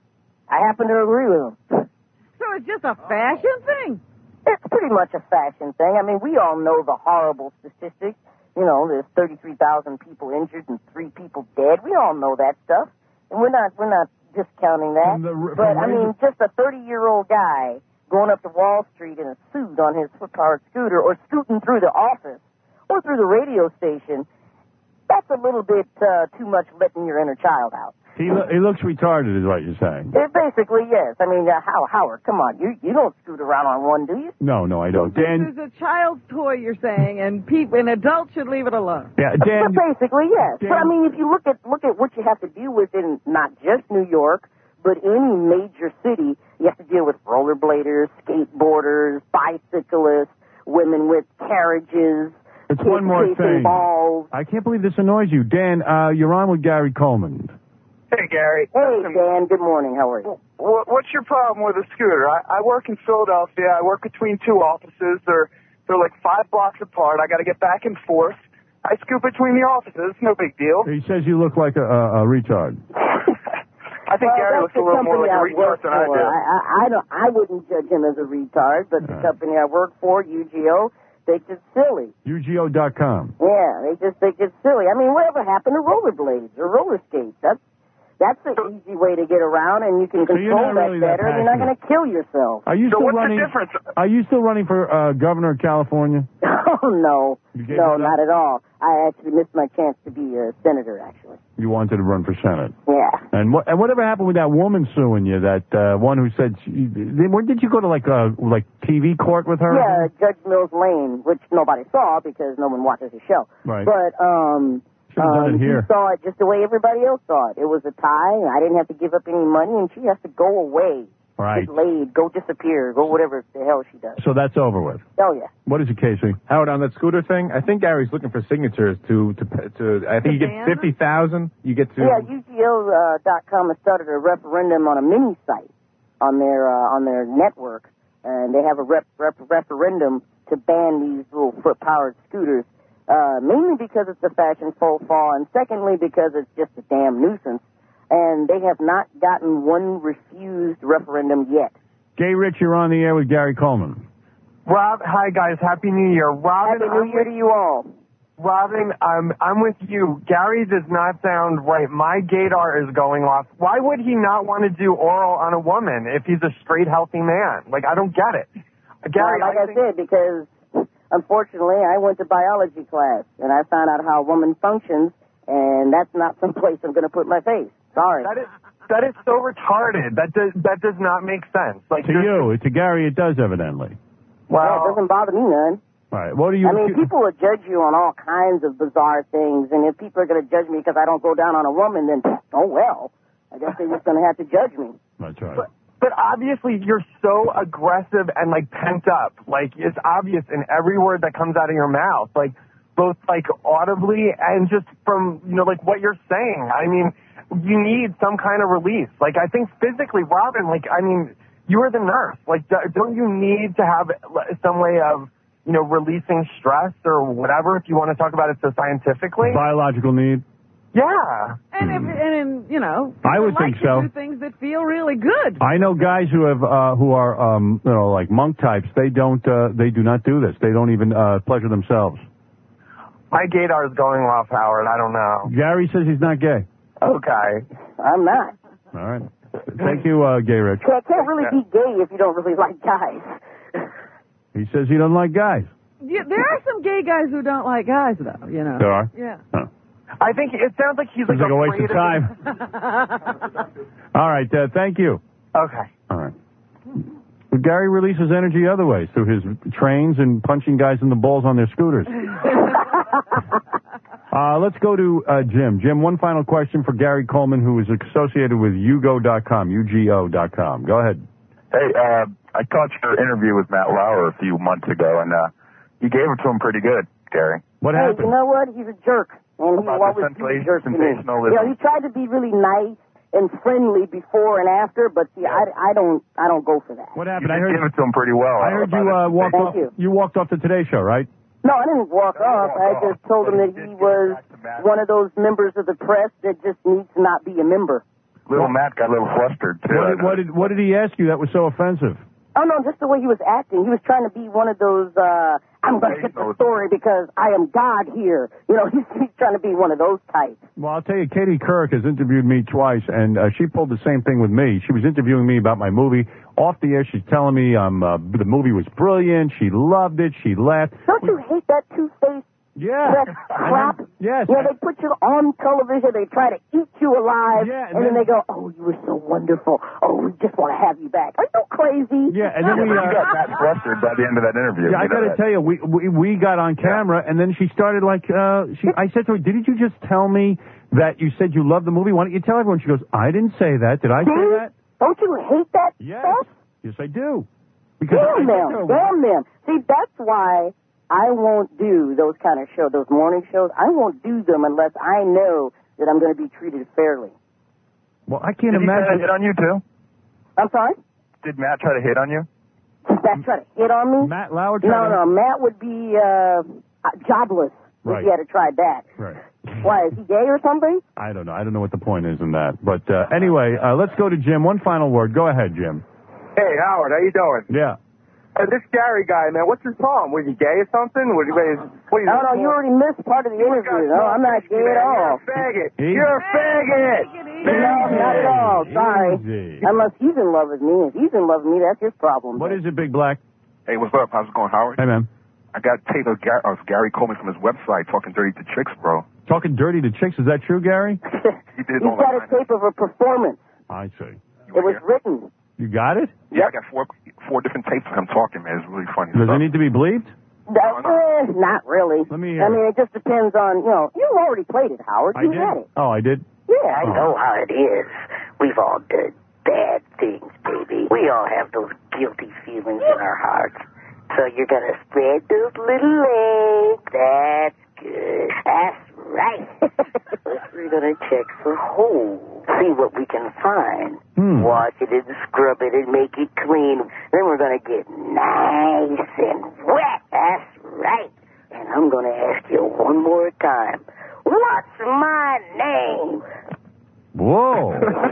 Speaker 15: I happen to agree with them.
Speaker 13: So it's just a fashion thing?
Speaker 15: It's pretty much a fashion thing. I mean, we all know the horrible statistics. You know, there's thirty-three thousand people injured and three people dead. We all know that stuff. And we're not we're not discounting that.
Speaker 11: From the- from
Speaker 15: but, I
Speaker 11: razor-
Speaker 15: mean, just a thirty-year-old guy going up to Wall Street in a suit on his foot-powered scooter or scooting through the office or through the radio station, that's a little bit uh, too much letting your inner child out.
Speaker 11: He lo- he looks retarded, is what you're saying.
Speaker 15: It basically, yes. I mean, uh, how, Howard, come on. You you don't scoot around on one, do you?
Speaker 11: No, no, I don't. Dan,
Speaker 13: This is a child's toy, you're saying, and people, and adults should leave it alone.
Speaker 11: yeah, Dan.
Speaker 15: But basically, yes.
Speaker 11: Dan-
Speaker 15: But I mean, if you look at look at what you have to deal with in not just New York, but any major city, you have to deal with rollerbladers, skateboarders, bicyclists, women with carriages.
Speaker 11: It's
Speaker 15: kids
Speaker 11: one more
Speaker 15: chasing
Speaker 11: thing.
Speaker 15: balls.
Speaker 11: I can't believe this annoys you, Dan. Uh, you're on with Gary Coleman.
Speaker 14: Hey, Gary.
Speaker 15: Hey, Dan. Good morning. How are you?
Speaker 14: Wh- What's your problem with a scooter? I, I work in Philadelphia. I work between two offices. They're they're like five blocks apart. I got to get back and forth. I scoot between the offices. No big deal.
Speaker 11: He says you look like a, a, a retard.
Speaker 14: I think
Speaker 15: Well,
Speaker 14: Gary
Speaker 15: that's
Speaker 14: looks a
Speaker 15: the
Speaker 14: little more
Speaker 15: company
Speaker 14: like a
Speaker 15: I
Speaker 14: retard
Speaker 15: work
Speaker 14: than I
Speaker 15: for.
Speaker 14: do.
Speaker 15: I, I, I don't. I wouldn't judge him as a retard, but the company I work for, U G O, thinks it's silly.
Speaker 11: U G O dot com.
Speaker 15: Yeah, they just think it's silly. I mean, whatever happened to rollerblades or roller skates? That's that's an easy way to get around, and you can
Speaker 11: So you're
Speaker 15: control
Speaker 11: not
Speaker 15: that
Speaker 11: really that
Speaker 15: better. and You're not going
Speaker 11: passionate.
Speaker 15: to kill yourself.
Speaker 11: Are you
Speaker 14: So
Speaker 11: still
Speaker 14: what's
Speaker 11: running?
Speaker 14: the difference?
Speaker 11: Are you still running for uh, governor of California?
Speaker 15: Oh no,
Speaker 11: You gave
Speaker 15: no,
Speaker 11: it up?
Speaker 15: not at all. I actually missed my chance to be a senator. Actually,
Speaker 11: You wanted to run for Senate.
Speaker 15: yeah.
Speaker 11: And what and whatever happened with that woman suing you? That uh, one who said, she, where did you go to like uh, like T V court with her?
Speaker 15: Yeah, Judge Mills Lane, which nobody saw because no one watches the show.
Speaker 11: Right.
Speaker 15: But um,
Speaker 11: Should have done
Speaker 15: um,
Speaker 11: it here.
Speaker 15: she saw it just the way everybody else saw it. It was a tie, and I didn't have to give up any money, and she has to go away,
Speaker 11: Right.
Speaker 15: get laid, go disappear, go whatever the hell she does.
Speaker 11: So that's over with.
Speaker 15: Oh yeah.
Speaker 11: What is it, Casey?
Speaker 19: Howard, on that scooter thing, I think Gary's looking for signatures to to to. I think you get
Speaker 13: ban?
Speaker 19: fifty thousand. You get to.
Speaker 15: Yeah, U G O dot com has started a referendum on a mini site on their uh, on their network, and they have a rep, rep, referendum to ban these little foot-powered scooters, uh, mainly because it's a fashion faux pas, and secondly because it's just a damn nuisance. And they have not gotten one refused referendum yet.
Speaker 11: Gay Rich, you're on the air with Gary Coleman.
Speaker 20: Rob, hi guys, Happy New Year. Robin,
Speaker 15: Happy New
Speaker 20: I'm
Speaker 15: Year to you all.
Speaker 8: Robin, um, I'm with you. Gary does not sound right. My gaydar is going off. Why would he not want to do oral on a woman if he's a straight, healthy man? Like, I don't get it. Gary,
Speaker 15: well, like
Speaker 8: I,
Speaker 15: I,
Speaker 8: think...
Speaker 15: said, because unfortunately I went to biology class and I found out how a woman functions, and that's not some place I'm going to put my face. Sorry.
Speaker 8: That is that is so retarded. That does that does not make sense. Like
Speaker 1: To you, to Gary, it does evidently.
Speaker 15: Well, yeah, it doesn't bother me none.
Speaker 1: All right. What do you?
Speaker 15: I mean, people will judge you on all kinds of bizarre things, and if people are going to judge me because I don't go down on a woman, then oh well. I guess they're just going to have to judge me.
Speaker 1: That's right.
Speaker 8: But, but obviously, you're so aggressive and like pent up. Like it's obvious in every word that comes out of your mouth. Like both like audibly and just from you know like what you're saying. I mean, you need some kind of release. Like I think physically, Robin. Like I mean, you are the nurse. Like don't you need to have some way of you know, releasing stress or whatever, if you want to talk about it so scientifically?
Speaker 1: Biological need?
Speaker 8: Yeah.
Speaker 13: And, if, and in, you know,
Speaker 1: I would
Speaker 13: like
Speaker 1: think so.
Speaker 13: to do things that feel really good.
Speaker 1: I know guys who have, uh, who are, um, you know, like monk types. They don't, uh, they do not do this. They don't even, uh, pleasure themselves.
Speaker 8: My gaydar is going off, Howard. I don't know.
Speaker 1: Gary says he's not gay.
Speaker 8: Okay.
Speaker 15: I'm not.
Speaker 1: All right. Thank you, uh, Gay Rich.
Speaker 15: I can't really be gay if you don't really like guys.
Speaker 1: He says he doesn't like guys.
Speaker 13: Yeah, there are some gay guys who don't like guys, though, you know.
Speaker 1: There are?
Speaker 13: Yeah.
Speaker 1: Huh.
Speaker 8: I think it sounds like he's
Speaker 1: Seems
Speaker 8: like,
Speaker 1: like a waste of time. All right, uh, thank you.
Speaker 8: Okay.
Speaker 1: All right. But Gary releases energy other ways, through his trains and punching guys in the balls on their scooters. uh, let's go to uh, Jim. Jim, one final question for Gary Coleman, who is associated with Ugo dot com, U G O dot com. Go ahead.
Speaker 20: Hey, uh, I caught your interview with Matt Lauer a few months ago, and uh, you gave it to him pretty good, Gary.
Speaker 1: What
Speaker 15: hey,
Speaker 1: happened?
Speaker 15: you know what? He's a jerk. And he
Speaker 20: About
Speaker 15: always
Speaker 20: the
Speaker 15: be a jerk to me.
Speaker 20: sensationalism.
Speaker 15: You know, he tried to be really nice and friendly before and after, but see, I, I don't I don't go for that.
Speaker 1: What happened?
Speaker 20: You
Speaker 1: I heard
Speaker 20: gave it to him pretty well.
Speaker 1: I heard you uh, walked
Speaker 15: Thank
Speaker 1: off.
Speaker 15: you.
Speaker 1: You walked off the Today Show, right?
Speaker 15: No, I didn't walk off. I just told him that he was one of those members of the press that just needs to not be a member.
Speaker 20: Little Matt got a little flustered, too.
Speaker 1: What did, what did What did he ask you that was so offensive?
Speaker 15: Oh, no, just the way he was acting. He was trying to be one of those, uh, I'm going to get the story because I am God here. You know, he's, he's trying to be one of those types.
Speaker 1: Well, I'll tell you, Katie Couric has interviewed me twice, and uh, she pulled the same thing with me. She was interviewing me about my movie. Off the air, she's telling me um, uh, the movie was brilliant. She loved it. She laughed.
Speaker 15: Don't you hate that two-faced
Speaker 1: Yeah.
Speaker 15: that crap?
Speaker 1: Yes.
Speaker 15: Yeah, they put you on television. They try to eat you alive.
Speaker 1: Yeah,
Speaker 15: and,
Speaker 1: and
Speaker 15: then,
Speaker 1: then-
Speaker 15: they go, oh, you were so wonderful. Oh, we just want to have you back. Are you crazy?
Speaker 1: Yeah, and then we
Speaker 20: You
Speaker 1: uh,
Speaker 20: got Matt flustered by the end of that interview.
Speaker 1: Yeah, I
Speaker 20: You know
Speaker 1: got to
Speaker 20: that.
Speaker 1: tell you, we, we we got on camera, and then she started like, uh, she. I said to her, "Didn't you just tell me that you said you loved the movie? Why don't you tell everyone?" She goes, "I didn't say that. Did I say
Speaker 15: See?
Speaker 1: that?"
Speaker 15: Don't you hate that
Speaker 1: Yes.
Speaker 15: stuff?
Speaker 1: Yes, I do. Because
Speaker 15: Damn
Speaker 1: I
Speaker 15: them.
Speaker 1: think, uh,
Speaker 15: Damn them. See, that's why I won't do those kind of shows, those morning shows. I won't do them unless I know that I'm going to be treated fairly.
Speaker 1: Well, I can't
Speaker 20: Did he try to
Speaker 1: imagine.
Speaker 20: hit on you, too?
Speaker 15: I'm sorry?
Speaker 20: Did Matt try to hit on you?
Speaker 15: Did Matt try to hit on me?
Speaker 1: Matt Lauer
Speaker 15: No,
Speaker 1: tried to-
Speaker 15: no. Matt would be uh, jobless
Speaker 1: Right.
Speaker 15: if he had to try that.
Speaker 1: Right.
Speaker 15: Why, is he gay or something?
Speaker 1: I don't know. I don't know what the point is in that. But uh, anyway, uh, let's go to Jim. One final word. Go ahead, Jim.
Speaker 14: Hey, Howard, how you doing?
Speaker 1: Yeah.
Speaker 14: Uh, this Gary guy, man, what's his problem? Was he gay or something? Was he, what,
Speaker 15: No, no, you already missed part of the interview. No, I'm not gay at all.
Speaker 14: You're a faggot.
Speaker 1: He-
Speaker 14: You're a faggot.
Speaker 15: No, not at all. Sorry.
Speaker 1: Easy.
Speaker 15: Unless he's in love with me. If he's in love with me, that's his problem.
Speaker 1: What is it, Big Black?
Speaker 20: Hey, what's up? How's it going, Howard?
Speaker 1: Hey, man.
Speaker 20: I got tape of, Gar- of Gary Coleman from his website talking dirty to chicks, bro.
Speaker 1: Talking dirty to chicks. Is that true, Gary?
Speaker 20: He did
Speaker 15: He's
Speaker 20: all
Speaker 15: got a
Speaker 20: that.
Speaker 15: tape of a performance.
Speaker 1: I see.
Speaker 15: It was written.
Speaker 1: You got it?
Speaker 20: Yeah, I got four four different tapes of him talking, man. It's really funny.
Speaker 1: Does
Speaker 20: stuff.
Speaker 1: it need to be bleeped?
Speaker 15: That, eh, not really.
Speaker 1: Let me hear
Speaker 15: I mean, it just depends on, you know, you already played it, Howard.
Speaker 1: I
Speaker 15: You
Speaker 1: did.
Speaker 15: had it.
Speaker 1: Oh, I did.
Speaker 15: Yeah, I
Speaker 1: Oh.
Speaker 15: know how it is. We've all done bad things, baby. We all have those guilty feelings in our hearts. So you're going to spread those little legs. That's good. That's right. First, we're going to check for holes. See what we can find.
Speaker 1: Hmm.
Speaker 15: Wash it and scrub it and make it clean. Then we're going to get nice and wet. That's right. And I'm going to ask you one more time. What's my name?
Speaker 1: Whoa.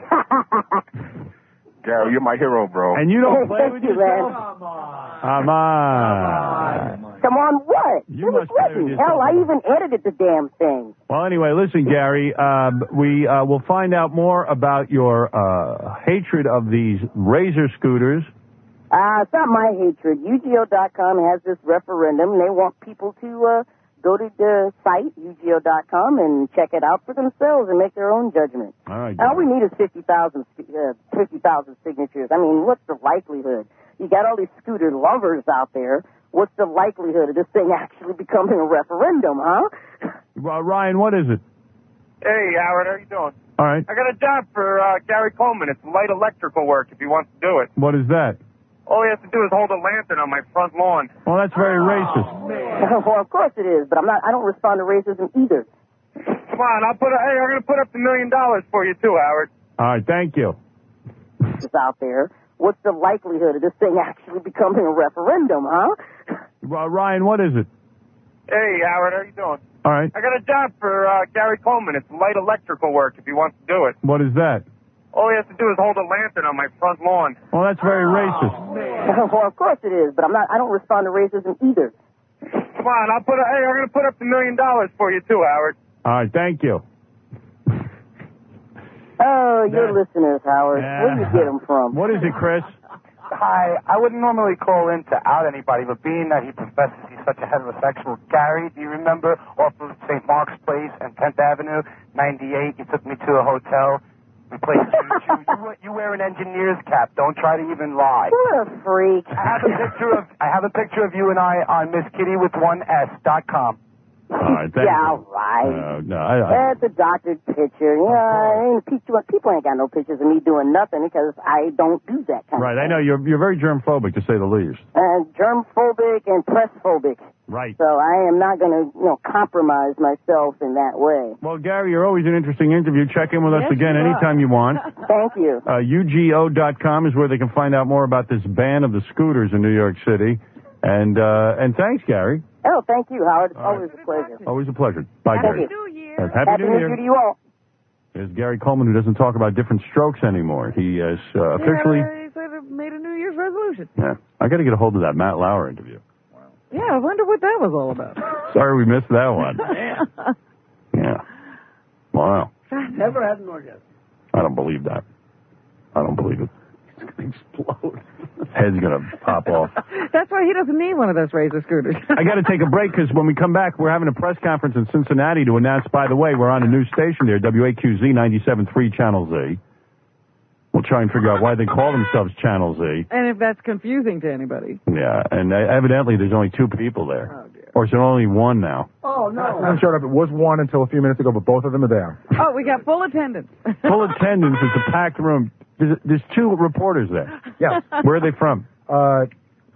Speaker 20: Gary, you're my hero, bro.
Speaker 1: And you don't play
Speaker 15: Thank
Speaker 1: with
Speaker 15: you,
Speaker 1: yourself?
Speaker 15: man.
Speaker 1: Come on.
Speaker 15: Come on, what?
Speaker 11: You
Speaker 15: it was
Speaker 11: must play with
Speaker 15: written.
Speaker 11: yourself.
Speaker 15: Hell, I even edited the damn thing.
Speaker 11: Well, anyway, listen, Gary, uh, we uh, will find out more about your uh, hatred of these Razor scooters.
Speaker 15: Uh, it's not my hatred. U G O dot com has this referendum, and they want people to uh, go to the site, U G O dot com, and check it out for themselves and make their own judgment.
Speaker 11: All right.
Speaker 15: All we need is fifty thousand uh, fifty thousand signatures. I mean, what's the likelihood? You got all these scooter lovers out there. What's the likelihood of this thing actually becoming a referendum, huh?
Speaker 11: Well, Ryan, what is it?
Speaker 14: Hey, Howard, how you doing?
Speaker 11: All right.
Speaker 14: I got a job for uh, Gary Coleman. It's light electrical work if he wants to do it.
Speaker 11: What is that?
Speaker 14: All he has to do is hold a lantern on my front lawn.
Speaker 11: Well, that's very racist.
Speaker 15: Well, of course it is, but I'm not. I don't respond to racism either.
Speaker 14: Come on, I'll put. A, hey, I'm going to put up the million dollars for you too, Howard.
Speaker 11: All right, thank you.
Speaker 15: It's out there. What's the likelihood of this thing actually becoming a referendum, huh?
Speaker 11: Well, Ryan, what is it?
Speaker 14: Hey, Howard, how you doing?
Speaker 11: All right.
Speaker 14: I got a job for uh, Gary Coleman. It's light electrical work if he wants to do it.
Speaker 11: What is that?
Speaker 14: All he has to do is hold a lantern on my front lawn.
Speaker 11: Well, that's very racist.
Speaker 15: Well, of course it is, but I'm not. I don't respond to racism either.
Speaker 14: Come on, I'll put. A, hey, I'm going to put up the million dollars for you too, Howard.
Speaker 11: All right, thank you.
Speaker 15: Oh, your listeners, Howard. Where do you get them from?
Speaker 11: What is it, Chris?
Speaker 6: Hi, I wouldn't normally call in to out anybody, but being that he professes he's such a heterosexual, Gary, do you remember off of Saint Mark's Place and tenth Avenue, ninety-eight, you took me to a hotel, we played choo-choo. You, wear- you wear an engineer's cap, don't try to even lie.
Speaker 15: What a freak.
Speaker 6: I have a picture of, I have a picture of you and I on Miss Kitty with one S dot com.
Speaker 11: All right, thank
Speaker 15: Yeah,
Speaker 11: you.
Speaker 15: right.
Speaker 11: Uh, no, I, I,
Speaker 15: That's a doctored picture. Yeah, ain't people, people ain't got no pictures of me doing nothing because I don't do that kind
Speaker 11: right,
Speaker 15: of
Speaker 11: I know you're you're very germphobic, to say the least.
Speaker 15: Uh, germphobic and press-phobic.
Speaker 11: Right.
Speaker 15: So I am not going to, you know, compromise myself in that way.
Speaker 11: Well, Gary, you're always an interesting interview. Check in with us
Speaker 15: Yes,
Speaker 11: again
Speaker 15: you are.
Speaker 11: anytime you want.
Speaker 15: Thank you.
Speaker 11: Uh, U G O dot com is where they can find out more about this ban of the scooters in New York City. And uh, and thanks, Gary.
Speaker 15: Oh, thank you, Howard. It's
Speaker 11: All right.
Speaker 15: always a pleasure.
Speaker 11: Always a pleasure. Bye,
Speaker 15: Happy
Speaker 11: Gary.
Speaker 15: New Year.
Speaker 11: Yes, Happy, New Year.
Speaker 15: to you all.
Speaker 11: There's Gary Coleman, who doesn't talk about different strokes anymore. He is uh, officially...
Speaker 13: Yeah, he said it made a New Year's resolution.
Speaker 11: Yeah. I got to get a hold of that Matt Lauer interview.
Speaker 13: Yeah, I wonder what that was all about.
Speaker 11: Sorry we missed that one.
Speaker 13: Yeah.
Speaker 11: Yeah. Wow.
Speaker 5: Never had an orgasm.
Speaker 11: I don't believe that. I don't believe it.
Speaker 5: It's going to explode.
Speaker 11: Head's going to pop off.
Speaker 13: That's why he doesn't need one of those razor scooters.
Speaker 11: I got to take a break because when we come back, we're having a press conference in Cincinnati to announce, by the way, we're on a new station there, W A Q Z ninety-seven point three Channel Z. We'll try and figure out why they call themselves Channel Z.
Speaker 13: And if that's confusing to anybody.
Speaker 11: Yeah, and uh, evidently there's only two people there.
Speaker 13: Oh, dear.
Speaker 11: Or is there only one now?
Speaker 5: Oh, no.
Speaker 3: I showed up. It was one until a few minutes ago, but both of them are there.
Speaker 13: Oh, we got full attendance.
Speaker 11: Full attendance. It's a packed room. There's, there's two reporters there.
Speaker 3: Yeah.
Speaker 11: Where are they from?
Speaker 3: Uh,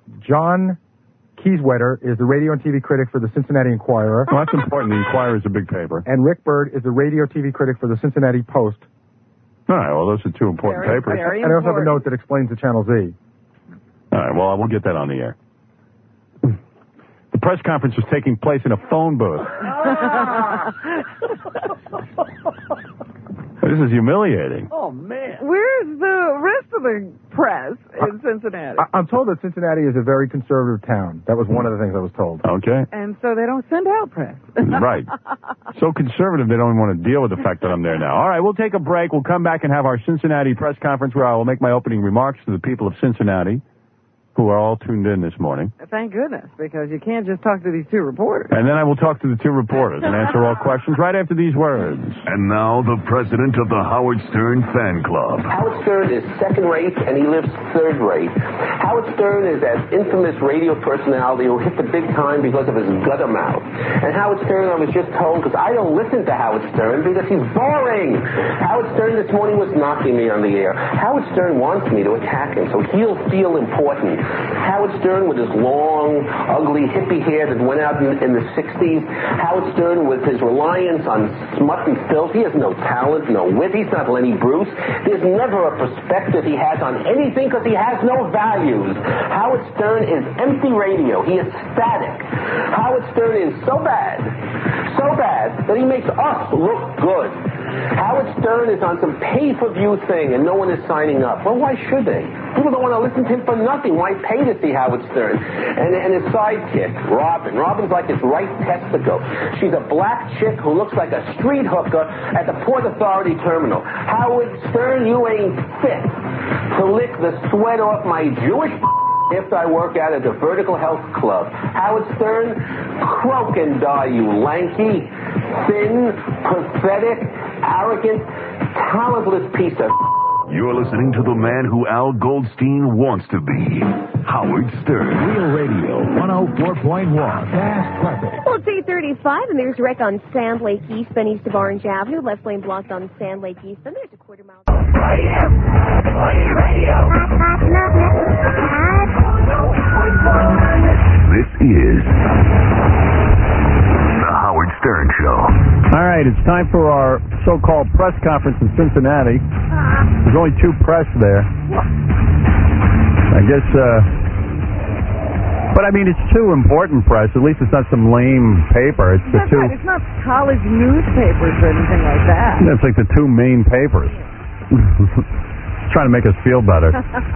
Speaker 3: John Kieswetter is the radio and T V critic for the Cincinnati Enquirer.
Speaker 11: Well, that's important. The Enquirer is a big paper.
Speaker 3: And Rick Bird is the radio T V critic for the Cincinnati Post.
Speaker 11: All right, well, those are two important
Speaker 13: Very,
Speaker 11: papers.
Speaker 13: very
Speaker 3: And I also have a
Speaker 13: important.
Speaker 3: note that explains the Channel Z.
Speaker 11: All right, well, we'll get that on the air. The press conference was taking place in a phone booth. This is humiliating.
Speaker 5: Oh, man.
Speaker 13: Where's the rest of the press in Cincinnati?
Speaker 3: I- I'm told that Cincinnati is a very conservative town. That was one of the things I was told.
Speaker 11: Okay.
Speaker 13: And so they don't send out press.
Speaker 11: Right. So conservative they don't even want to deal with the fact that I'm there now. All right, we'll take a break. We'll come back and have our Cincinnati press conference where I will make my opening remarks to the people of Cincinnati, who are all tuned in this morning.
Speaker 13: Thank goodness, because you can't just talk to these two reporters.
Speaker 11: And then I will talk to the two reporters and answer all questions right after these words.
Speaker 7: And now the president of the Howard Stern Fan Club.
Speaker 21: Howard Stern is second-rate, and he lives third-rate. Howard Stern is that infamous radio personality who hit the big time because of his gutter mouth. And Howard Stern, I was just told, because I don't listen to Howard Stern because he's boring. Howard Stern this morning was knocking me on the air. Howard Stern wants me to attack him, so he'll feel important. Howard Stern with his long, ugly hippie hair that went out in, in the sixties. Howard Stern with his reliance on smut and filth. He has no talent, no wit. He's not Lenny Bruce. There's never a perspective he has on anything because he has no values. Howard Stern is empty radio. He is static. Howard Stern is so bad, so bad, that he makes us look good. Howard Stern is on some pay-per-view thing and no one is signing up. Well, why should they? People don't want to listen to him for nothing. Why pay to see Howard Stern? And, and his sidekick, Robin. Robin's like his right testicle. She's a black chick who looks like a street hooker at the Port Authority terminal. Howard Stern, you ain't fit to lick the sweat off my Jewish after I work out at the Vertical Health Club. Howard Stern, croak and die, you lanky, thin, pathetic, arrogant, talentless piece of...
Speaker 7: You're listening to the man who Al Goldstein wants to be, Howard Stern.
Speaker 9: Real Radio, one oh four point one. Fast traffic.
Speaker 10: Well, it's eight thirty-five, and there's a wreck on Sand Lake East, then east of Orange Avenue. Left lane blocked on Sand Lake East, then there's a quarter mile... Radio. Radio.
Speaker 7: This is the Howard Stern Show.
Speaker 11: All right, it's time for our so-called press conference in Cincinnati. There's only two press there. I guess, uh... But, I mean, it's two important press. At least it's not some lame paper. It's the
Speaker 13: That's
Speaker 11: two...
Speaker 13: right. It's not college newspapers or anything like that.
Speaker 11: It's like the two main papers. Trying to make us feel better.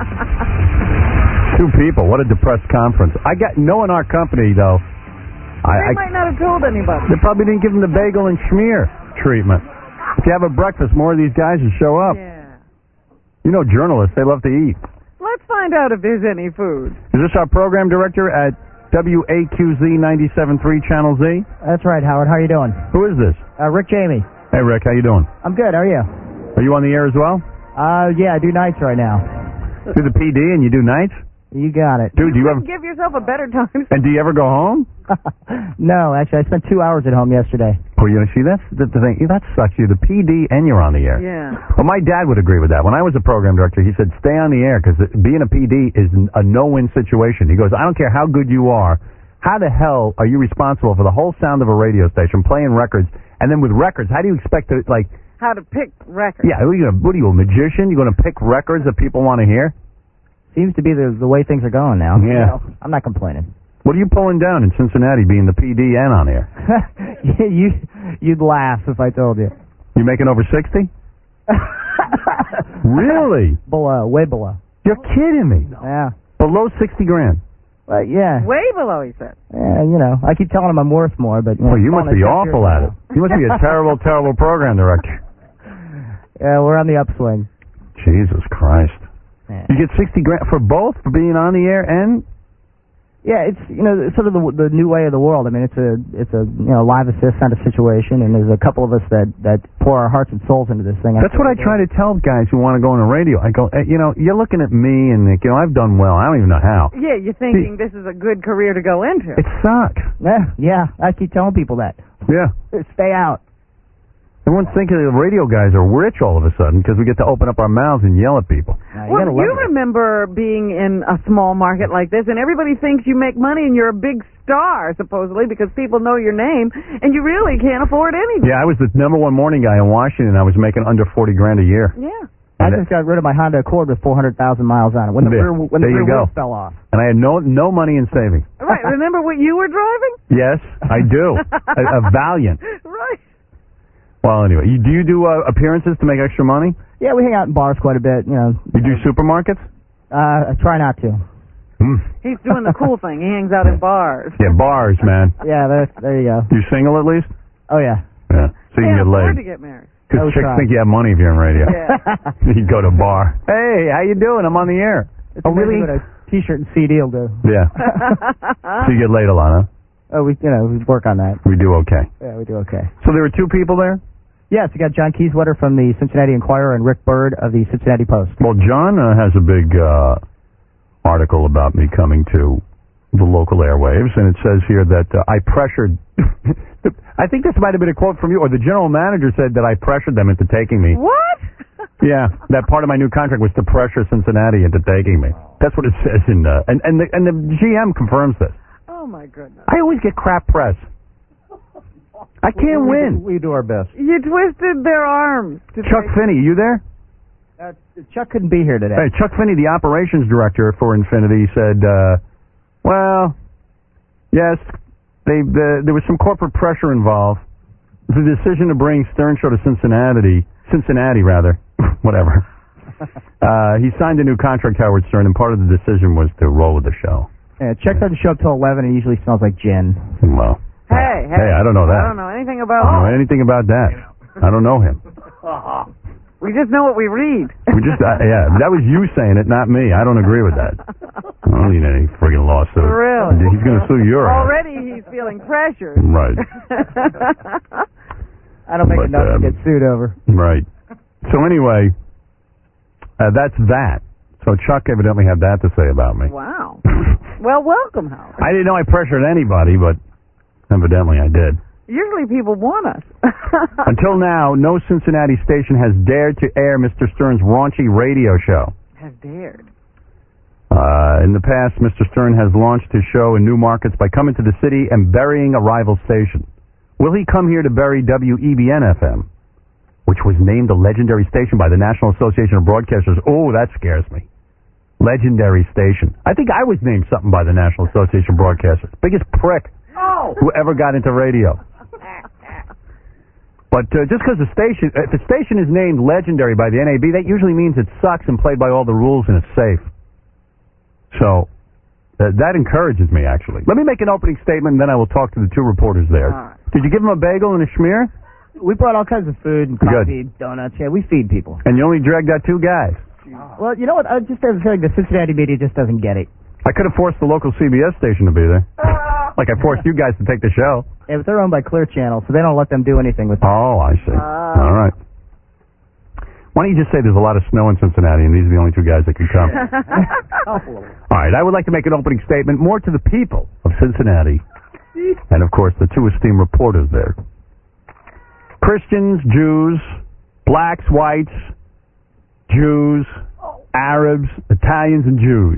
Speaker 11: Two people. What a depressed conference. I got no in our company, though.
Speaker 13: They
Speaker 11: I, I,
Speaker 13: might not have told anybody.
Speaker 11: They probably didn't give them the bagel and schmear treatment. If you have a breakfast, more of these guys will show up.
Speaker 13: Yeah.
Speaker 11: You know journalists, they love to eat.
Speaker 13: Let's find out if there's any food.
Speaker 11: Is this our program director at W A Q Z ninety-seven point three Channel Z?
Speaker 22: That's right, Howard. How are you doing?
Speaker 11: Who is this?
Speaker 22: Uh, Rick Jamie.
Speaker 11: Hey, Rick, how you doing?
Speaker 22: I'm good. How are you?
Speaker 11: Are you on the air as well?
Speaker 22: Uh, yeah, I do nights right now.
Speaker 11: Do the P D and you do nights?
Speaker 22: You got it.
Speaker 11: Dude, do you ever...
Speaker 13: Give yourself a better time.
Speaker 11: And do you ever go home?
Speaker 22: No, actually, I spent two hours at home yesterday.
Speaker 11: Oh, you know, see, that's the, the thing. That sucks. You're the P D and you're on the air.
Speaker 13: Yeah.
Speaker 11: Well, my dad would agree with that. When I was a program director, he said, stay on the air because being a P D is a no-win situation. He goes, I don't care how good you are. How the hell are you responsible for the whole sound of a radio station, playing records, and then with records, how do you expect to, like...
Speaker 13: How to pick records.
Speaker 11: Yeah, what are you, gonna, what are you a magician? You're going to pick records that people want to hear?
Speaker 22: Seems to be the the way things are going now.
Speaker 11: Yeah.
Speaker 22: You know, I'm not complaining.
Speaker 11: What are you pulling down in Cincinnati being the P D and on air?
Speaker 22: you, you'd laugh if I told you.
Speaker 11: You making over sixty? Really?
Speaker 22: Below, way below.
Speaker 11: You're kidding me.
Speaker 22: Yeah.
Speaker 11: Below sixty grand.
Speaker 22: But yeah.
Speaker 13: Way below, he said.
Speaker 22: Yeah, you know, I keep telling him I'm worth more, but... You know,
Speaker 11: Well, you must be awful at it. You must be a terrible, terrible program director.
Speaker 22: Yeah, we're on the upswing.
Speaker 11: Jesus Christ.
Speaker 22: Yeah.
Speaker 11: You get sixty grand for both, for being on the air and...
Speaker 22: Yeah, it's, you know, it's sort of the the new way of the world. I mean, it's a it's a you know live assist kind of situation, and there's a couple of us that that pour our hearts and souls into this thing.
Speaker 11: That's what I try to tell guys who want to go on the radio. I go, hey, you know, you're looking at me, and you know, I've done well. I don't even know how.
Speaker 13: Yeah, you're thinking this is a good career to go into.
Speaker 11: It sucks.
Speaker 22: Yeah, yeah. I keep telling people that.
Speaker 11: Yeah.
Speaker 22: Stay out.
Speaker 11: Everyone's thinking the radio guys are rich all of a sudden because we get to open up our mouths and yell at people.
Speaker 22: Now, you
Speaker 13: Well,
Speaker 22: gotta
Speaker 13: you
Speaker 22: love it.
Speaker 13: remember being in a small market like this, and everybody thinks you make money and you're a big star, supposedly, because people know your name, and you really can't afford anything.
Speaker 11: Yeah, I was the number one morning guy in Washington. I was making under forty grand a year.
Speaker 13: Yeah.
Speaker 22: I just got rid of my Honda Accord with four hundred thousand miles on it when the
Speaker 11: There-
Speaker 22: rear, when the
Speaker 11: there you
Speaker 22: rear
Speaker 11: go.
Speaker 22: wheel fell off.
Speaker 11: And I had no no money in savings.
Speaker 13: Right, remember what you were driving?
Speaker 11: Yes, I do. a, a Valiant.
Speaker 13: Right.
Speaker 11: Well, anyway, you, do you do uh, appearances to make extra money?
Speaker 22: Yeah, we hang out in bars quite a bit, you know.
Speaker 11: You do supermarkets?
Speaker 22: Uh, I try not to.
Speaker 11: Mm.
Speaker 13: He's doing the cool thing. He hangs out in bars.
Speaker 11: Yeah, bars, man.
Speaker 22: Yeah, there, there you go.
Speaker 11: You single at least?
Speaker 22: Oh, yeah.
Speaker 11: Yeah, so you
Speaker 13: Can't
Speaker 11: can get
Speaker 13: afford
Speaker 11: laid.
Speaker 13: to get married.
Speaker 11: Because
Speaker 22: Oh,
Speaker 11: chicks
Speaker 22: try.
Speaker 11: think you have money if you're in radio.
Speaker 13: Yeah.
Speaker 11: You go to a bar. Hey, how you doing? I'm on the air.
Speaker 22: It's
Speaker 11: Oh,
Speaker 22: amazing
Speaker 11: really?
Speaker 22: what a T-shirt and C D will do.
Speaker 11: Yeah. So you get laid a lot, huh?
Speaker 22: Oh, we, you know, we work on that.
Speaker 11: We do okay.
Speaker 22: Yeah, we do okay.
Speaker 11: So there were two people there?
Speaker 22: Yes, you got John Kieswetter from the Cincinnati Enquirer and Rick Bird of the Cincinnati Post.
Speaker 11: Well, John uh, has a big uh, article about me coming to the local airwaves, and it says here that uh, I pressured... I think this might have been a quote from you, or the general manager said that I pressured them into taking me.
Speaker 13: What?
Speaker 11: Yeah, that part of my new contract was to pressure Cincinnati into taking me. That's what it says in the... And, and, the, and the G M confirms this.
Speaker 13: Oh, my goodness.
Speaker 11: I always get crap press. I can't
Speaker 22: we,
Speaker 11: win.
Speaker 22: We do our best.
Speaker 13: You twisted their arms. To
Speaker 11: Chuck
Speaker 13: take...
Speaker 11: Finney, you there?
Speaker 22: Uh, Chuck couldn't be here today.
Speaker 11: Hey, Chuck Finney, the operations director for Infinity, said, uh, well, yes, they, the, there was some corporate pressure involved. The decision to bring Stern Show to Cincinnati, Cincinnati rather, whatever.
Speaker 2: Uh, he signed a new contract, Howard Stern, and part of the decision was to roll with the show.
Speaker 22: Yeah, Chuck doesn't show up till eleven, and usually smells like gin.
Speaker 2: Well,
Speaker 13: Hey, hey.
Speaker 2: hey, I don't know that.
Speaker 13: I don't know anything
Speaker 2: I
Speaker 13: about
Speaker 2: don't know anything about that. I don't know him.
Speaker 13: We just know what we read.
Speaker 2: We just, uh, yeah, that was you saying it, not me. I don't agree with that. I don't need any friggin' lawsuit.
Speaker 13: Really?
Speaker 2: He's going to sue your ass.
Speaker 13: Already he's feeling pressured.
Speaker 2: Right.
Speaker 22: I don't make
Speaker 2: But,
Speaker 22: enough
Speaker 2: um,
Speaker 22: to get sued over.
Speaker 2: Right. So anyway, uh, that's that. So Chuck evidently had that to say about me.
Speaker 13: Wow. Well, welcome, Howard.
Speaker 2: I didn't know I pressured anybody, but evidently I did.
Speaker 13: Usually people want us.
Speaker 2: Until now, no Cincinnati station has dared to air Mister Stern's raunchy radio show.
Speaker 13: Has dared.
Speaker 2: Uh, in the past, Mister Stern has launched his show in new markets by coming to the city and burying a rival station. Will he come here to bury W E B N F M, which was named a legendary station by the National Association of Broadcasters? Oh, that scares me. Legendary station. I think I was named something by the National Association of Broadcasters. Biggest prick
Speaker 13: oh.
Speaker 2: who ever got into radio. But uh, just because the station, if the station is named legendary by the N A B, that usually means it sucks and played by all the rules and it's safe. So uh, that encourages me, actually. Let me make an opening statement, and then I will talk to the two reporters there.
Speaker 22: All right.
Speaker 2: Did you give them a bagel and a schmear?
Speaker 22: We brought all kinds of food and coffee, donuts. Yeah, we feed people.
Speaker 2: And you only dragged out two guys.
Speaker 22: Well, you know what? I just have a feeling the Cincinnati media just doesn't get it.
Speaker 2: I could have forced the local C B S station to be there. Like I forced you guys to take the show.
Speaker 22: Yeah, but they're owned by Clear Channel, so they don't let them do anything with it.
Speaker 2: Oh, I see. Uh, All right. Why don't you just say there's a lot of snow in Cincinnati, and these are the only two guys that can come? All right, I would like to make an opening statement more to the people of Cincinnati, and, of course, the two esteemed reporters there. Christians, Jews, blacks, whites, Jews, Arabs, Italians, and Jews.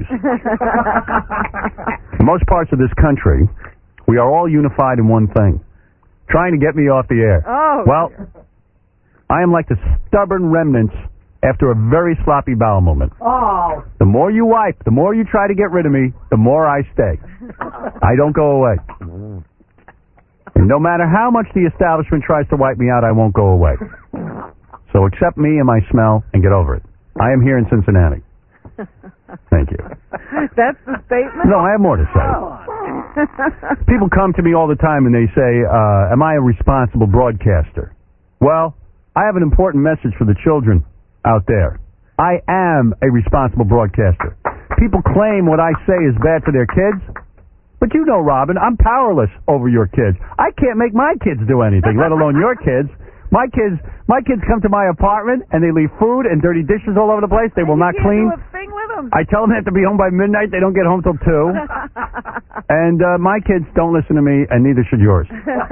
Speaker 2: In most parts of this country, we are all unified in one thing, trying to get me off the air.
Speaker 13: Oh.
Speaker 2: Well, I am like the stubborn remnants after a very sloppy bowel movement.
Speaker 13: Oh.
Speaker 2: The more you wipe, the more you try to get rid of me, the more I stay. I don't go away. And no matter how much the establishment tries to wipe me out, I won't go away. So accept me and my smell and get over it. I am here in Cincinnati. Thank you.
Speaker 13: That's the statement?
Speaker 2: No, I have more to say.
Speaker 13: Oh.
Speaker 2: People come to me all the time and they say, uh, am I a responsible broadcaster? Well, I have an important message for the children out there. I am a responsible broadcaster. People claim what I say is bad for their kids, but you know, Robin, I'm powerless over your kids. I can't make my kids do anything, let alone your kids. My kids, my kids come to my apartment and they leave food and dirty dishes all over the place. They will not clean.
Speaker 13: Do a thing with them.
Speaker 2: I tell them they have to be home by midnight. They don't get home till two. And uh, my kids don't listen to me, and neither should yours.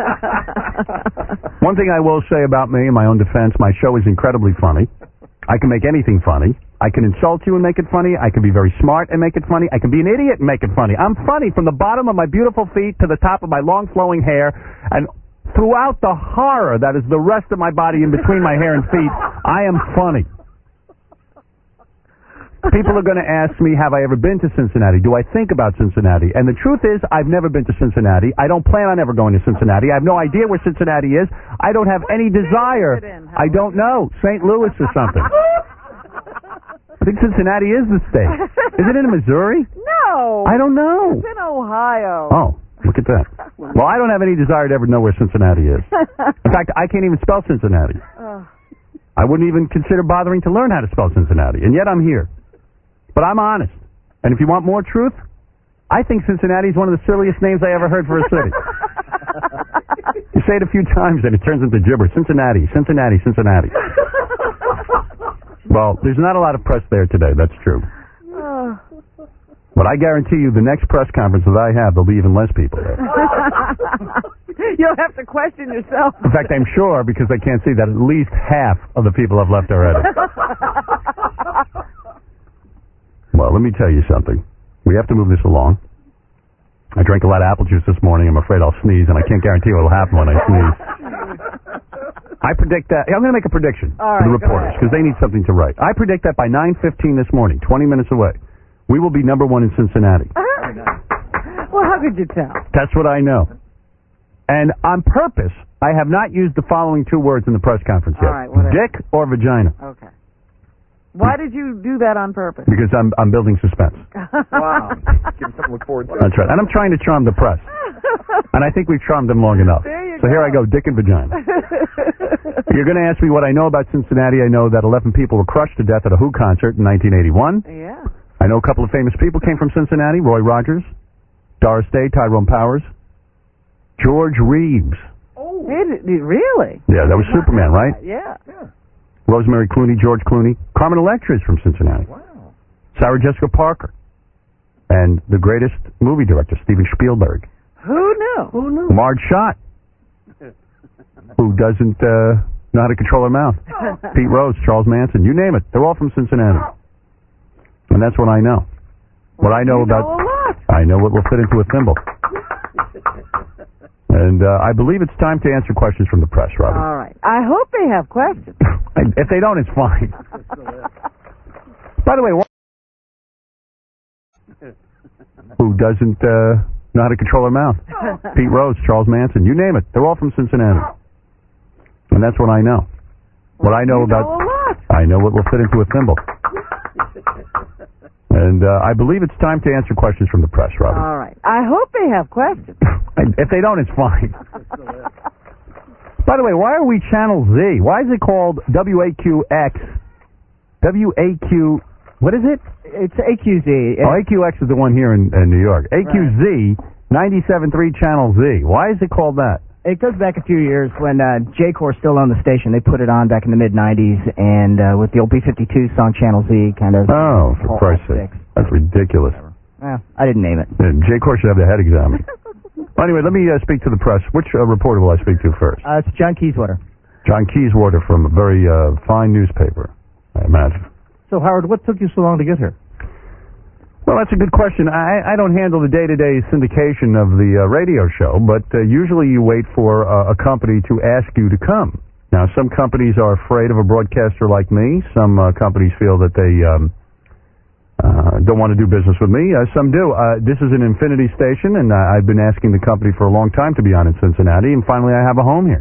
Speaker 2: One thing I will say about me, in my own defense, my show is incredibly funny. I can make anything funny. I can insult you and make it funny. I can be very smart and make it funny. I can be an idiot and make it funny. I'm funny from the bottom of my beautiful feet to the top of my long flowing hair, and throughout the horror that is the rest of my body in between my hair and feet, I am funny. People are going to ask me, have I ever been to Cincinnati? Do I think about Cincinnati? And the truth is, I've never been to Cincinnati. I don't plan on ever going to Cincinnati. I have no idea where Cincinnati is. I don't have any desire. I don't know. Saint Louis or something. I think Cincinnati is the state. Is it in Missouri?
Speaker 13: No.
Speaker 2: I don't know.
Speaker 13: It's in Ohio.
Speaker 2: Oh, look at that. Well, I don't have any desire to ever know where Cincinnati is. In fact, I can't even spell Cincinnati.
Speaker 13: Oh.
Speaker 2: I wouldn't even consider bothering to learn how to spell Cincinnati, and yet I'm here. But I'm honest. And if you want more truth, I think Cincinnati is one of the silliest names I ever heard for a city. You say it a few times and it turns into gibberish. Cincinnati, Cincinnati, Cincinnati. Well, there's not a lot of press there today, that's true.
Speaker 13: Oh.
Speaker 2: But I guarantee you the next press conference that I have, there'll be even less people there.
Speaker 13: You'll have to question yourself.
Speaker 2: In fact, I'm sure, because I can't see, that at least half of the people have left already. Well, let me tell you something. We have to move this along. I drank a lot of apple juice this morning. I'm afraid I'll sneeze, and I can't guarantee what will happen when I sneeze. I predict that. I'm going to make a prediction
Speaker 13: All right,
Speaker 2: for the reporters, because they need something to write. I predict that by nine fifteen this morning, twenty minutes away, we will be number one in Cincinnati.
Speaker 13: Uh-huh. Well, how could you tell?
Speaker 2: That's what I know. And on purpose, I have not used the following two words in the press conference yet.
Speaker 13: All right, whatever.
Speaker 2: Dick or vagina.
Speaker 13: Okay. Why did you do that on purpose?
Speaker 2: Because I'm I'm building suspense.
Speaker 13: Wow.
Speaker 19: Give him something to look forward to.
Speaker 2: That's right. And I'm trying to charm the press. And I think we've charmed them long enough.
Speaker 13: There you
Speaker 2: so
Speaker 13: go.
Speaker 2: here I go, dick and vagina. You're going to ask me what I know about Cincinnati. I know that eleven people were crushed to death at a Who concert in nineteen eighty-one.
Speaker 13: Yeah.
Speaker 2: I know a couple of famous people came from Cincinnati. Roy Rogers, Doris Day, Tyrone Powers, George Reeves.
Speaker 13: Oh. Did it, really?
Speaker 2: Yeah, that was Superman, right?
Speaker 13: Yeah. Yeah.
Speaker 2: Rosemary Clooney, George Clooney. Carmen Electra is from Cincinnati. Wow. Sarah Jessica Parker. And the greatest movie director, Steven Spielberg.
Speaker 13: Who knew? Who knew?
Speaker 2: Marge Schott, who doesn't uh, know how to control her mouth. Pete Rose, Charles Manson, you name it. They're all from Cincinnati. And that's what I know. What I know
Speaker 13: You
Speaker 2: about...
Speaker 13: know a lot.
Speaker 2: I know what will fit into a thimble. And uh, I believe it's time to answer questions from the press, Robin.
Speaker 13: All right. I hope they have questions.
Speaker 2: If they don't, it's fine. By the way, what... who doesn't uh, know how to control her mouth? Pete Rose, Charles Manson, you name it. They're all from Cincinnati. And that's what I know. What I know
Speaker 13: You
Speaker 2: about...
Speaker 13: know a lot.
Speaker 2: I know what will fit into a thimble. And uh, I believe it's time to answer questions from the press, Robin.
Speaker 13: All right. I hope they have questions.
Speaker 2: If they don't, it's fine. By the way, why are we Channel Z? Why is it called W A Q X? W A Q... What is it?
Speaker 22: It's A Q Z.
Speaker 2: Oh, A Q X is the one here in, in New York. A Q Z, ninety-seven point three Channel Z. Why is it called that?
Speaker 22: It goes back a few years when uh, J-Core still owned the station. They put it on back in the mid nineties, and uh, with the old B fifty-two song Channel Z kind of...
Speaker 2: Oh, for Christ's sake. That's ridiculous.
Speaker 22: Well, I didn't name it.
Speaker 2: Yeah, J-Core should have the head examined. Anyway, let me uh, speak to the press. Which uh, reporter will I speak to first?
Speaker 22: Uh, it's John Kieswater.
Speaker 2: John Kieswater from a very uh, fine newspaper, I imagine.
Speaker 3: So, Howard, what took you so long to get here?
Speaker 2: Well, that's a good question. I, I don't handle the day-to-day syndication of the uh, radio show, but uh, usually you wait for uh, a company to ask you to come. Now, some companies are afraid of a broadcaster like me. Some uh, companies feel that they um, uh, don't want to do business with me. Uh, some do. Uh, this is an Infinity station, and uh, I've been asking the company for a long time to be on in Cincinnati, and finally I have a home here.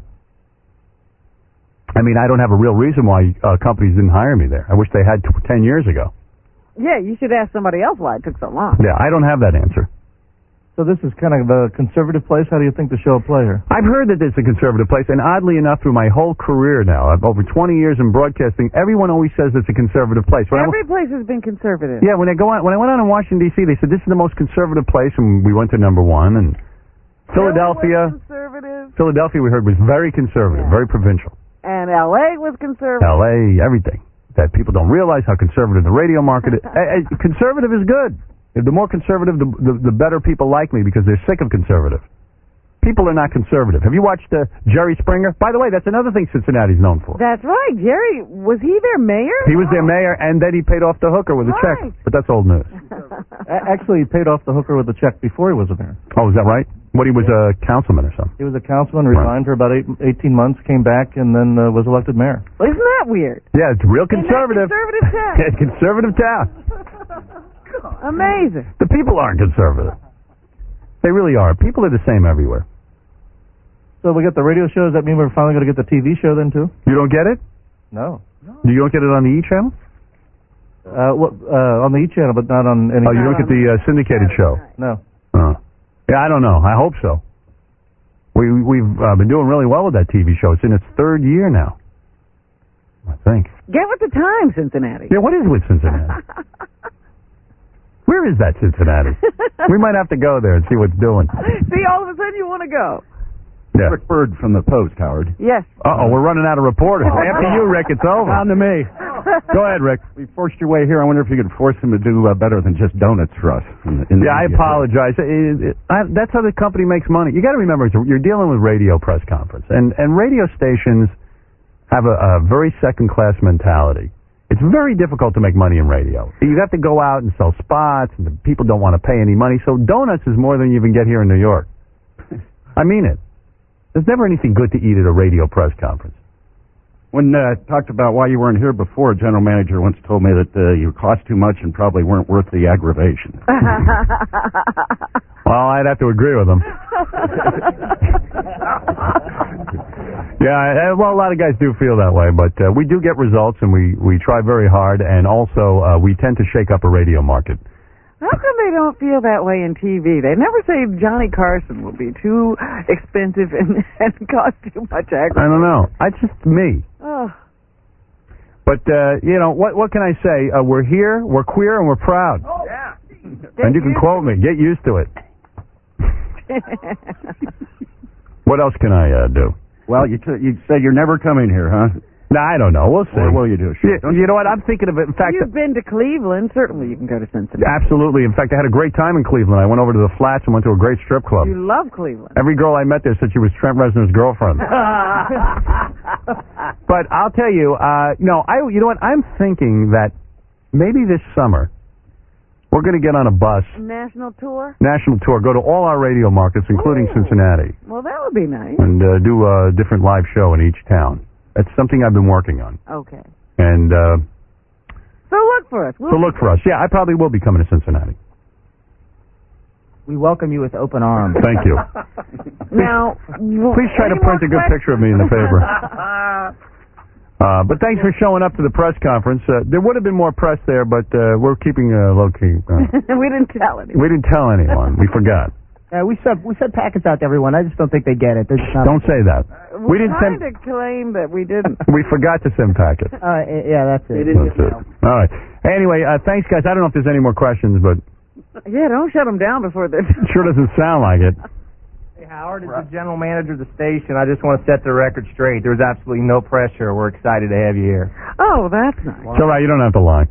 Speaker 2: I mean, I don't have a real reason why uh, companies didn't hire me there. I wish they had t- ten years ago.
Speaker 13: Yeah, you should ask somebody else why it took so long.
Speaker 2: Yeah, I don't have that answer.
Speaker 3: So this is kind of a conservative place. How do you think the show will play here?
Speaker 2: I've heard that it's a conservative place, and oddly enough, through my whole career now, I've over twenty years in broadcasting, everyone always says it's a conservative place. When
Speaker 13: Every
Speaker 2: I,
Speaker 13: place has been conservative.
Speaker 2: yeah, when I go on, when I went on in Washington D C, they said this is the most conservative place, and we went to number one. And Philadelphia,
Speaker 13: Conservative.
Speaker 2: Philadelphia, we heard was very conservative, very provincial.
Speaker 13: And L A was conservative.
Speaker 2: L A, everything. That people don't realize how conservative the radio market is. uh, uh, conservative is good. If the more conservative, the, the the better people like me because they're sick of conservative. People are not conservative. Have you watched uh, Jerry Springer? By the way, that's another thing Cincinnati's known for.
Speaker 13: That's right. Jerry, was he their mayor?
Speaker 2: He was their mayor, and then he paid off the hooker with a
Speaker 13: Right.
Speaker 2: check. But that's old news.
Speaker 3: A- Actually, he paid off the hooker with a check before he was a mayor.
Speaker 2: Oh, is that right? What, he was a councilman or something?
Speaker 3: He was a councilman, resigned for about eight, eighteen months, came back, and then uh, was elected mayor.
Speaker 13: Well, isn't that weird?
Speaker 2: Yeah, it's real
Speaker 13: In that
Speaker 2: conservative.
Speaker 13: conservative town.
Speaker 2: Yeah, conservative town.
Speaker 13: Amazing.
Speaker 2: The people aren't conservative. They really are. People are the same everywhere.
Speaker 3: So we got the radio show. Does that mean we're finally going to get the T V show then, too?
Speaker 2: You don't get it?
Speaker 3: No.
Speaker 2: You don't get it on the E channel?
Speaker 3: Uh, what, uh, on the E channel, but not on any...
Speaker 2: Oh, you don't get the uh, syndicated show?
Speaker 3: No.
Speaker 2: Oh. Yeah, I don't know. I hope so. We, we've uh, been doing really well with that T V show. It's in its third year now, I think.
Speaker 13: Get with the time, Cincinnati.
Speaker 2: Yeah, what is with Cincinnati? Where is that Cincinnati? We might have to go there and see what's doing.
Speaker 13: See, all of a sudden you want to go.
Speaker 2: Yeah.
Speaker 11: Rick Bird from the Post, Howard.
Speaker 13: Yes.
Speaker 2: Uh-oh, we're running out of reporters. After you, Rick, it's over.
Speaker 11: On to me.
Speaker 2: Go ahead, Rick.
Speaker 11: We forced your way here. I wonder if you could force him to do uh, better than just donuts for us. In the, in the
Speaker 2: Yeah, I
Speaker 11: media.
Speaker 2: apologize. It, it, I, that's how the company makes money. You got to remember, it's a, you're dealing with radio press conference, and and radio stations have a, a very second-class mentality. It's very difficult to make money in radio. You have to go out and sell spots, and the people don't want to pay any money. So donuts is more than you even get here in New York. I mean it. There's never anything good to eat at a radio press conference.
Speaker 11: When uh, talked about why you weren't here before, a general manager once told me that uh, you cost too much and probably weren't worth the aggravation.
Speaker 2: Well, I'd have to agree with him. Yeah, uh, well, a lot of guys do feel that way, but uh, we do get results, and we, we try very hard, and also uh, we tend to shake up a radio market.
Speaker 13: How come they don't feel that way in T V? They never say Johnny Carson will be too expensive and, and cause too much aggravation.
Speaker 2: I don't know. It's just me.
Speaker 13: Oh.
Speaker 2: But, uh, you know, what what can I say? Uh, we're here, we're queer, and we're proud.
Speaker 13: Oh, yeah.
Speaker 2: And you can quote me. Get used to it. What else can I uh, do?
Speaker 4: Well, you t- you said you're never coming here, huh?
Speaker 2: No, I don't know. We'll see.
Speaker 4: Or will you do? Sure.
Speaker 2: You, you know what? I'm thinking of it. In fact,
Speaker 13: You've been to Cleveland. Certainly you can go to Cincinnati.
Speaker 2: absolutely. In fact, I had a great time in Cleveland. I went over to the Flats and went to a great strip club.
Speaker 13: You love Cleveland.
Speaker 2: Every girl I met there said she was Trent Reznor's girlfriend. But I'll tell you, uh, no, I. You know what? I'm thinking that maybe this summer we're going to get on a bus,
Speaker 13: National tour?
Speaker 2: national tour, go to all our radio markets, including
Speaker 13: Ooh.
Speaker 2: Cincinnati,
Speaker 13: Well, that would be nice.
Speaker 2: and uh, do a different live show in each town. That's something I've been working on.
Speaker 13: Okay.
Speaker 2: And uh,
Speaker 13: So look for us. We'll
Speaker 2: so look for us. Yeah, I probably will be coming to Cincinnati.
Speaker 22: We welcome you with open arms.
Speaker 2: Thank you.
Speaker 13: Now,
Speaker 2: Please try to
Speaker 13: any
Speaker 2: print a
Speaker 13: more
Speaker 2: good picture of me in the paper. Uh, but thanks for showing up to the press conference. Uh, there would have been more press there, but uh, we're keeping uh, low key. Uh,
Speaker 13: we didn't tell anyone.
Speaker 2: we didn't tell anyone. We forgot.
Speaker 22: Uh, we sent we sent packets out to everyone. I just don't think they get it. They're just not.
Speaker 2: Don't say that. We
Speaker 13: We're
Speaker 2: didn't
Speaker 13: trying
Speaker 2: send.
Speaker 13: to claim that we didn't.
Speaker 2: We forgot to send packets.
Speaker 22: Uh, yeah, that's it.
Speaker 2: That's it. All right. Anyway, uh, thanks, guys. I don't know if there's any more questions, but
Speaker 13: Yeah, don't shut them down before they're...
Speaker 2: it sure doesn't sound like it.
Speaker 16: Hey, Howard, as the general manager of the station, I just want to set the record straight. There's absolutely no pressure. We're excited to have you here.
Speaker 13: Oh, that's nice.
Speaker 2: It's all right. You don't have to lie.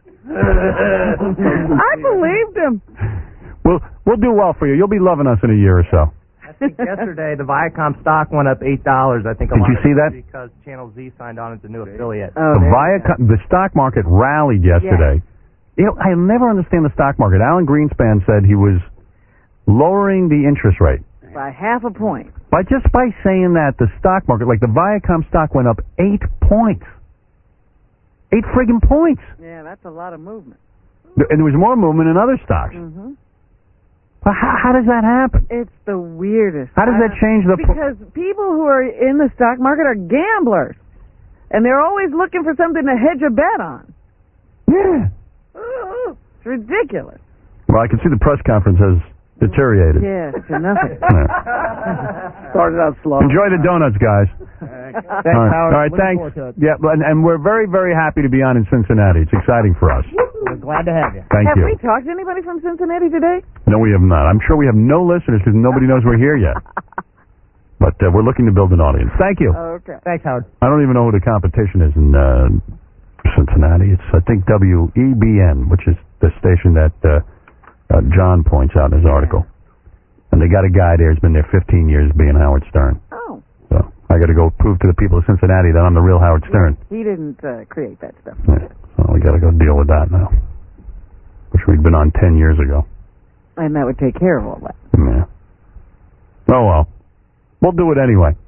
Speaker 13: I believed him.
Speaker 2: We'll we'll do well for you. You'll be loving us in a year or so.
Speaker 16: I think yesterday the Viacom stock went up eight dollars. I think a
Speaker 2: Did
Speaker 16: lot
Speaker 2: you
Speaker 16: of
Speaker 2: see
Speaker 16: it
Speaker 2: that?
Speaker 16: was because Channel Z signed on as a new affiliate.
Speaker 2: the Viacom, the stock market rallied yesterday. You know, I never understand the stock market. Alan Greenspan said he was lowering the interest rate.
Speaker 13: By half a point.
Speaker 2: By just by saying that, the stock market, like the Viacom stock went up eight points. Eight friggin' points.
Speaker 13: Yeah, that's a lot of movement.
Speaker 2: And there was more movement in other stocks.
Speaker 13: Mm-hmm.
Speaker 2: But how, how does that happen?
Speaker 13: It's the weirdest.
Speaker 2: How does that change the...
Speaker 13: Because people who are in the stock market are gamblers. And they're always looking for something to hedge a bet on.
Speaker 2: Yeah.
Speaker 13: Ooh, it's ridiculous.
Speaker 2: Well, I can see the press conference has deteriorated.
Speaker 13: Yeah, to nothing.
Speaker 22: Started out slow.
Speaker 2: Enjoy the donuts, guys.
Speaker 22: Thanks,
Speaker 2: All right,
Speaker 22: Howard.
Speaker 2: All right
Speaker 22: Looking
Speaker 2: thanks.
Speaker 22: forward to it.
Speaker 2: Yeah, and, and we're very, very happy to be on in Cincinnati. It's exciting for us.
Speaker 22: We're glad to have you.
Speaker 2: Thank
Speaker 13: have
Speaker 2: you.
Speaker 13: we talked to anybody from Cincinnati today?
Speaker 2: No, we have not. I'm sure we have no listeners because nobody knows we're here yet. But uh, we're looking to build an audience. Thank you.
Speaker 13: Okay.
Speaker 22: Thanks, Howard.
Speaker 2: I don't even know who the competition is in uh, Cincinnati. It's, I think, W E B N, which is the station that uh, uh, John points out in his article. And they got a guy there who's been there fifteen years being Howard Stern.
Speaker 13: Oh.
Speaker 2: So I got to go prove to the people of Cincinnati that I'm the real Howard Stern.
Speaker 13: He didn't uh, create that stuff.
Speaker 2: Yeah. So we got to go deal with that now. Which we'd been on ten years ago.
Speaker 13: And that would take care of all that.
Speaker 2: Yeah. Oh, well. We'll do it anyway.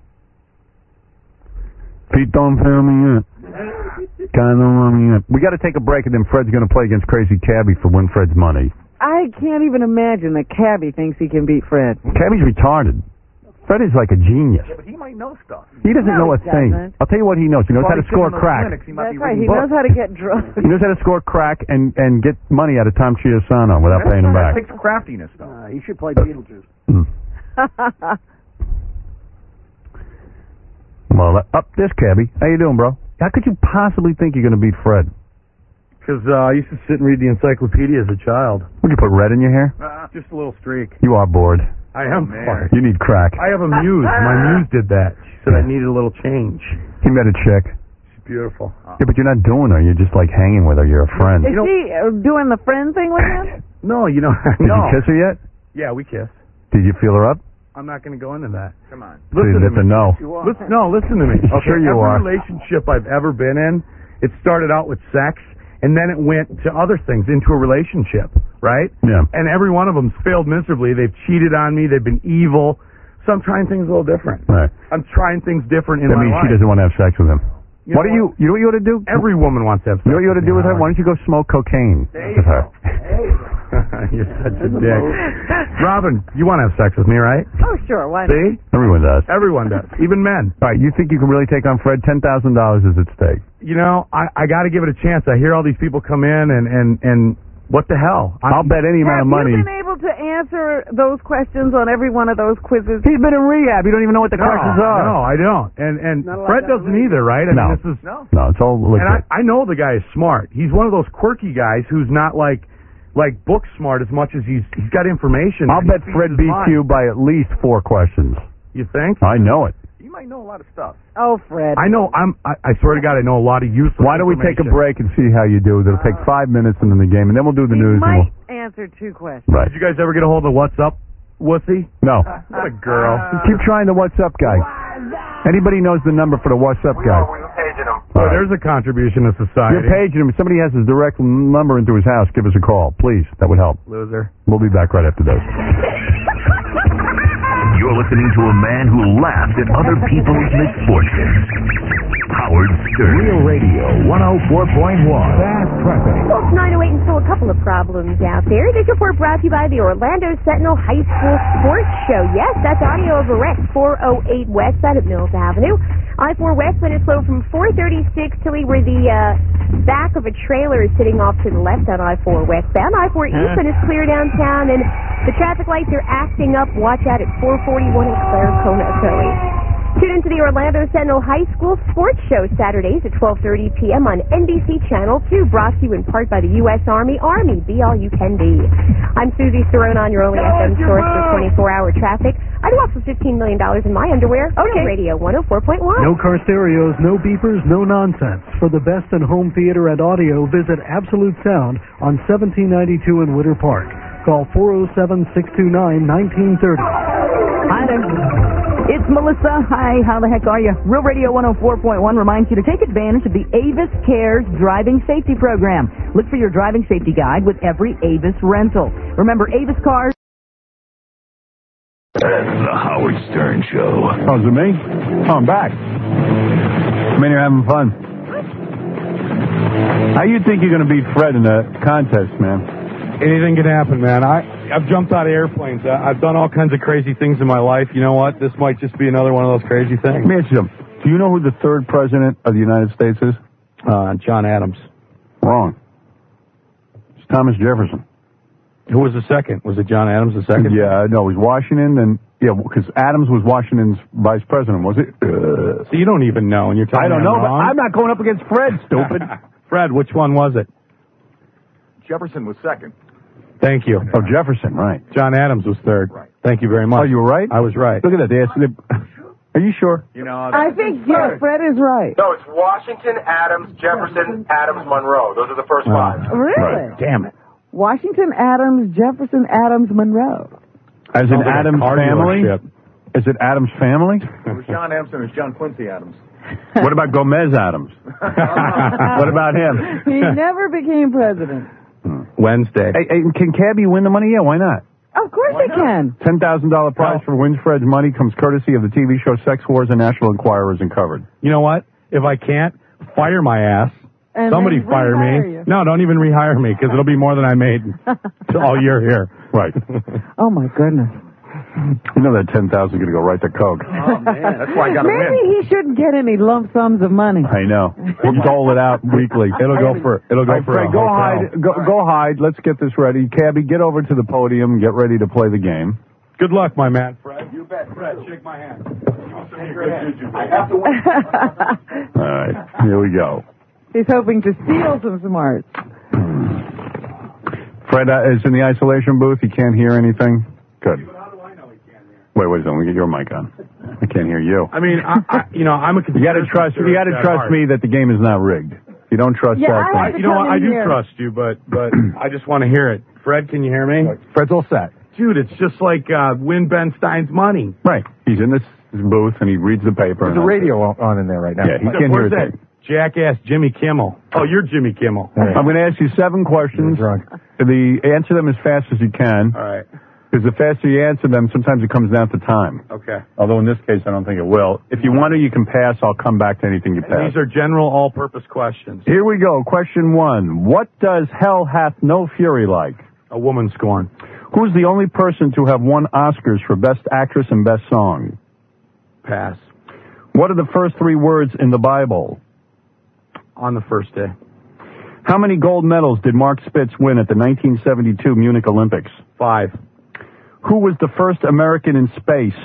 Speaker 2: Feet don't fail me yet. Kind of run me yet. We got to take a break, and then Fred's going to play against Crazy Cabby for Win Fred's money.
Speaker 13: I can't even imagine that Cabby thinks he can beat Fred.
Speaker 2: Cabby's retarded. Fred is like a genius.
Speaker 16: Yeah, but he might know stuff.
Speaker 2: He doesn't
Speaker 13: No,
Speaker 2: know a
Speaker 13: he
Speaker 2: thing.
Speaker 13: doesn't.
Speaker 2: I'll tell you what he knows. He knows how to score crack.
Speaker 16: Clinics, he might
Speaker 13: That's
Speaker 16: be
Speaker 13: right.
Speaker 16: reading
Speaker 13: He knows
Speaker 16: books.
Speaker 13: how to get drunk.
Speaker 2: He knows how to score crack and, and get money out of Tom Chiusano without paying him back.
Speaker 16: That takes craftiness, though.
Speaker 4: Uh, he should play Beetlejuice.
Speaker 2: Mm. Well, uh, up this Cabby. How you doing, bro? How could you possibly think you're going to beat Fred?
Speaker 23: Because uh, I used to sit and read the encyclopedia as a child.
Speaker 2: Would you put red in your hair?
Speaker 23: Uh, just a little streak.
Speaker 2: You are bored.
Speaker 23: I am bored.
Speaker 2: You need crack.
Speaker 23: I have a muse. My muse did that. She said I needed a little change.
Speaker 2: He met a chick.
Speaker 23: She's beautiful.
Speaker 2: Yeah, but you're not doing her. You're just like hanging with her. You're a friend.
Speaker 13: Is he uh, doing the friend thing with him?
Speaker 23: No, you know.
Speaker 2: Did
Speaker 23: no.
Speaker 2: you kiss her yet?
Speaker 23: Yeah, we kissed.
Speaker 2: Did you feel her up?
Speaker 23: I'm not going to go into that.
Speaker 16: Come on.
Speaker 23: Listen to
Speaker 2: that's a
Speaker 23: me.
Speaker 2: no.
Speaker 23: Listen, no, listen to me. Okay,
Speaker 2: Sure you
Speaker 23: every
Speaker 2: are.
Speaker 23: relationship I've ever been in, it started out with sex, and then it went to other things, into a relationship, right?
Speaker 2: Yeah.
Speaker 23: And every one of them's failed miserably. They've cheated on me. They've been evil. So I'm trying things a little different.
Speaker 2: Right.
Speaker 23: I'm trying things different in
Speaker 2: That
Speaker 23: my
Speaker 2: means
Speaker 23: life.
Speaker 2: she doesn't want to have sex with him.
Speaker 23: You
Speaker 2: what
Speaker 23: know
Speaker 2: do you? You know what you ought to do?
Speaker 23: Every woman wants to have sex
Speaker 2: You know what you ought to
Speaker 23: with
Speaker 2: do
Speaker 23: me,
Speaker 2: with her?
Speaker 23: Howard.
Speaker 2: Why don't you go smoke cocaine
Speaker 23: There
Speaker 2: with
Speaker 23: you
Speaker 2: her?
Speaker 23: go. There you go. You're such a dick. Robin, you want to have sex with me, right?
Speaker 13: Oh, sure. Why not?
Speaker 23: See?
Speaker 2: Everyone does.
Speaker 23: Everyone does. Even men.
Speaker 2: All right, you think you can really take on Fred? ten thousand dollars is at stake.
Speaker 23: You know, I, I got to give it a chance. I hear all these people come in, and, and, and what the hell?
Speaker 2: I'll bet any amount of money.
Speaker 13: Have you been able to answer those questions on every one of those quizzes?
Speaker 2: He's been in rehab. You don't even know what the
Speaker 23: no,
Speaker 2: questions are.
Speaker 23: No, I don't. And and Fred
Speaker 13: like
Speaker 23: doesn't either, right? I
Speaker 2: no.
Speaker 23: mean, this is,
Speaker 2: no. No, it's all legit.
Speaker 23: And I, I know the guy is smart. He's one of those quirky guys who's not like like book smart as much as he's he's got information.
Speaker 2: I'll bet Fred beats you by at least four questions.
Speaker 23: You think?
Speaker 2: I know it.
Speaker 23: You might know a lot of stuff.
Speaker 13: Oh, Fred.
Speaker 23: I know. I'm. I, I swear to God, I know a lot of useless.
Speaker 2: Why don't we take a break and see how you do? It'll take five minutes and then the game, and then we'll do the
Speaker 13: He
Speaker 2: news.
Speaker 13: might
Speaker 2: And we'll...
Speaker 13: answer two questions.
Speaker 2: Right.
Speaker 23: Did you guys ever get a hold of What's Up, wussy?
Speaker 2: No.
Speaker 23: What a girl.
Speaker 2: Keep trying the What's Up guy. Anybody knows the number for the What's Up guy?
Speaker 23: So there's a contribution to society.
Speaker 2: You're paging him. If somebody has his direct number into his house, give us a call, please. That would help.
Speaker 23: Loser.
Speaker 2: We'll be back right after this.
Speaker 7: You're listening to a man who laughed at other people's misfortunes. Howard Stern.
Speaker 9: Real Radio one oh four point one. Fast traffic.
Speaker 10: Well, it's nine oh eight and still a couple of problems out there. This report brought to you by the Orlando Sentinel High School Sports Show. Yes, that's audio of a wreck, four oh eight west side of Mills Avenue. I four westbound is slow from four thirty-six to where the uh, back of a trailer is sitting off to the left on I four westbound. I four eastbound is clear downtown, and the traffic lights are acting up. Watch out at four forty-one at Claire Kona Philly. Tune into the Orlando Sentinel High School Sports Show Saturdays at twelve thirty p.m. on N B C Channel two, brought to you in part by the U S Army. Army, be all you can be. I'm Susie Cerrone on your only F M source for twenty-four hour traffic. I do offer fifteen million dollars in my underwear. Okay. Radio one oh four point one.
Speaker 12: No car stereos, no beepers, no nonsense. For the best in home theater and audio, visit Absolute Sound on seventeen ninety-two in Winter Park. Call four oh seven, six two nine, nineteen thirty.
Speaker 17: Hi there. It's Melissa. Hi, how the heck are you? Real Radio one oh four point one reminds you to take advantage of the Avis Cares Driving Safety Program. Look for your driving safety guide with every Avis rental. Remember, Avis cars...
Speaker 7: That's the Howard Stern Show.
Speaker 23: Oh, is it me? Oh, I'm back. I mean, you're having fun. How you think you're going to beat Fred in the contest, man? Anything can happen, man. I, I've jumped out of airplanes. I, I've done all kinds of crazy things in my life. You know what? This might just be another one of those crazy things.
Speaker 2: Let me ask you something. Do you know who the third president of the United States is?
Speaker 23: Uh, John Adams.
Speaker 2: Wrong. It's Thomas Jefferson.
Speaker 23: Who was the second? Was it John Adams the second?
Speaker 2: Yeah, no, it was Washington, and yeah, because Adams was Washington's vice president, was it?
Speaker 23: Uh, so you don't even know, and you're telling
Speaker 2: I don't
Speaker 23: me
Speaker 2: know,
Speaker 23: I'm
Speaker 2: but
Speaker 23: wrong?
Speaker 2: I'm not going up against Fred, stupid.
Speaker 23: Fred, which one was it?
Speaker 11: Jefferson was second.
Speaker 23: Thank you.
Speaker 2: Oh, Jefferson, right.
Speaker 23: John Adams was third.
Speaker 11: Right.
Speaker 23: Thank you very much.
Speaker 2: Oh, you were right?
Speaker 23: I was right.
Speaker 2: Look at that. They asked, they, are you sure?
Speaker 11: You know,
Speaker 13: I think, yeah, Fred is right.
Speaker 14: No, it's Washington, Adams, Jefferson, Adams, Monroe. Those are the first five.
Speaker 13: Really?
Speaker 23: Right. Damn it.
Speaker 13: Washington, Adams, Jefferson, Adams, Monroe.
Speaker 2: As in
Speaker 23: Sounds like a
Speaker 2: Adams
Speaker 23: car
Speaker 2: family?
Speaker 23: dealership.
Speaker 2: Is it Adams family?
Speaker 11: It was John Adams and it was John Quincy Adams.
Speaker 2: What about Gomez Adams? What about him?
Speaker 13: He never became president.
Speaker 23: Wednesday.
Speaker 2: Hey, hey, can Cabby win the money? Yeah, why not?
Speaker 13: Of course they can.
Speaker 2: ten thousand dollars prize for Wins Fred's Money comes courtesy of the T V show Sex Wars and National Enquirer is uncovered.
Speaker 23: You know what? If I can't, fire my ass.
Speaker 13: And
Speaker 23: Somebody
Speaker 13: then
Speaker 23: fire
Speaker 13: rehire
Speaker 23: me.
Speaker 13: you.
Speaker 23: No, don't even rehire me, because it'll be more than I made all year here.
Speaker 2: Right.
Speaker 13: Oh, my goodness.
Speaker 2: You know that ten thousand dollars is going to go right to Coke.
Speaker 11: Oh, man, that's why I got to
Speaker 13: Maybe
Speaker 11: win.
Speaker 13: he shouldn't get any lump sums of money.
Speaker 2: I know. We'll dole it out weekly.
Speaker 23: It'll go for it'll go
Speaker 2: All right,
Speaker 23: for
Speaker 2: Fred,
Speaker 23: a
Speaker 2: go
Speaker 23: hotel.
Speaker 2: hide. Go, go hide. Let's get this ready. Cabby, get over to the podium and get ready to play the game.
Speaker 23: Good luck, my man. Fred, you bet. Fred, shake my hand.
Speaker 11: I have to win.
Speaker 2: All right, here we go.
Speaker 13: He's hoping to steal some smarts.
Speaker 2: Fred uh, is in the isolation booth. He can't hear anything. Good. Wait, wait a second. Let me get your mic on. I can't hear you.
Speaker 23: I mean, I, I, you know, I'm a.
Speaker 2: You got to trust. You got to trust me that the game is not rigged. If you don't trust
Speaker 13: Yeah,
Speaker 2: that,
Speaker 13: I
Speaker 2: then-
Speaker 23: You know what? I do
Speaker 13: Here.
Speaker 23: trust you, but but I just want to hear it. Fred, can you hear me?
Speaker 2: Fred's all set.
Speaker 23: Dude, it's just like uh, win Ben Stein's money.
Speaker 2: Right. He's in this booth and he reads the paper.
Speaker 3: There's
Speaker 2: and
Speaker 3: a radio on on in there right now.
Speaker 2: Yeah, he can't hear
Speaker 23: Where's
Speaker 2: a
Speaker 23: that
Speaker 2: thing.
Speaker 23: jackass Jimmy Kimmel? Oh, you're Jimmy Kimmel.
Speaker 2: I'm going to ask you seven questions. The answer them as fast as you can.
Speaker 23: All right.
Speaker 2: Because the faster you answer them, sometimes it comes down to time.
Speaker 23: Okay.
Speaker 2: Although in this case, I don't think it will. If you want to, you can pass. I'll come back to anything you
Speaker 23: And
Speaker 2: pass.
Speaker 23: these are general all-purpose questions.
Speaker 2: Here we go. Question one. What does hell hath no fury like?
Speaker 23: A Woman Scorned.
Speaker 11: Who's the only person to have won Oscars for Best Actress and Best Song?
Speaker 23: Pass.
Speaker 11: What are the first three words in the Bible?
Speaker 23: On the first day.
Speaker 11: How many gold medals did Mark Spitz win at the nineteen seventy-two Munich Olympics?
Speaker 23: Five.
Speaker 11: Who was the first American in space?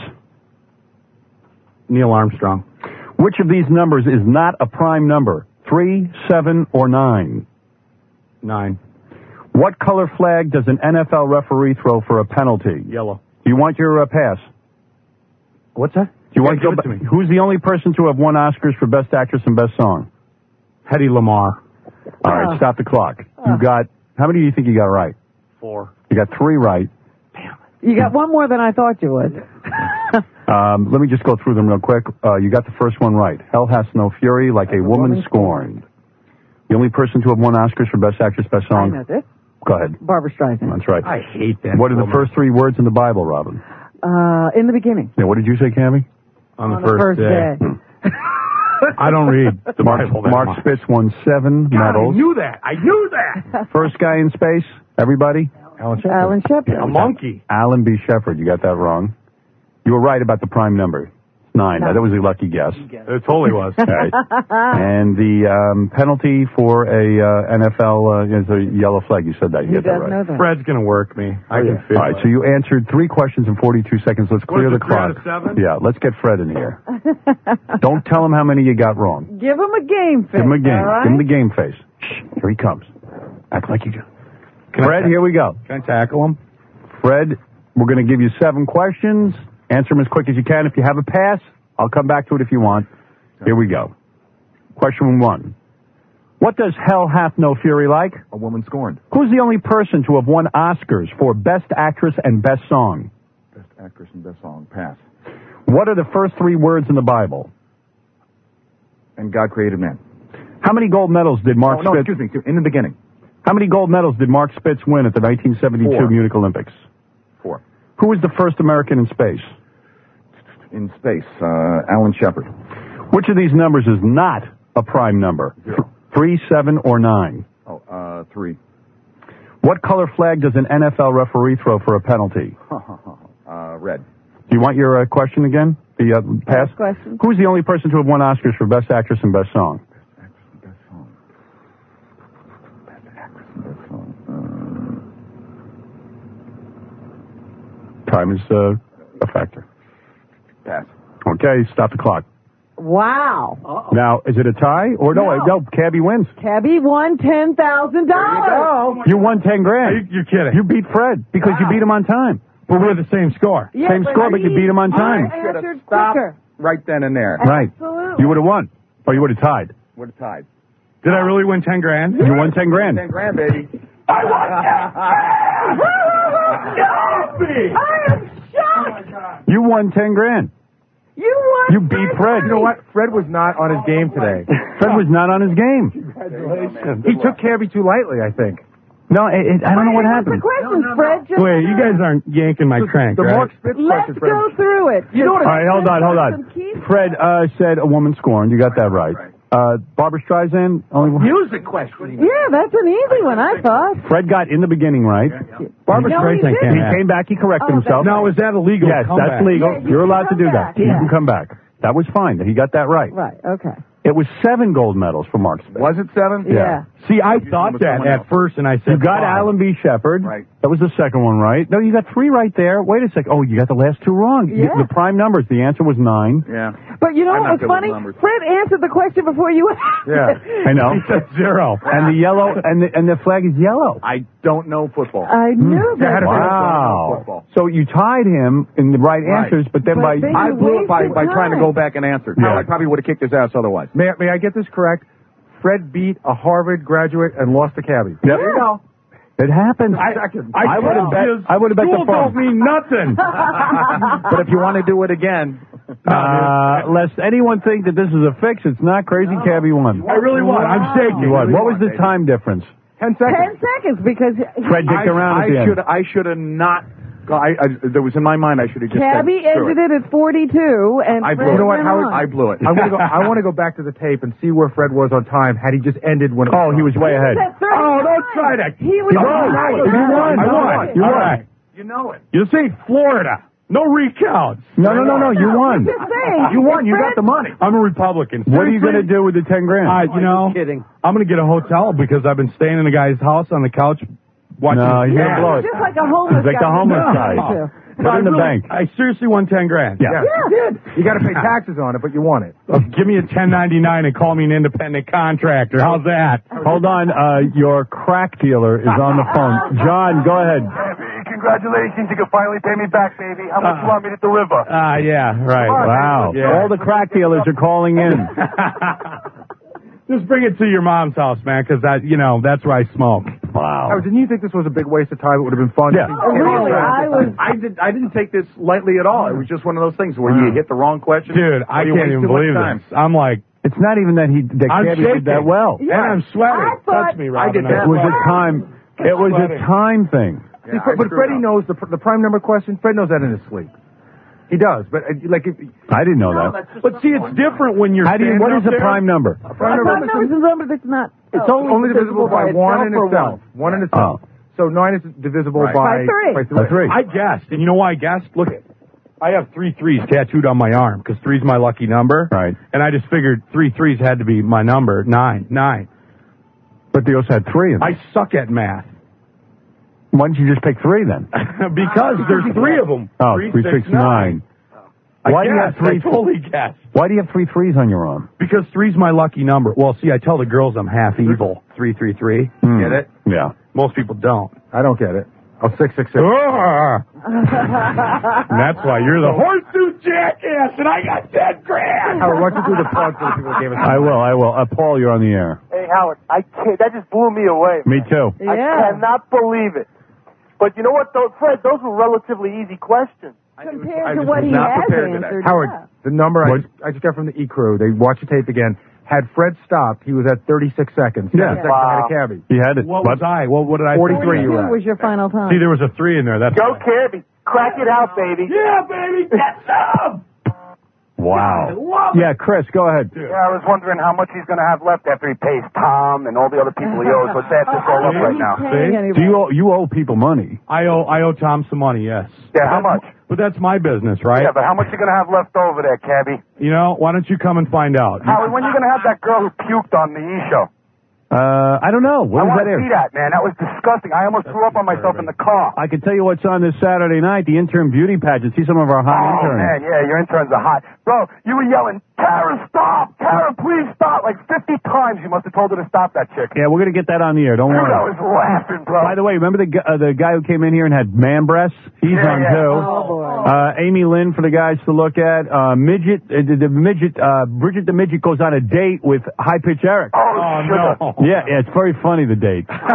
Speaker 23: Neil Armstrong.
Speaker 11: Which of these numbers is not a prime number? Three, seven, or nine?
Speaker 23: Nine.
Speaker 11: What color flag does an N F L referee throw for a penalty?
Speaker 23: Yellow.
Speaker 11: Do you want your uh, pass?
Speaker 23: What's that?
Speaker 11: Do you
Speaker 23: Yeah,
Speaker 11: want to
Speaker 23: give
Speaker 11: go
Speaker 23: it to
Speaker 11: ba-
Speaker 23: me.
Speaker 11: Who's the only person to have won Oscars for Best Actress and Best Song?
Speaker 23: Hedy Lamarr.
Speaker 11: All right,
Speaker 23: Oh.
Speaker 11: stop the clock. You got, how many do you think you got right?
Speaker 23: Four.
Speaker 11: You got three right.
Speaker 13: You got one more than I thought you would.
Speaker 11: Um, let me just go through them real quick. Uh, you got the first one right. Hell Hath No Fury, Like a Woman Scorned. The only person to have won Oscars for Best Actress, Best
Speaker 13: I
Speaker 11: Song.
Speaker 13: know this.
Speaker 11: Go ahead.
Speaker 13: Barbara Streisand.
Speaker 11: That's right.
Speaker 23: I hate that.
Speaker 11: What are the
Speaker 23: woman.
Speaker 11: first three words in the Bible, Robin?
Speaker 13: Uh, in the beginning.
Speaker 11: Yeah, what did you say, Cammy?
Speaker 23: On the
Speaker 13: On
Speaker 23: first, day. I don't read the
Speaker 11: Mark,
Speaker 23: Bible that
Speaker 11: Mark
Speaker 23: much.
Speaker 11: Spitz won seven
Speaker 23: God,
Speaker 11: medals.
Speaker 23: I knew that. I knew that.
Speaker 11: First guy in space, everybody?
Speaker 23: Alan Shepard.
Speaker 13: Alan Shepard.
Speaker 23: A monkey.
Speaker 11: Alan B. Shepard. You got that wrong. You were right about the prime number. Nine. That was a lucky guess.
Speaker 23: It totally was.
Speaker 11: All right. And the um, penalty for a uh, N F L uh, is a yellow flag. You said that. You
Speaker 13: He
Speaker 11: got that
Speaker 13: does
Speaker 11: right.
Speaker 13: know that.
Speaker 23: Fred's going to work me. I can feel
Speaker 11: All right,
Speaker 23: it.
Speaker 11: so you answered three questions in forty-two seconds. Let's
Speaker 23: What
Speaker 11: clear
Speaker 23: is
Speaker 11: the
Speaker 23: it, three
Speaker 11: clock.
Speaker 23: out of seven?
Speaker 11: Yeah, let's get Fred in here. Don't tell him how many you got wrong.
Speaker 13: Give him a game face.
Speaker 11: Give him a game.
Speaker 13: All right?
Speaker 11: Give him the game face. Shh, here he comes. Act like you do.
Speaker 23: Can I
Speaker 11: Fred,
Speaker 23: ta-
Speaker 11: here we go.
Speaker 23: Can I tackle him?
Speaker 11: Fred, we're going to give you seven questions. Answer them as quick as you can. If you have a pass, I'll come back to it if you want. Here we go. Question one. What does Hell Hath No Fury like?
Speaker 8: A Woman Scorned.
Speaker 11: Who's the only person to have won Oscars for Best Actress and Best Song?
Speaker 8: Best Actress and Best Song. Pass.
Speaker 11: What are the first three words in the Bible?
Speaker 8: And God created man.
Speaker 11: How many gold medals did Mark
Speaker 8: Oh, no,
Speaker 11: Spitz...
Speaker 8: excuse me. In the beginning.
Speaker 11: How many gold medals did Mark Spitz win at the nineteen seventy-two
Speaker 8: Four.
Speaker 11: Munich Olympics?
Speaker 8: Four.
Speaker 11: Who was the first American in space?
Speaker 8: In space. Uh, Alan Shepard.
Speaker 11: Which of these numbers is not a prime number?
Speaker 8: Zero.
Speaker 11: Three, seven, or nine?
Speaker 8: Oh, uh, three.
Speaker 11: What color flag does an N F L referee throw for a penalty?
Speaker 8: uh, red.
Speaker 11: Do you want your uh, question again? The uh, pass?
Speaker 13: Next question.
Speaker 11: Who's the only person to have won Oscars for Best Actress and Best Song?
Speaker 8: Best song. Best actress and best song.
Speaker 11: Time is uh, a factor.
Speaker 8: Uh, pass.
Speaker 11: Okay, stop the clock.
Speaker 13: Wow.
Speaker 11: Now, is it a tie? Or no,
Speaker 13: No.
Speaker 11: no, Cabby wins.
Speaker 13: Cabby won ten thousand dollars.
Speaker 11: You won ten grand.
Speaker 23: You're kidding.
Speaker 11: You beat Fred because you beat him on time.
Speaker 23: But we're the same score.
Speaker 13: Yeah,
Speaker 11: Same score, but you beat him on time.
Speaker 13: I answered quicker.
Speaker 8: Right then and there.
Speaker 11: Right.
Speaker 13: Absolutely.
Speaker 11: You would have won. Or you would have tied.
Speaker 8: Would have tied.
Speaker 23: Did I really win ten grand?
Speaker 11: You won ten grand.
Speaker 8: Ten grand, baby.
Speaker 23: I won ten
Speaker 13: I am shocked.
Speaker 11: You won ten grand.
Speaker 13: You won.
Speaker 11: You beat Fred.
Speaker 3: You know what? Fred was not on his game today.
Speaker 11: Fred was not on his game.
Speaker 3: Congratulations. He took Cabby too lightly, I think.
Speaker 11: No, it, it, I don't know what
Speaker 13: What's the
Speaker 11: happened.
Speaker 13: question, Fred? Just
Speaker 23: Wait, you guys aren't yanking my crank,
Speaker 3: The
Speaker 23: right?
Speaker 3: Mark Spitz
Speaker 13: Let's
Speaker 3: question, Fred.
Speaker 13: go through it.
Speaker 3: You know what
Speaker 11: All right, hold on, hold on. Fred uh, said A Woman Scorned. You got that right. Uh, Barbara Streisand, only one.
Speaker 3: Music question.
Speaker 13: Yeah, that's an easy one, I thought.
Speaker 11: Fred got in the beginning right.
Speaker 23: Barbara
Speaker 13: No, he
Speaker 23: Streisand
Speaker 13: didn't.
Speaker 11: He
Speaker 23: can't have.
Speaker 11: came back, he corrected
Speaker 13: Oh,
Speaker 11: himself.
Speaker 23: Now, is that illegal?
Speaker 11: Yes,
Speaker 23: Come
Speaker 11: that's
Speaker 23: back.
Speaker 11: legal.
Speaker 13: Yeah, you
Speaker 11: You're
Speaker 13: can
Speaker 11: allowed to
Speaker 13: come
Speaker 11: do
Speaker 13: back,
Speaker 11: that. You
Speaker 13: yeah.
Speaker 11: can come back. That was fine. He got that right.
Speaker 13: Right, okay.
Speaker 11: It was seven gold medals for Mark Spitz.
Speaker 8: Was it seven?
Speaker 13: Yeah.
Speaker 23: See, I thought that at first, and I said
Speaker 11: You got
Speaker 23: five.
Speaker 11: Alan B. Shepard.
Speaker 8: Right.
Speaker 11: That was the second one right. No, you got three right there. Wait a second. Oh, you got the last two wrong. You-
Speaker 13: Yeah.
Speaker 11: The prime numbers. The answer was nine.
Speaker 8: Yeah.
Speaker 13: But you know
Speaker 8: I'm
Speaker 13: what was
Speaker 8: not good with
Speaker 13: funny?
Speaker 8: numbers.
Speaker 13: Fred answered the question before you asked
Speaker 11: Yeah,
Speaker 13: it.
Speaker 11: I know.
Speaker 23: He said zero.
Speaker 11: And the yellow and the and the flag is yellow.
Speaker 8: I don't know football.
Speaker 13: I knew that.
Speaker 11: Wow.
Speaker 8: Football.
Speaker 11: So you tied him in the right,
Speaker 8: Right.
Speaker 11: answers, but then
Speaker 13: But
Speaker 11: by
Speaker 13: then
Speaker 8: I
Speaker 13: you
Speaker 8: blew it by,
Speaker 13: wasted
Speaker 8: by trying to
Speaker 13: time.
Speaker 8: go back and answer.
Speaker 11: Yeah.
Speaker 8: I probably would have kicked his ass otherwise.
Speaker 3: May, may I get this correct? Fred beat a Harvard graduate and lost to Cabby.
Speaker 11: Yep.
Speaker 8: There you go.
Speaker 11: It happened.
Speaker 23: I,
Speaker 11: I would have bet. I would have bet the
Speaker 23: School don't
Speaker 11: phone.
Speaker 23: mean nothing.
Speaker 8: But if you want to do it again,
Speaker 11: Uh, lest anyone think that this is a fix, it's not. Crazy Cabby won.
Speaker 23: I really won. I'm shaking.
Speaker 11: You won. What was the time difference?
Speaker 3: Ten seconds.
Speaker 13: Ten seconds because
Speaker 11: Fred dicked
Speaker 8: I,
Speaker 11: around
Speaker 8: I
Speaker 11: at the end.
Speaker 8: should I should have not I, I, that was in my mind. I should have just
Speaker 13: Cabby
Speaker 8: said, screw
Speaker 13: ended
Speaker 8: it.
Speaker 13: it at forty-two, and
Speaker 8: I blew
Speaker 13: Fred
Speaker 8: it.
Speaker 3: You know what,
Speaker 13: went
Speaker 3: Howard?
Speaker 13: on.
Speaker 8: I blew it.
Speaker 3: I want to go. I want to go back to the tape and see where Fred was on time. Had he just ended when? It
Speaker 2: Oh, he was way ahead.
Speaker 8: Oh, don't try that.
Speaker 13: He was
Speaker 2: You won.
Speaker 8: You
Speaker 2: You won.
Speaker 8: I won.
Speaker 11: You
Speaker 8: All
Speaker 11: won.
Speaker 8: right. You know it.
Speaker 11: You see, Florida. No recounts.
Speaker 2: No, no, no, no. You won.
Speaker 13: Just saying,
Speaker 8: You won.
Speaker 13: if
Speaker 8: You
Speaker 13: Fred-
Speaker 8: got the money.
Speaker 11: I'm a Republican.
Speaker 2: What are you going to
Speaker 11: Seriously?
Speaker 2: do with the ten grand?
Speaker 11: Uh, you know,
Speaker 5: kidding.
Speaker 11: I'm going to get a hotel because I've been staying in a guy's house on the couch watching.
Speaker 2: No, he's
Speaker 11: Yeah.
Speaker 2: going to blow it.
Speaker 13: Just like a homeless
Speaker 2: He's like
Speaker 13: guy.
Speaker 2: the homeless
Speaker 13: No.
Speaker 2: guy.
Speaker 13: No.
Speaker 2: Put it in the
Speaker 11: really-
Speaker 2: bank.
Speaker 11: I seriously won ten grand.
Speaker 2: Yeah.
Speaker 3: You did. You got to pay taxes on it, but you won it.
Speaker 11: Uh, give me a ten ninety-nine and call me an independent contractor. How's that?
Speaker 2: Hold on. Uh, your crack dealer is on the phone. John, go ahead.
Speaker 6: Congratulations, you can finally pay me back, baby. How much you want me to deliver?
Speaker 11: Ah, uh, yeah, right.
Speaker 2: Wow.
Speaker 11: Yeah.
Speaker 2: All the crack dealers are calling in.
Speaker 11: Just bring it to your mom's house, man, because that, you know, that's where I smoke.
Speaker 2: Wow.
Speaker 3: Howard, didn't you think this was a big waste of time? It would have been fun.
Speaker 2: Yeah.
Speaker 13: Oh, really? I was.
Speaker 8: I did. I didn't take this lightly at all. It was just one of those things where you hit the wrong question.
Speaker 11: Dude, I
Speaker 8: you
Speaker 11: can't
Speaker 8: waste
Speaker 11: even
Speaker 8: too much
Speaker 11: believe
Speaker 8: time.
Speaker 11: this. I'm like,
Speaker 2: It's not even that he that
Speaker 11: I'm
Speaker 2: Cabby
Speaker 11: shaking.
Speaker 2: did that well.
Speaker 11: And I'm sweating.
Speaker 13: I thought-
Speaker 11: Touch me,
Speaker 8: I
Speaker 11: Robin.
Speaker 8: did that
Speaker 2: It was
Speaker 8: well.
Speaker 2: a time. It was a time thing.
Speaker 3: See, but but Freddie knows the the prime number question. Fred knows that in his sleep. He does, but uh, like if
Speaker 2: I didn't know that.
Speaker 11: But see, it's different when you're
Speaker 2: How do you?
Speaker 11: standing
Speaker 2: What is
Speaker 11: up
Speaker 2: a
Speaker 11: there.
Speaker 2: prime number?
Speaker 3: prime
Speaker 13: Prime
Speaker 3: number,
Speaker 13: number is a number that's not.
Speaker 3: it's only, only divisible by one in
Speaker 13: or
Speaker 3: itself. One in itself.
Speaker 2: Oh.
Speaker 3: So nine is divisible
Speaker 8: Right.
Speaker 3: by
Speaker 13: By three.
Speaker 3: By three.
Speaker 2: By three.
Speaker 11: I guessed, and you know why I guessed? Look at, I have three threes tattooed on my arm because three's my lucky number.
Speaker 2: Right.
Speaker 11: And I just figured three threes had to be my number. Nine, nine.
Speaker 2: But they also had three in them.
Speaker 11: I suck at math
Speaker 2: Why didn't you just pick three then?
Speaker 11: because there's three of them.
Speaker 2: Oh,
Speaker 11: three,
Speaker 2: three, six, nine.
Speaker 11: I
Speaker 2: Why do you have
Speaker 11: guessed.
Speaker 2: three?
Speaker 11: I totally guessed.
Speaker 2: Why do you have three threes on your arm?
Speaker 11: Because three's my lucky number. Well, see, I tell the girls I'm half evil. Three, three, three.
Speaker 2: Hmm.
Speaker 11: Get it?
Speaker 2: Yeah.
Speaker 11: Most people don't.
Speaker 3: I don't get it. Oh, six, six, six.
Speaker 11: Ah! And that's why you're the horseshoe jackass, and I got ten grand.
Speaker 3: Howard, why don't you do the plug for the people that gave us?
Speaker 2: I will. I will. Uh, Paul, you're on the air.
Speaker 6: Hey, Howard, I can't, that just blew me away.
Speaker 2: Me too.
Speaker 6: I
Speaker 13: Yeah.
Speaker 6: cannot believe it. But you know what, though, Fred, those were relatively easy questions.
Speaker 13: Compared
Speaker 8: I
Speaker 13: to
Speaker 8: was
Speaker 13: what he
Speaker 8: not
Speaker 13: has
Speaker 8: prepared today.
Speaker 13: answered.
Speaker 3: Howard,
Speaker 13: yeah.
Speaker 3: the number I
Speaker 2: What?
Speaker 3: just, I just got from the E crew. They watched the tape again. Had Fred stopped, he was at thirty-six seconds.
Speaker 2: Yeah.
Speaker 3: Seconds ahead of Cabby.
Speaker 2: He had it.
Speaker 11: What was I? What, what did I
Speaker 3: forty-three
Speaker 11: say?
Speaker 3: you were at.
Speaker 13: was your final time.
Speaker 11: See, there was a three in there. That's
Speaker 6: Go, Cabby. Crack it out, baby.
Speaker 11: Yeah, baby, get some.
Speaker 2: Wow. Yeah, Chris, go ahead.
Speaker 6: Yeah, I was wondering how much he's going to have left after he pays Tom and all the other people he owes. Let's add this all up right now.
Speaker 11: See?
Speaker 2: Do you owe, you owe people money?
Speaker 11: I owe I owe Tom some money. Yes.
Speaker 6: Yeah, how much?
Speaker 11: But that's my business, right?
Speaker 6: Yeah, but how much you going to have left over there, Cabby?
Speaker 11: You know, why don't you come and find out?
Speaker 6: Howard, when you going to have that girl who puked on the E-show?
Speaker 2: Uh, I don't know. What
Speaker 6: I
Speaker 2: was
Speaker 6: want
Speaker 2: that
Speaker 6: to
Speaker 2: air?
Speaker 6: see that, man. That was disgusting. I almost threw up on myself in the car.
Speaker 2: I can tell you what's on this Saturday night, the intern beauty pageant. See some of our hot
Speaker 6: Oh,
Speaker 2: interns.
Speaker 6: man, yeah, your interns are hot. Bro, you were yelling, Kara, stop! Kara, please stop! Like fifty times you must have told her to stop that chick.
Speaker 2: Yeah, we're going to get that on the air. Don't
Speaker 6: Dude,
Speaker 2: worry.
Speaker 6: I was laughing, bro.
Speaker 2: By the way, remember the, gu- uh, the guy who came in here and had man breasts? He's
Speaker 6: Yeah,
Speaker 2: on
Speaker 6: yeah.
Speaker 2: too.
Speaker 13: Oh, boy.
Speaker 2: Uh, Amy Lynn for the guys to look at. Uh, midget, uh, the, the midget, uh, Bridget the midget goes on a date with High Pitch Eric.
Speaker 6: Oh,
Speaker 11: Oh,
Speaker 6: sugar.
Speaker 11: no.
Speaker 2: Yeah, yeah, it's very funny, the date. Uh,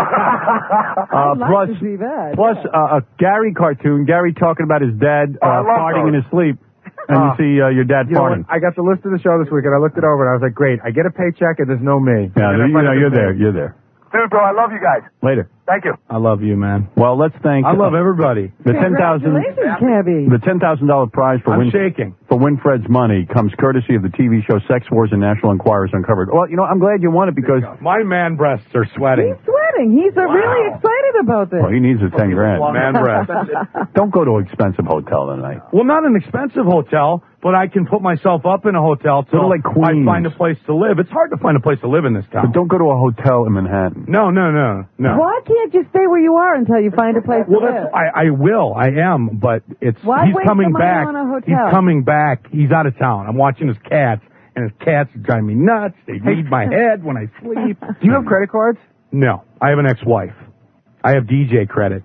Speaker 13: I'd like
Speaker 2: plus,
Speaker 13: to see that.
Speaker 2: plus uh, a Gary cartoon, Gary talking about his dad
Speaker 6: Oh, I
Speaker 2: uh,
Speaker 6: love
Speaker 2: farting
Speaker 6: those.
Speaker 2: in his sleep. And
Speaker 3: Uh,
Speaker 2: you see uh, your dad
Speaker 3: You know
Speaker 2: farting.
Speaker 3: what? I got the list of the show this week, and I looked it over, and I was like, great. I get a paycheck, and there's no me.
Speaker 2: Yeah,
Speaker 3: And I
Speaker 2: you
Speaker 3: find
Speaker 2: know,
Speaker 3: out
Speaker 2: you're
Speaker 3: there's
Speaker 2: there.
Speaker 3: me.
Speaker 2: You're there.
Speaker 6: Dude, bro, I love you guys.
Speaker 2: Later.
Speaker 6: Thank you.
Speaker 11: I love you, man.
Speaker 2: Well, let's thank.
Speaker 11: I love everybody.
Speaker 2: The ten thousand.
Speaker 13: Congratulations, Cabby.
Speaker 2: The ten thousand dollar prize for
Speaker 11: I'm
Speaker 2: Win
Speaker 11: shaking.
Speaker 2: for Winfred's money comes courtesy of the T V show Sex Wars and National Enquirers Uncovered. Well, you know, I'm glad you won it because
Speaker 11: My man breasts are sweating.
Speaker 13: He's sweating. He's uh, really excited about this.
Speaker 2: well, he needs a ten grand.
Speaker 11: Man breasts.
Speaker 2: Don't go to an expensive hotel tonight.
Speaker 11: Well, not an expensive hotel, but I can put myself up in a hotel till
Speaker 2: Sort of like
Speaker 11: I
Speaker 2: Queens.
Speaker 11: find a place to live. It's hard to find a place to live in this
Speaker 2: But
Speaker 11: town.
Speaker 2: don't go to a hotel in Manhattan.
Speaker 11: No, no, no, no.
Speaker 13: Why can't you stay where you are until you find a place
Speaker 11: Well,
Speaker 13: to
Speaker 11: that's,
Speaker 13: live?
Speaker 11: I, I will. I am, but it's
Speaker 13: Why
Speaker 11: he's
Speaker 13: waste
Speaker 11: coming
Speaker 13: the money
Speaker 11: back.
Speaker 13: on a hotel?
Speaker 11: He's coming back. He's out of town. I'm watching his cats, and his cats drive me nuts. They need my head when I sleep.
Speaker 3: Do you have credit cards?
Speaker 11: No, I have an ex-wife. I have D J credit.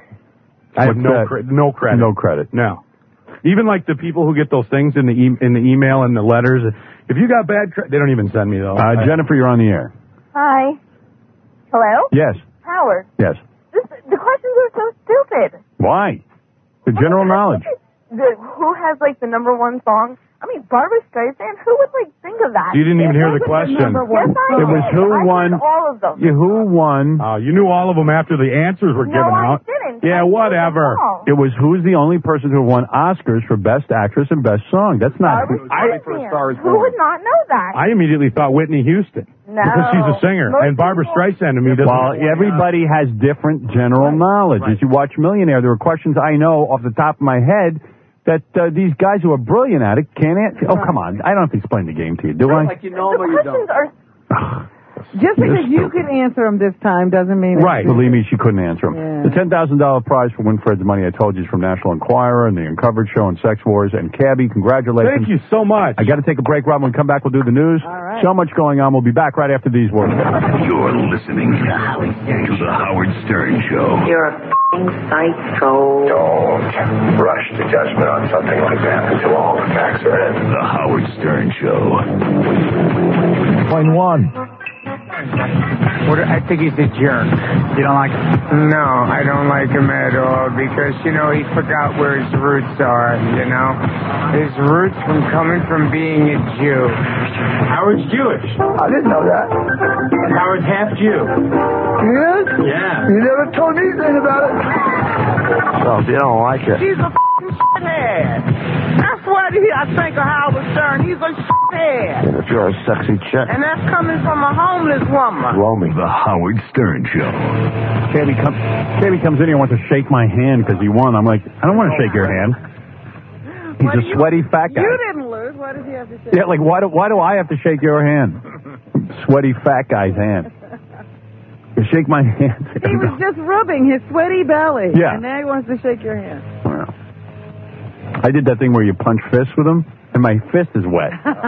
Speaker 11: I have
Speaker 2: What's
Speaker 11: no
Speaker 2: that?
Speaker 11: cre- no credit.
Speaker 2: No credit.
Speaker 11: No. Even like the people who get those things in the e- in the email and the letters. If you got bad credit, they don't even send me those.
Speaker 2: Uh, Jennifer, you're on the air.
Speaker 10: Hi. Hello?
Speaker 2: Yes.
Speaker 10: Howard.
Speaker 2: Yes.
Speaker 10: This, the questions are so stupid.
Speaker 2: Why? The general knowledge.
Speaker 1: the who has like the number one song? I mean, Barbra Streisand. Who would like think of that?
Speaker 23: You didn't even
Speaker 1: If
Speaker 23: hear
Speaker 1: that
Speaker 23: the
Speaker 1: was
Speaker 23: question.
Speaker 1: number one Yes, I
Speaker 23: It was
Speaker 1: did.
Speaker 23: who
Speaker 1: I
Speaker 23: won.
Speaker 1: heard all of them.
Speaker 23: Yeah, who won? Oh, you knew all of them after the answers were
Speaker 1: No,
Speaker 23: given
Speaker 1: I
Speaker 23: out.
Speaker 1: didn't.
Speaker 23: Yeah,
Speaker 1: I knew
Speaker 23: whatever.
Speaker 1: them all.
Speaker 2: It was who's the only person who won Oscars for Best Actress and Best Song. That's not.
Speaker 1: Barbra
Speaker 2: I,
Speaker 1: Streisand. Who would not know that?
Speaker 23: I immediately thought Whitney Houston.
Speaker 1: No.
Speaker 23: Because she's a singer.
Speaker 1: Most
Speaker 23: And Barbra Streisand to me doesn't.
Speaker 2: well, everybody has different general knowledge. As you watch Millionaire, there were questions I know off the top of my head that uh, these guys who are brilliant at it can't answer. Oh, come on. I don't have to explain the game to you, do I?
Speaker 1: Like you know them or you don't. Are
Speaker 13: Just because you can answer them this time doesn't mean
Speaker 2: Right.
Speaker 13: It's
Speaker 2: Believe me, she couldn't answer them.
Speaker 13: Yeah.
Speaker 2: The ten thousand dollars prize for Winfred's Money, I told you, is from National Enquirer and the Uncovered Show and Sex Wars. And Cabby, congratulations.
Speaker 23: Thank you so much.
Speaker 2: I got to take a break, Rob. When we come back, we'll do the news.
Speaker 13: All right.
Speaker 2: So much going on. We'll be back right after these words.
Speaker 7: You're listening to the Howard Stern Show.
Speaker 15: You're a f***ing psycho.
Speaker 7: Don't rush to judgment on something like that until all the facts are in. The Howard Stern Show.
Speaker 23: Point one.
Speaker 18: What, I think he's a jerk.
Speaker 23: You don't like him?
Speaker 18: No, I don't like him at all because, you know, he forgot where his roots are, you know? His roots from coming from being a Jew. Howard's Jewish.
Speaker 20: I didn't know that.
Speaker 18: Howard's half Jew.
Speaker 20: Yes?
Speaker 18: Yeah.
Speaker 20: You never told me anything about it.
Speaker 23: Well, if you don't like it.
Speaker 18: He's a f***ing shithead. That's what he, I think of Howard Stern. He's a shithead.
Speaker 23: And if you're a sexy chick.
Speaker 18: And that's coming from a homeless woman.
Speaker 23: Blow me.
Speaker 7: The Howard Stern Show.
Speaker 2: Cabby, come, Cabby comes in here and wants to shake my hand because he won. I'm like, I don't want to shake your hand. He's
Speaker 13: What
Speaker 2: a
Speaker 13: do you-
Speaker 2: sweaty fat guy.
Speaker 13: You didn't lose. Why does he have to say
Speaker 2: Yeah, like, why do, why do I have to shake your hand? Sweaty fat guy's hand. You shake my hand.
Speaker 13: He was just rubbing his sweaty belly.
Speaker 2: Yeah.
Speaker 13: And now he wants to shake your hand.
Speaker 2: Well, I did that thing where you punch fists with him, and my fist is wet.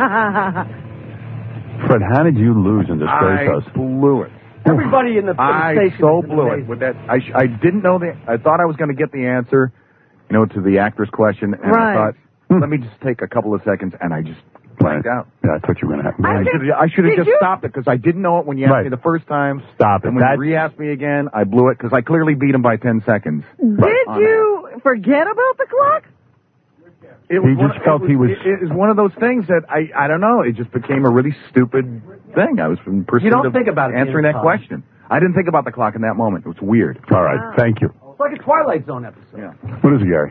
Speaker 2: Fred, how did you lose and disgrace
Speaker 8: I
Speaker 2: us?
Speaker 8: blew it.
Speaker 3: Everybody in the, in the
Speaker 8: I
Speaker 3: station
Speaker 8: so
Speaker 3: was
Speaker 8: blew
Speaker 3: amazing.
Speaker 8: it with that. I sh- I didn't know the. I thought I was going to get the answer, you know, to the actor's question, and
Speaker 13: Right.
Speaker 8: I thought, let me just take a couple of seconds, and I just blanked out.
Speaker 2: Yeah, I thought you were going to have.
Speaker 8: I
Speaker 13: think-
Speaker 8: should I should have
Speaker 13: did
Speaker 8: just
Speaker 13: you-
Speaker 8: stopped it because I didn't know it when you asked
Speaker 2: Right.
Speaker 8: me the first time.
Speaker 2: Stop it.
Speaker 8: And when
Speaker 2: That-
Speaker 8: you re-asked me again, I blew it because I clearly beat him by ten seconds.
Speaker 13: Did you forget about the clock?
Speaker 8: It
Speaker 2: He
Speaker 8: one-
Speaker 2: just felt
Speaker 8: it
Speaker 2: he was-
Speaker 8: It, it was one of those things that I I don't know. It just became a really stupid thing. I was in pursuit
Speaker 3: You don't
Speaker 8: of
Speaker 3: think about it
Speaker 8: answering
Speaker 3: the
Speaker 8: that
Speaker 3: entire
Speaker 8: question. I didn't think about the clock in that moment. It was weird.
Speaker 2: All right, thank you.
Speaker 3: It's like a Twilight Zone episode.
Speaker 8: Yeah.
Speaker 2: What is it, Gary?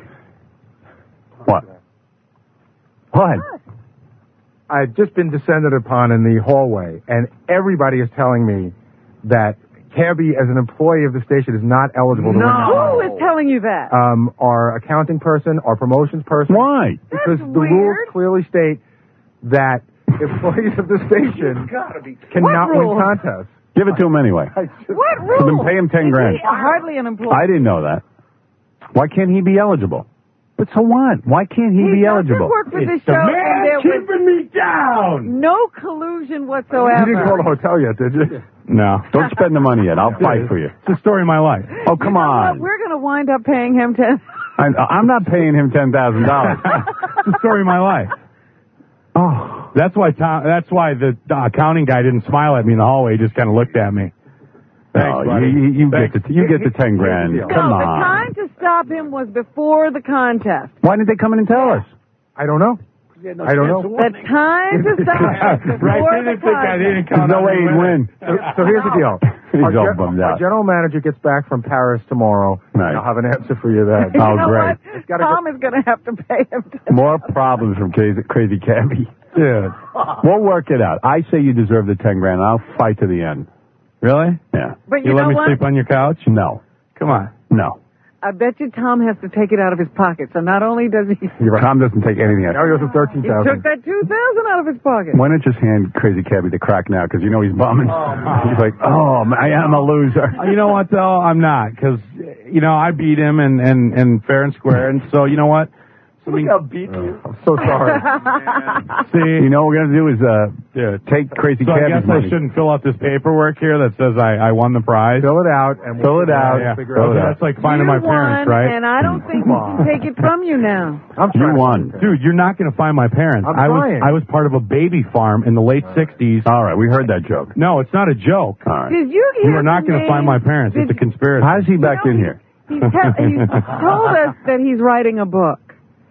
Speaker 2: What? What?
Speaker 3: I've just been descended upon in the hallway, and everybody is telling me that Cabby, as an employee of the station, is not eligible to win.
Speaker 13: Who is telling you that?
Speaker 3: Um, our accounting person, our promotions person.
Speaker 2: Why?
Speaker 3: Because
Speaker 13: That's
Speaker 3: the rules
Speaker 13: weird.
Speaker 3: clearly state that employees of the station cannot
Speaker 13: What
Speaker 3: win
Speaker 13: rules?
Speaker 3: contests.
Speaker 2: Give it to him anyway.
Speaker 13: What rule?
Speaker 2: Then pay him ten grand.
Speaker 13: Is he hardly an employee.
Speaker 2: I didn't know that. Why can't he be eligible? But so what? Why can't he
Speaker 13: He's
Speaker 2: be
Speaker 13: not
Speaker 2: eligible?
Speaker 13: just worked for this
Speaker 3: the
Speaker 13: show,
Speaker 3: man
Speaker 13: and there was
Speaker 3: keeping me down.
Speaker 13: no collusion
Speaker 3: You
Speaker 13: whatsoever.
Speaker 3: didn't call the hotel yet, did you?
Speaker 2: No. Don't spend the money yet. I'll fight for you.
Speaker 23: It's the story of my life.
Speaker 2: Oh, come
Speaker 13: You know what?
Speaker 2: on.
Speaker 13: We're going to wind up paying him ten.
Speaker 2: I, I'm not paying him ten thousand dollars.
Speaker 23: It's the story of my life.
Speaker 2: Oh.
Speaker 23: That's why Tom, that's why the uh, accounting guy didn't smile at me in the hallway. He just kind of looked at me. Thanks,
Speaker 2: No,
Speaker 23: buddy.
Speaker 2: you, you, you get
Speaker 23: Thanks.
Speaker 2: the you get the ten grand.
Speaker 13: No,
Speaker 2: Come
Speaker 13: the
Speaker 2: on.
Speaker 13: time to stop him was before the contest.
Speaker 2: Why didn't they come in and tell us?
Speaker 3: I don't know. I don't know.
Speaker 13: The time to stop him was
Speaker 23: Right,
Speaker 13: before
Speaker 23: they
Speaker 13: the
Speaker 23: didn't think I
Speaker 13: contest.
Speaker 23: didn't
Speaker 2: There's
Speaker 23: count
Speaker 2: no
Speaker 23: on
Speaker 2: way
Speaker 23: me
Speaker 2: he'd win.
Speaker 3: So, so here's the deal.
Speaker 2: He's
Speaker 3: Our,
Speaker 2: all
Speaker 3: gen-
Speaker 2: bummed
Speaker 3: our
Speaker 2: out.
Speaker 3: general manager gets back from Paris tomorrow.
Speaker 2: Nice.
Speaker 3: And I'll have an answer for you then.
Speaker 13: You
Speaker 2: Oh,
Speaker 13: know
Speaker 2: great.
Speaker 13: what?
Speaker 3: gotta
Speaker 13: Tom is going to have to pay him. ten-
Speaker 2: More problems from Crazy, crazy Cabby. Dude. We'll work it out. I say you deserve the ten grand. I'll fight to the end.
Speaker 23: Really?
Speaker 2: Yeah.
Speaker 13: But
Speaker 23: You
Speaker 13: you,
Speaker 23: let
Speaker 13: know
Speaker 23: me
Speaker 13: what?
Speaker 23: sleep on your couch?
Speaker 2: No.
Speaker 23: Come on.
Speaker 2: No.
Speaker 13: I bet you Tom has to take it out of his pocket. So not only does he...
Speaker 2: You're right. Tom doesn't take anything out.
Speaker 3: Now he goes to thirteen
Speaker 13: He
Speaker 3: thousand.
Speaker 13: took that two thousand out of his pocket.
Speaker 2: Why not just hand Crazy Cabby the crack now? Because you know he's bumming. He's like, oh, I am a loser.
Speaker 23: Uh, You know what, though? I'm not, because, you know, I beat him and, and, and fair and square, and so, you know what? I mean,
Speaker 3: I'll beat you. I'm so sorry.
Speaker 2: See, you know what we're going to do is uh, yeah, take Crazy
Speaker 23: so I
Speaker 2: Cabby's
Speaker 23: guess
Speaker 2: money.
Speaker 23: I shouldn't fill out this paperwork here that says I, I won the prize.
Speaker 3: Fill it out and
Speaker 2: Fill
Speaker 3: we'll
Speaker 2: it out.
Speaker 23: Yeah.
Speaker 3: Figure
Speaker 2: Fill
Speaker 3: out.
Speaker 2: it out.
Speaker 23: That's like finding
Speaker 13: you
Speaker 23: my parents,
Speaker 13: won,
Speaker 23: right?
Speaker 13: And I don't think we can take it from you now.
Speaker 3: I'm
Speaker 2: You
Speaker 3: trying.
Speaker 2: won.
Speaker 23: Dude, you're not going to find my parents.
Speaker 3: I'm
Speaker 23: I was
Speaker 3: trying.
Speaker 23: I was part of a baby farm in the late sixties.
Speaker 2: All right, we heard that joke.
Speaker 23: No, it's not a joke.
Speaker 2: All right.
Speaker 13: Did you
Speaker 23: You
Speaker 13: hear
Speaker 23: are not
Speaker 13: the
Speaker 23: going to find my
Speaker 13: name?
Speaker 23: parents. It's a
Speaker 13: Did-
Speaker 23: conspiracy.
Speaker 2: How's he back
Speaker 13: You know,
Speaker 2: in here?
Speaker 13: He's, tell, he's told us that he's writing a book.
Speaker 2: Hmm.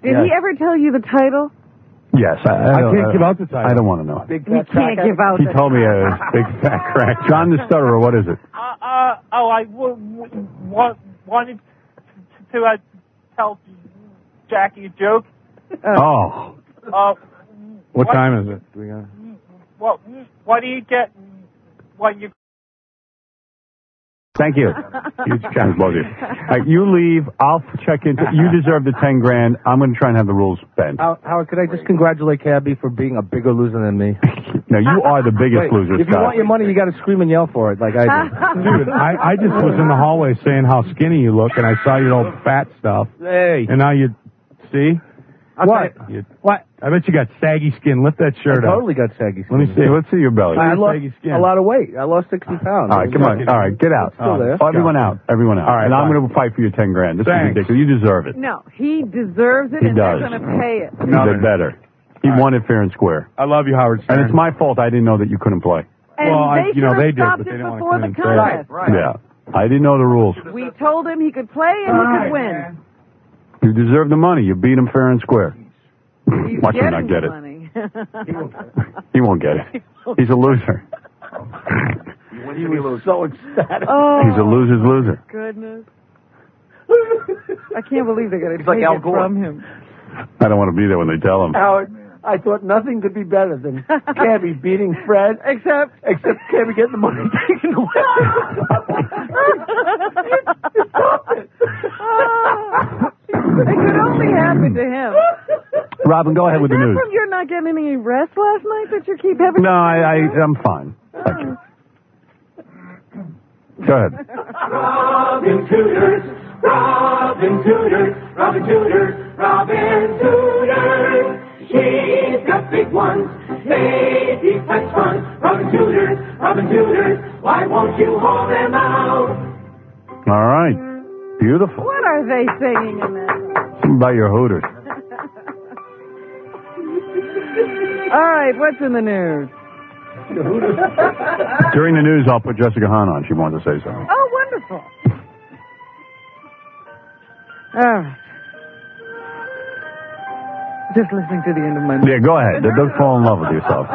Speaker 13: Did
Speaker 11: Yes.
Speaker 13: he ever tell you the title?
Speaker 11: Yes, I, I,
Speaker 23: I
Speaker 11: don't-
Speaker 23: can't give out the title.
Speaker 11: I don't want to know.
Speaker 23: Big
Speaker 13: You can't give out
Speaker 11: He
Speaker 13: the
Speaker 11: told me a big fat crack. John the Stutterer, what is it?
Speaker 19: Uh, uh, oh, I w- w- wa- wanted to, to uh, tell Jackie a joke.
Speaker 11: Oh.
Speaker 19: Uh,
Speaker 23: What time is it? Do we got...
Speaker 19: what, what do you get when you...
Speaker 11: Thank you. You guys love you. All right, you leave. I'll check into. You deserve the ten grand. I'm going to try and have the rules bent.
Speaker 3: Howard, Howard, could I just congratulate Cabby for being a bigger loser than me?
Speaker 11: No, you are the biggest
Speaker 3: Wait,
Speaker 11: loser,
Speaker 3: If you
Speaker 11: Scott.
Speaker 3: want your money, you got to scream and yell for it, like I did.
Speaker 23: Dude, I, I just was in the hallway saying how skinny you look, and I saw your old fat stuff.
Speaker 3: Hey.
Speaker 23: And now you see?
Speaker 3: I'll
Speaker 23: What?
Speaker 3: tell
Speaker 23: You,
Speaker 3: What?
Speaker 23: I bet you got saggy skin. Lift that
Speaker 3: I
Speaker 23: shirt up.
Speaker 3: totally got saggy skin.
Speaker 11: Let me see. Let's see your belly.
Speaker 3: I lost
Speaker 23: saggy skin.
Speaker 3: a lot of weight. I lost sixty pounds.
Speaker 11: All right, come on. All right, get out.
Speaker 3: Still there.
Speaker 11: Oh, everyone out. Everyone out.
Speaker 23: All right,
Speaker 11: and I'm
Speaker 23: fine.
Speaker 11: going to fight for your ten grand. This
Speaker 23: Thanks.
Speaker 11: is ridiculous. You deserve it.
Speaker 13: No, he deserves it,
Speaker 11: He
Speaker 13: and
Speaker 11: does.
Speaker 13: they're going to pay it.
Speaker 11: You did better. He won it fair and square.
Speaker 23: I love you, Howard Stern.
Speaker 11: And it's my fault I didn't know that you couldn't play.
Speaker 13: And
Speaker 23: Well, I-
Speaker 13: they
Speaker 23: you know,
Speaker 13: should have
Speaker 23: they did,
Speaker 13: stopped
Speaker 23: but they
Speaker 13: it
Speaker 23: didn't wanna
Speaker 13: before
Speaker 23: come
Speaker 13: the
Speaker 23: in and say it.
Speaker 13: contest.
Speaker 11: Yeah. I didn't know the rules.
Speaker 13: We told him he could play and he could win.
Speaker 11: You deserve the money. You beat him fair and square.
Speaker 13: He's
Speaker 11: Watch him
Speaker 13: getting
Speaker 11: not get
Speaker 13: the
Speaker 11: it.
Speaker 13: money.
Speaker 11: He won't get it. He's a loser.
Speaker 3: When he was so ecstatic.
Speaker 13: Oh,
Speaker 11: He's a loser's loser.
Speaker 13: goodness. I can't believe they're going to
Speaker 3: He's like
Speaker 13: take
Speaker 3: Al
Speaker 13: it
Speaker 3: Gore.
Speaker 13: from him.
Speaker 11: I don't want to be there when they tell him.
Speaker 20: Howard, I thought nothing could be better than Cabby beating Fred,
Speaker 13: Except...
Speaker 20: except Cabby getting the money taken away.
Speaker 13: It could only happen to him.
Speaker 11: Robin, go ahead with the
Speaker 13: Is that
Speaker 11: news.
Speaker 13: from you're not getting any rest last night that you keep having?
Speaker 11: No, I, I, I'm fine. Thank you. Go ahead.
Speaker 21: Robin Tudors, Robin Tudors, Robin Tudors, Robin Tudors. She's got big ones, they keep flex ones. Robin Tudors, Robin Tudors, why won't you hold them out?
Speaker 11: All right. Beautiful.
Speaker 13: What are they singing in that?
Speaker 11: Something about your Hooters.
Speaker 13: All right, what's in the news?
Speaker 11: During the news, I'll put Jessica Hahn on. She wanted to say something.
Speaker 13: Oh, wonderful. All right. Just listening to the end of my
Speaker 11: Yeah, go ahead. Don't fall in love with yourself.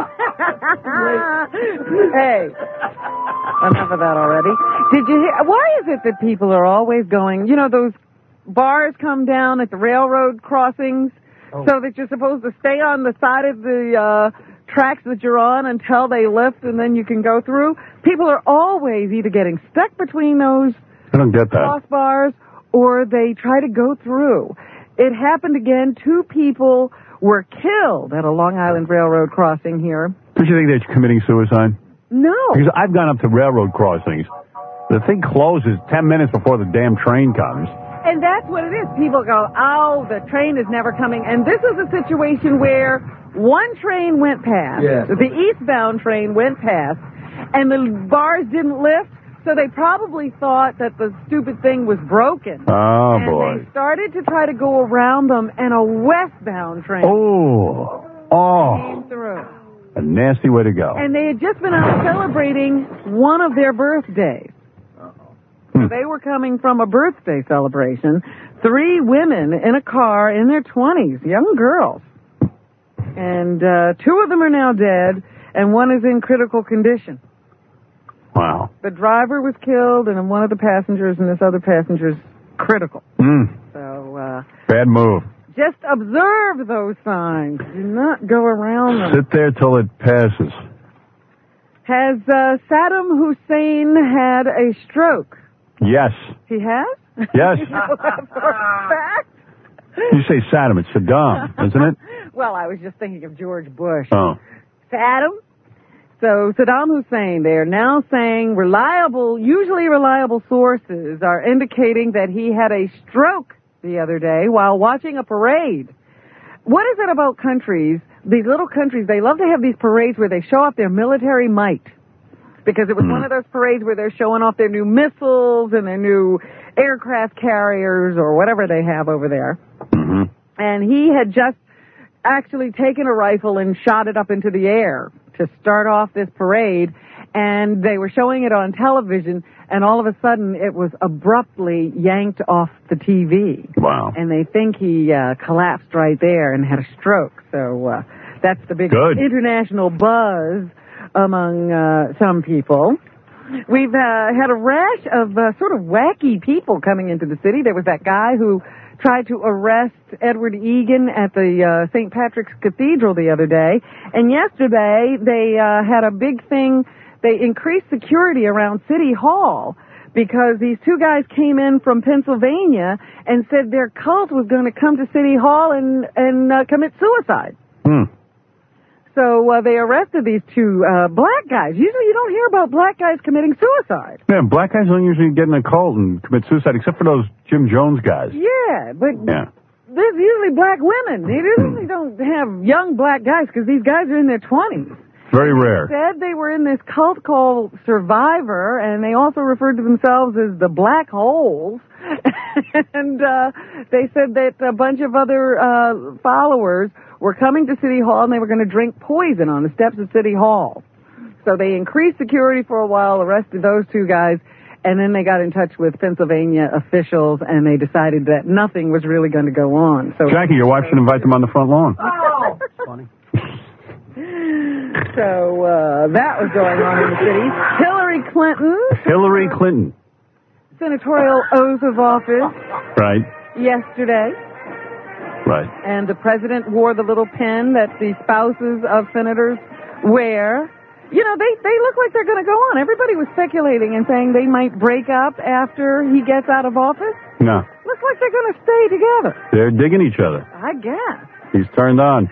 Speaker 13: Hey, enough of that already. Did you hear? Why is it that people are always going, you know, those bars come down at the railroad crossings
Speaker 20: Oh.
Speaker 13: so that you're supposed to stay on the side of the uh, tracks that you're on until they lift and then you can go through? People are always either getting stuck between those
Speaker 11: I don't get that.
Speaker 13: crossbars or they try to go through. It happened again. Two people were killed at a Long Island Railroad crossing here.
Speaker 11: Don't you think they're committing suicide?
Speaker 13: No.
Speaker 11: Because I've gone up to railroad crossings. The thing closes ten minutes before the damn train comes.
Speaker 13: And that's what it is. People go, oh, the train is never coming. And this is a situation where one train went past.
Speaker 20: Yeah.
Speaker 13: The eastbound train went past, and the bars didn't lift, so they probably thought that the stupid thing was broken.
Speaker 11: Oh,
Speaker 13: and
Speaker 11: boy.
Speaker 13: they started to try to go around them, and a westbound train
Speaker 11: Oh. Oh.
Speaker 13: came through.
Speaker 11: A nasty way to go.
Speaker 13: And they had just been out celebrating one of their birthdays. So they were coming from a birthday celebration. Three women in a car in their twenties, young girls. And uh, two of them are now dead, and one is in critical condition.
Speaker 11: Wow.
Speaker 13: The driver was killed, and one of the passengers and this other passenger's critical.
Speaker 11: Mm.
Speaker 13: So uh,
Speaker 11: Bad move.
Speaker 13: just observe those signs. Do not go around them.
Speaker 11: Sit there till it passes.
Speaker 13: Has uh, Saddam Hussein had a stroke?
Speaker 11: Yes.
Speaker 13: He has?
Speaker 11: Yes.
Speaker 13: You know that for a fact?
Speaker 11: You say Saddam, it's Saddam, isn't it?
Speaker 13: Well, I was just thinking of George Bush.
Speaker 11: Oh.
Speaker 13: Saddam? So Saddam Hussein, they are now saying reliable, usually reliable sources are indicating that he had a stroke the other day while watching a parade. What is it about countries, these little countries, they love to have these parades where they show off their military might. Because it was one of those parades where they're showing off their new missiles and their new aircraft carriers or whatever they have over there.
Speaker 11: Mm-hmm.
Speaker 13: And he had just actually taken a rifle and shot it up into the air to start off this parade. And they were showing it on television, and all of a sudden it was abruptly yanked off the T V.
Speaker 11: Wow.
Speaker 13: And they think he uh, collapsed right there and had a stroke. So uh, that's the big
Speaker 11: Good.
Speaker 13: international buzz among uh, some people. We've uh, had a rash of uh, sort of wacky people coming into the city. There was that guy who tried to arrest Edward Egan at the uh, Saint Patrick's Cathedral the other day. And yesterday they uh, had a big thing. They increased security around City Hall because these two guys came in from Pennsylvania and said their cult was going to come to City Hall and, and uh, commit suicide.
Speaker 11: Hmm.
Speaker 13: So uh, they arrested these two uh, black guys. Usually you don't hear about black guys committing suicide.
Speaker 11: Yeah, black guys don't usually get in a cult and commit suicide, except for those Jim Jones guys.
Speaker 13: Yeah, but
Speaker 11: Yeah.
Speaker 13: there's usually black women. They usually don't have young black guys because these guys are in their twenties.
Speaker 11: Very rare.
Speaker 13: Said they were in this cult called Survivor, and they also referred to themselves as the Black Holes. and uh, they said that a bunch of other uh, followers were coming to City Hall, and they were going to drink poison on the steps of City Hall. So they increased security for a while, arrested those two guys, and then they got in touch with Pennsylvania officials, and they decided that nothing was really going to go on. So
Speaker 11: Jackie, your wife should invite them on the front lawn.
Speaker 13: Oh, funny. So uh, that was going on in the city. Hillary Clinton.
Speaker 11: Hillary Clinton.
Speaker 13: Senatorial oath of office
Speaker 11: Right.
Speaker 13: yesterday.
Speaker 11: Right.
Speaker 13: And the president wore the little pin that the spouses of senators wear. You know, they, they look like they're going to go on. Everybody was speculating and saying they might break up after he gets out of office.
Speaker 11: No.
Speaker 13: Looks like they're going to stay together.
Speaker 11: They're digging each other.
Speaker 13: I guess.
Speaker 11: He's turned on.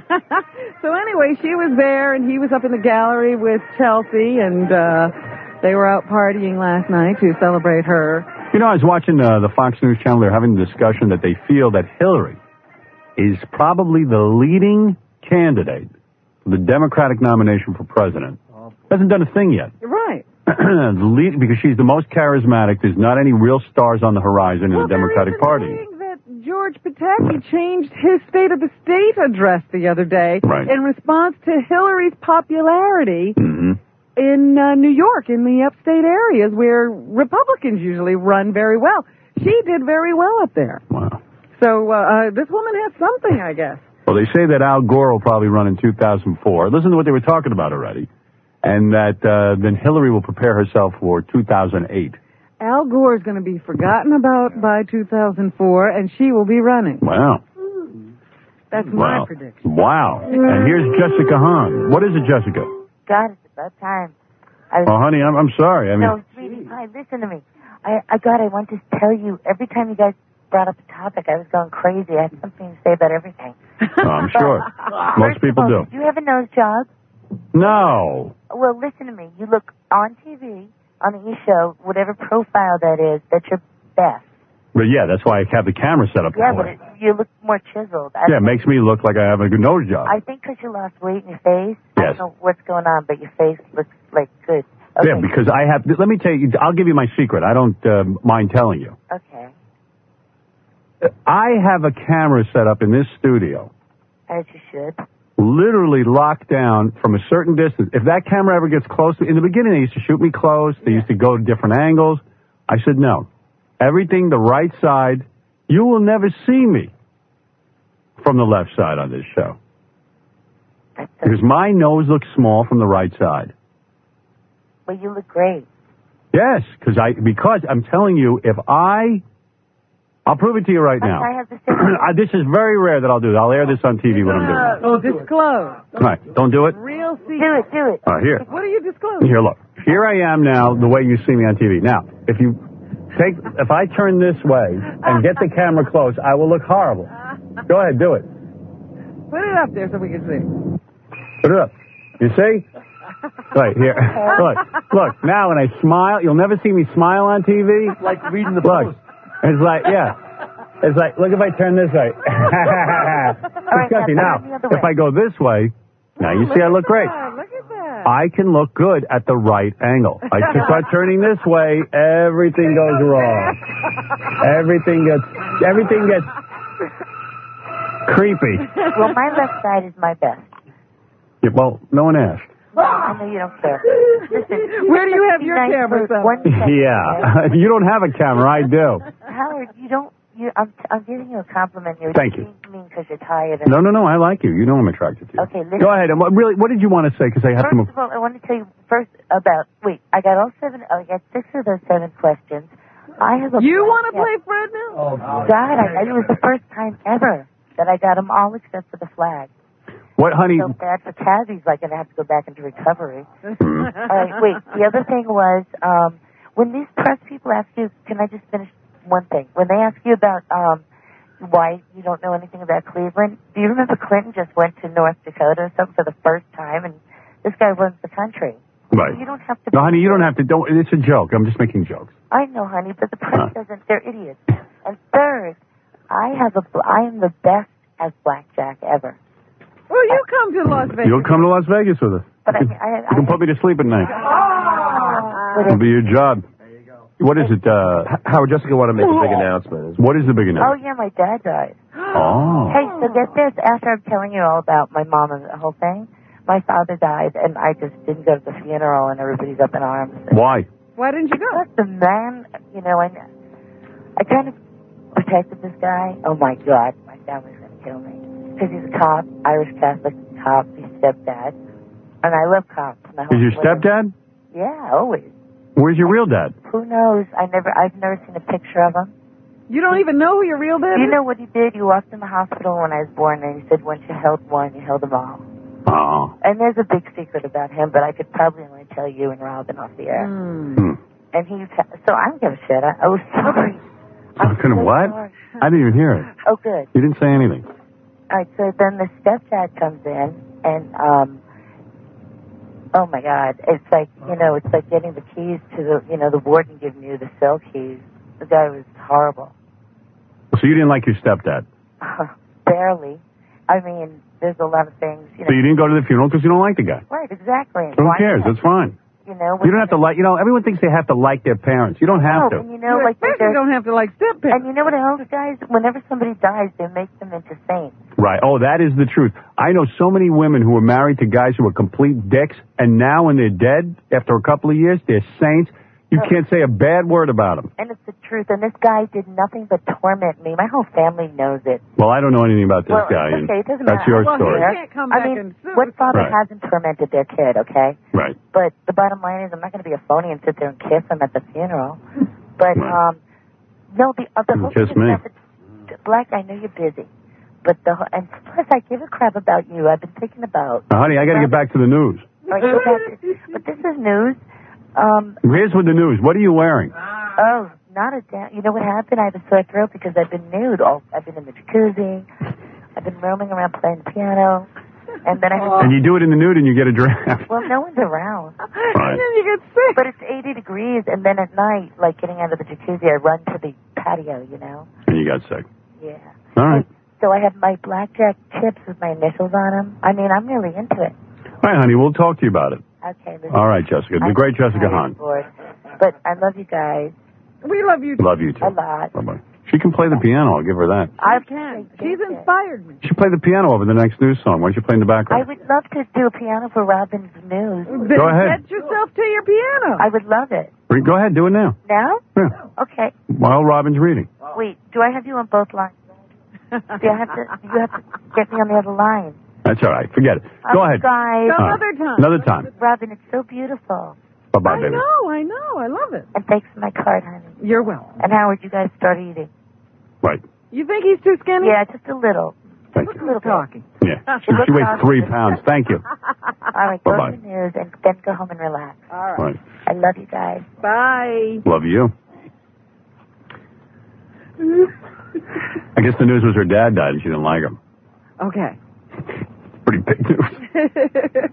Speaker 13: So anyway, she was there, and he was up in the gallery with Chelsea, and uh, they were out partying last night to celebrate her.
Speaker 11: You know, I was watching uh, the Fox News channel. They're having a discussion that they feel that Hillary is probably the leading candidate for the Democratic nomination for president. Hasn't done a thing yet.
Speaker 13: Right.
Speaker 11: The lead, because she's the most charismatic. There's not any real stars on the horizon in
Speaker 13: Well,
Speaker 11: the Democratic Party.
Speaker 13: That George Pataki changed his State of the State address the other day
Speaker 11: Right.
Speaker 13: in response to Hillary's popularity
Speaker 11: Mm-hmm.
Speaker 13: in uh, New York, in the upstate areas where Republicans usually run very well. She did very well up there.
Speaker 11: Wow.
Speaker 13: So uh, uh, this woman has something, I guess.
Speaker 11: Well, they say that Al Gore will probably run in two thousand four. Listen to what they were talking about already. And that uh, then Hillary will prepare herself for two thousand eight.
Speaker 13: Al Gore is going to be forgotten about by two thousand four, and she will be running.
Speaker 11: Wow.
Speaker 13: That's
Speaker 11: Wow.
Speaker 13: my prediction.
Speaker 11: Wow. And here's Jessica Hahn. What is it, Jessica?
Speaker 4: God, it's about time. I was,
Speaker 11: Oh, honey, I'm, I'm sorry. I mean,
Speaker 4: no, sweetie pie, listen to me. I, I, God, I want to tell you, every time you guys brought up a topic, I was going crazy. I had something to say about everything.
Speaker 11: oh, I'm sure. Most people
Speaker 4: Oh,
Speaker 11: do.
Speaker 4: did you have a nose job?
Speaker 11: No.
Speaker 4: Well, listen to me. You look on T V, on the E! Show, whatever profile that is, that's your best.
Speaker 11: But yeah, that's why I have the camera set up
Speaker 4: Yeah,
Speaker 11: that
Speaker 4: but
Speaker 11: way.
Speaker 4: it, you look more chiseled. I
Speaker 11: Yeah, it
Speaker 4: think-
Speaker 11: makes me look like I have a good nose job.
Speaker 4: I think because you lost weight in your face. I
Speaker 11: Yes.
Speaker 4: don't know what's going on, but your face looks like good. Okay.
Speaker 11: Yeah, because I have, let me tell you, I'll give you my secret. I don't uh, mind telling you.
Speaker 4: Okay.
Speaker 11: I have a camera set up in this studio,
Speaker 4: As you should.
Speaker 11: literally locked down from a certain distance. If that camera ever gets close, in the beginning they used to shoot me close. They used to go to different angles. I said, no. Everything the right side. You will never see me from the left side on this show. Because my nose looks small from the right side.
Speaker 4: Well, you look great.
Speaker 11: Yes, because I because I'm telling you, if I, I'll prove it to you right now.
Speaker 4: I have the same.
Speaker 11: I, this is very rare that I'll do that. I'll air this on T V when I'm doing it.
Speaker 13: Oh, disclose.
Speaker 11: All right, don't do it.
Speaker 13: Real secret.
Speaker 4: Do it, do it.
Speaker 11: All right, here.
Speaker 13: What are you disclosing?
Speaker 11: Here, look. Here I am now, the way you see me on T V. Now, if you take, if I turn this way and get the camera close, I will look horrible. Go ahead, do it.
Speaker 13: Put it up there so we can see.
Speaker 11: Put it up. You see? Right here. Look, look. Now when I smile, you'll never see me smile on T V.
Speaker 20: It's like reading the
Speaker 11: Look,
Speaker 20: post.
Speaker 11: it's like, yeah. It's like, look if I turn this way. Disgusting.
Speaker 4: now
Speaker 11: Now,
Speaker 4: turn the other
Speaker 11: if I go this way, now you see I look great.
Speaker 13: Look at that.
Speaker 11: I can look good at the right angle. I just start turning this way, everything goes wrong. Everything gets, everything gets creepy.
Speaker 4: Well, my left side is my best.
Speaker 11: Yeah, well, no one asked.
Speaker 4: I know you don't care. Listen,
Speaker 13: Where do you have your
Speaker 4: nice
Speaker 13: camera
Speaker 4: for
Speaker 13: set?
Speaker 4: one second,
Speaker 2: Yeah. You don't have a camera. I do.
Speaker 4: Howard, you don't. You, I'm, I'm giving you a compliment. You're
Speaker 2: Thank you.
Speaker 4: being mean because you're tired. And
Speaker 2: No, no, no. I like you. You know I'm attracted to you.
Speaker 4: Okay, listen.
Speaker 2: Go ahead. And what, really, what did you want to say? Because I have
Speaker 4: First
Speaker 2: to move.
Speaker 4: of all, I want to tell you first about. Wait, I got all seven. I got six of those seven questions. I have a.
Speaker 13: You want to play Fred now?
Speaker 4: Oh God! I, it was the first time ever that I got them all except for the flag.
Speaker 2: What, honey?
Speaker 4: So bad for Kathy's like gonna have to go back into recovery. All right, wait. The other thing was um, when these press people ask you. Can I just finish one thing? When they ask you about um, why you don't know anything about Cleveland, do you remember Clinton just went to North Dakota or something for the first time, and this guy runs the country.
Speaker 2: Right.
Speaker 4: You don't have to.
Speaker 2: No, honey, you don't have to. Don't. It's a joke. I'm just making jokes.
Speaker 4: I know, honey, but the press doesn't. They're idiots. And third, I have a. I am the best at blackjack ever.
Speaker 13: Well, you come to Las Vegas.
Speaker 2: You'll come to Las Vegas with us.
Speaker 4: But I,
Speaker 2: you can,
Speaker 4: I, I,
Speaker 2: you can put me to sleep at night.
Speaker 4: Oh.
Speaker 2: It'll be your job. What is it? Uh,
Speaker 9: Howard, Jessica want to make a big announcement.
Speaker 2: What is the big
Speaker 4: Oh
Speaker 2: announcement?
Speaker 4: yeah, my dad died.
Speaker 2: Oh.
Speaker 4: Hey, so get this. After I'm telling you all about my mom and the whole thing, my father died, and I just didn't go to the funeral, and everybody's up in arms.
Speaker 2: Why?
Speaker 13: Why didn't you go?
Speaker 4: Because the man, you know, I, I kind of protected this guy. Oh my God, my family's gonna kill me because he's a cop, Irish Catholic cop. He's stepdad, and I love cops. My
Speaker 2: Is your
Speaker 4: whole-
Speaker 2: stepdad?
Speaker 4: Yeah, always.
Speaker 2: Where's your real dad?
Speaker 4: Who knows? I never, I've never seen a picture of him.
Speaker 13: You don't even know who your real dad
Speaker 4: You
Speaker 13: is?
Speaker 4: know what he did? He walked in the hospital when I was born, and he said, once you held one, you held them all.
Speaker 2: Oh.
Speaker 4: And there's a big secret about him, but I could probably only tell you and Robin off the air.
Speaker 2: Hmm.
Speaker 4: And he, so I don't give a shit. I, I was sorry.
Speaker 2: I'm gonna what?
Speaker 4: sorry.
Speaker 2: I didn't even hear it.
Speaker 4: Oh, good.
Speaker 2: You didn't say anything.
Speaker 4: All right, so then the stepdad comes in, and, um, oh my God, it's like, you know, it's like getting the keys to the, you know, the warden giving you the cell keys. The guy was horrible.
Speaker 2: So you didn't like your stepdad?
Speaker 4: Barely. I mean, there's a lot of things, you know.
Speaker 2: So you didn't go to the funeral because you don't like the guy?
Speaker 4: Right, exactly.
Speaker 2: Who
Speaker 4: Why
Speaker 2: cares?
Speaker 4: not?
Speaker 2: That's fine.
Speaker 4: You know,
Speaker 2: You don't have to like, you know, everyone thinks they have to like their parents. You don't have
Speaker 4: no,
Speaker 2: to.
Speaker 4: and you know,
Speaker 13: You
Speaker 4: like
Speaker 13: especially
Speaker 4: they're-
Speaker 13: don't have to like step
Speaker 4: And you know what else, guys? Whenever somebody dies, they make them into saints.
Speaker 2: Right. Oh, that is the truth. I know so many women who were married to guys who were complete dicks, and now when they're dead, after a couple of years, they're saints. You can't say a bad word about them.
Speaker 4: And it's the truth. And this guy did nothing but torment me. My whole family knows it.
Speaker 2: Well, I don't know anything about this
Speaker 4: well,
Speaker 2: guy.
Speaker 4: it's okay. It doesn't
Speaker 2: That's
Speaker 4: matter.
Speaker 2: your
Speaker 4: Well,
Speaker 2: story.
Speaker 4: he
Speaker 13: can't come
Speaker 4: I
Speaker 13: back
Speaker 4: mean,
Speaker 13: and sue.
Speaker 4: what father
Speaker 2: Right.
Speaker 4: hasn't tormented their kid, okay?
Speaker 2: Right.
Speaker 4: But the bottom line is, I'm not going to be a phony and sit there and kiss him at the funeral. But,
Speaker 2: Right.
Speaker 4: um, no, the, uh, the whole
Speaker 2: Kiss
Speaker 4: thing
Speaker 2: me.
Speaker 4: is that, Black, I know you're busy. But the, whole- and plus, I give a crap about you. I've been thinking about.
Speaker 2: Now, honey, I got to get back to the news.
Speaker 4: All right, go back to- but this is news. Um,
Speaker 2: Here's with the news. What are you wearing?
Speaker 4: Oh, not a damn. You know what happened? I have a sore throat because I've been nude. All I've been in the jacuzzi. I've been roaming around playing the piano, and then I. Have
Speaker 2: And you do it in the nude and you get a draft.
Speaker 4: Well, no one's around.
Speaker 2: Right.
Speaker 13: And then you get sick.
Speaker 4: But it's eighty degrees, and then at night, like getting out of the jacuzzi, I run to the patio. You know.
Speaker 2: And you got sick.
Speaker 4: Yeah.
Speaker 2: All right.
Speaker 4: So I have my blackjack chips with my initials on them. I mean, I'm really into it.
Speaker 2: All right, honey, we'll talk to you about it.
Speaker 4: Okay. Listen,
Speaker 2: All right, Jessica. The
Speaker 4: I'm
Speaker 2: great Jessica
Speaker 4: tired,
Speaker 2: Hahn.
Speaker 4: Lord. But I love you guys
Speaker 13: We love you.
Speaker 2: Love you too.
Speaker 4: a lot.
Speaker 2: Bye-bye. She can play the piano. I'll give her that.
Speaker 4: I
Speaker 13: can. She's inspired me.
Speaker 2: She play the piano over the next news song. Why don't you play in the
Speaker 4: I
Speaker 2: background?
Speaker 4: would love to do a piano for Robin's news.
Speaker 2: Go ahead.
Speaker 13: Get yourself to your piano.
Speaker 4: I would love it.
Speaker 2: Go ahead. Do it now.
Speaker 4: Now?
Speaker 2: Yeah.
Speaker 4: Okay.
Speaker 2: While Robin's reading.
Speaker 4: Wait, do I have you on both lines? do I have to? You have to get me on the other line.
Speaker 2: That's all right. Forget it. Go
Speaker 4: Oh,
Speaker 2: ahead.
Speaker 4: Guys.
Speaker 2: All right. Another time.
Speaker 4: Robin, it's so beautiful.
Speaker 2: Bye-bye,
Speaker 13: I
Speaker 2: baby.
Speaker 13: know, I know. I love it.
Speaker 4: And thanks for my card, honey.
Speaker 13: You're welcome.
Speaker 4: And Howard, you guys start eating.
Speaker 2: Right.
Speaker 13: You think he's too skinny?
Speaker 4: Yeah, just a little.
Speaker 2: Thank
Speaker 4: Just a little talking.
Speaker 2: Yeah. She, she weighs three pounds. Thank you.
Speaker 4: All right, go
Speaker 2: Bye-bye.
Speaker 4: to the news and then go home and relax.
Speaker 13: All
Speaker 2: Right.
Speaker 4: I love you guys.
Speaker 13: Bye.
Speaker 2: Love you. I guess the news was her dad died and she didn't like him.
Speaker 13: Okay.
Speaker 2: Pretty big news.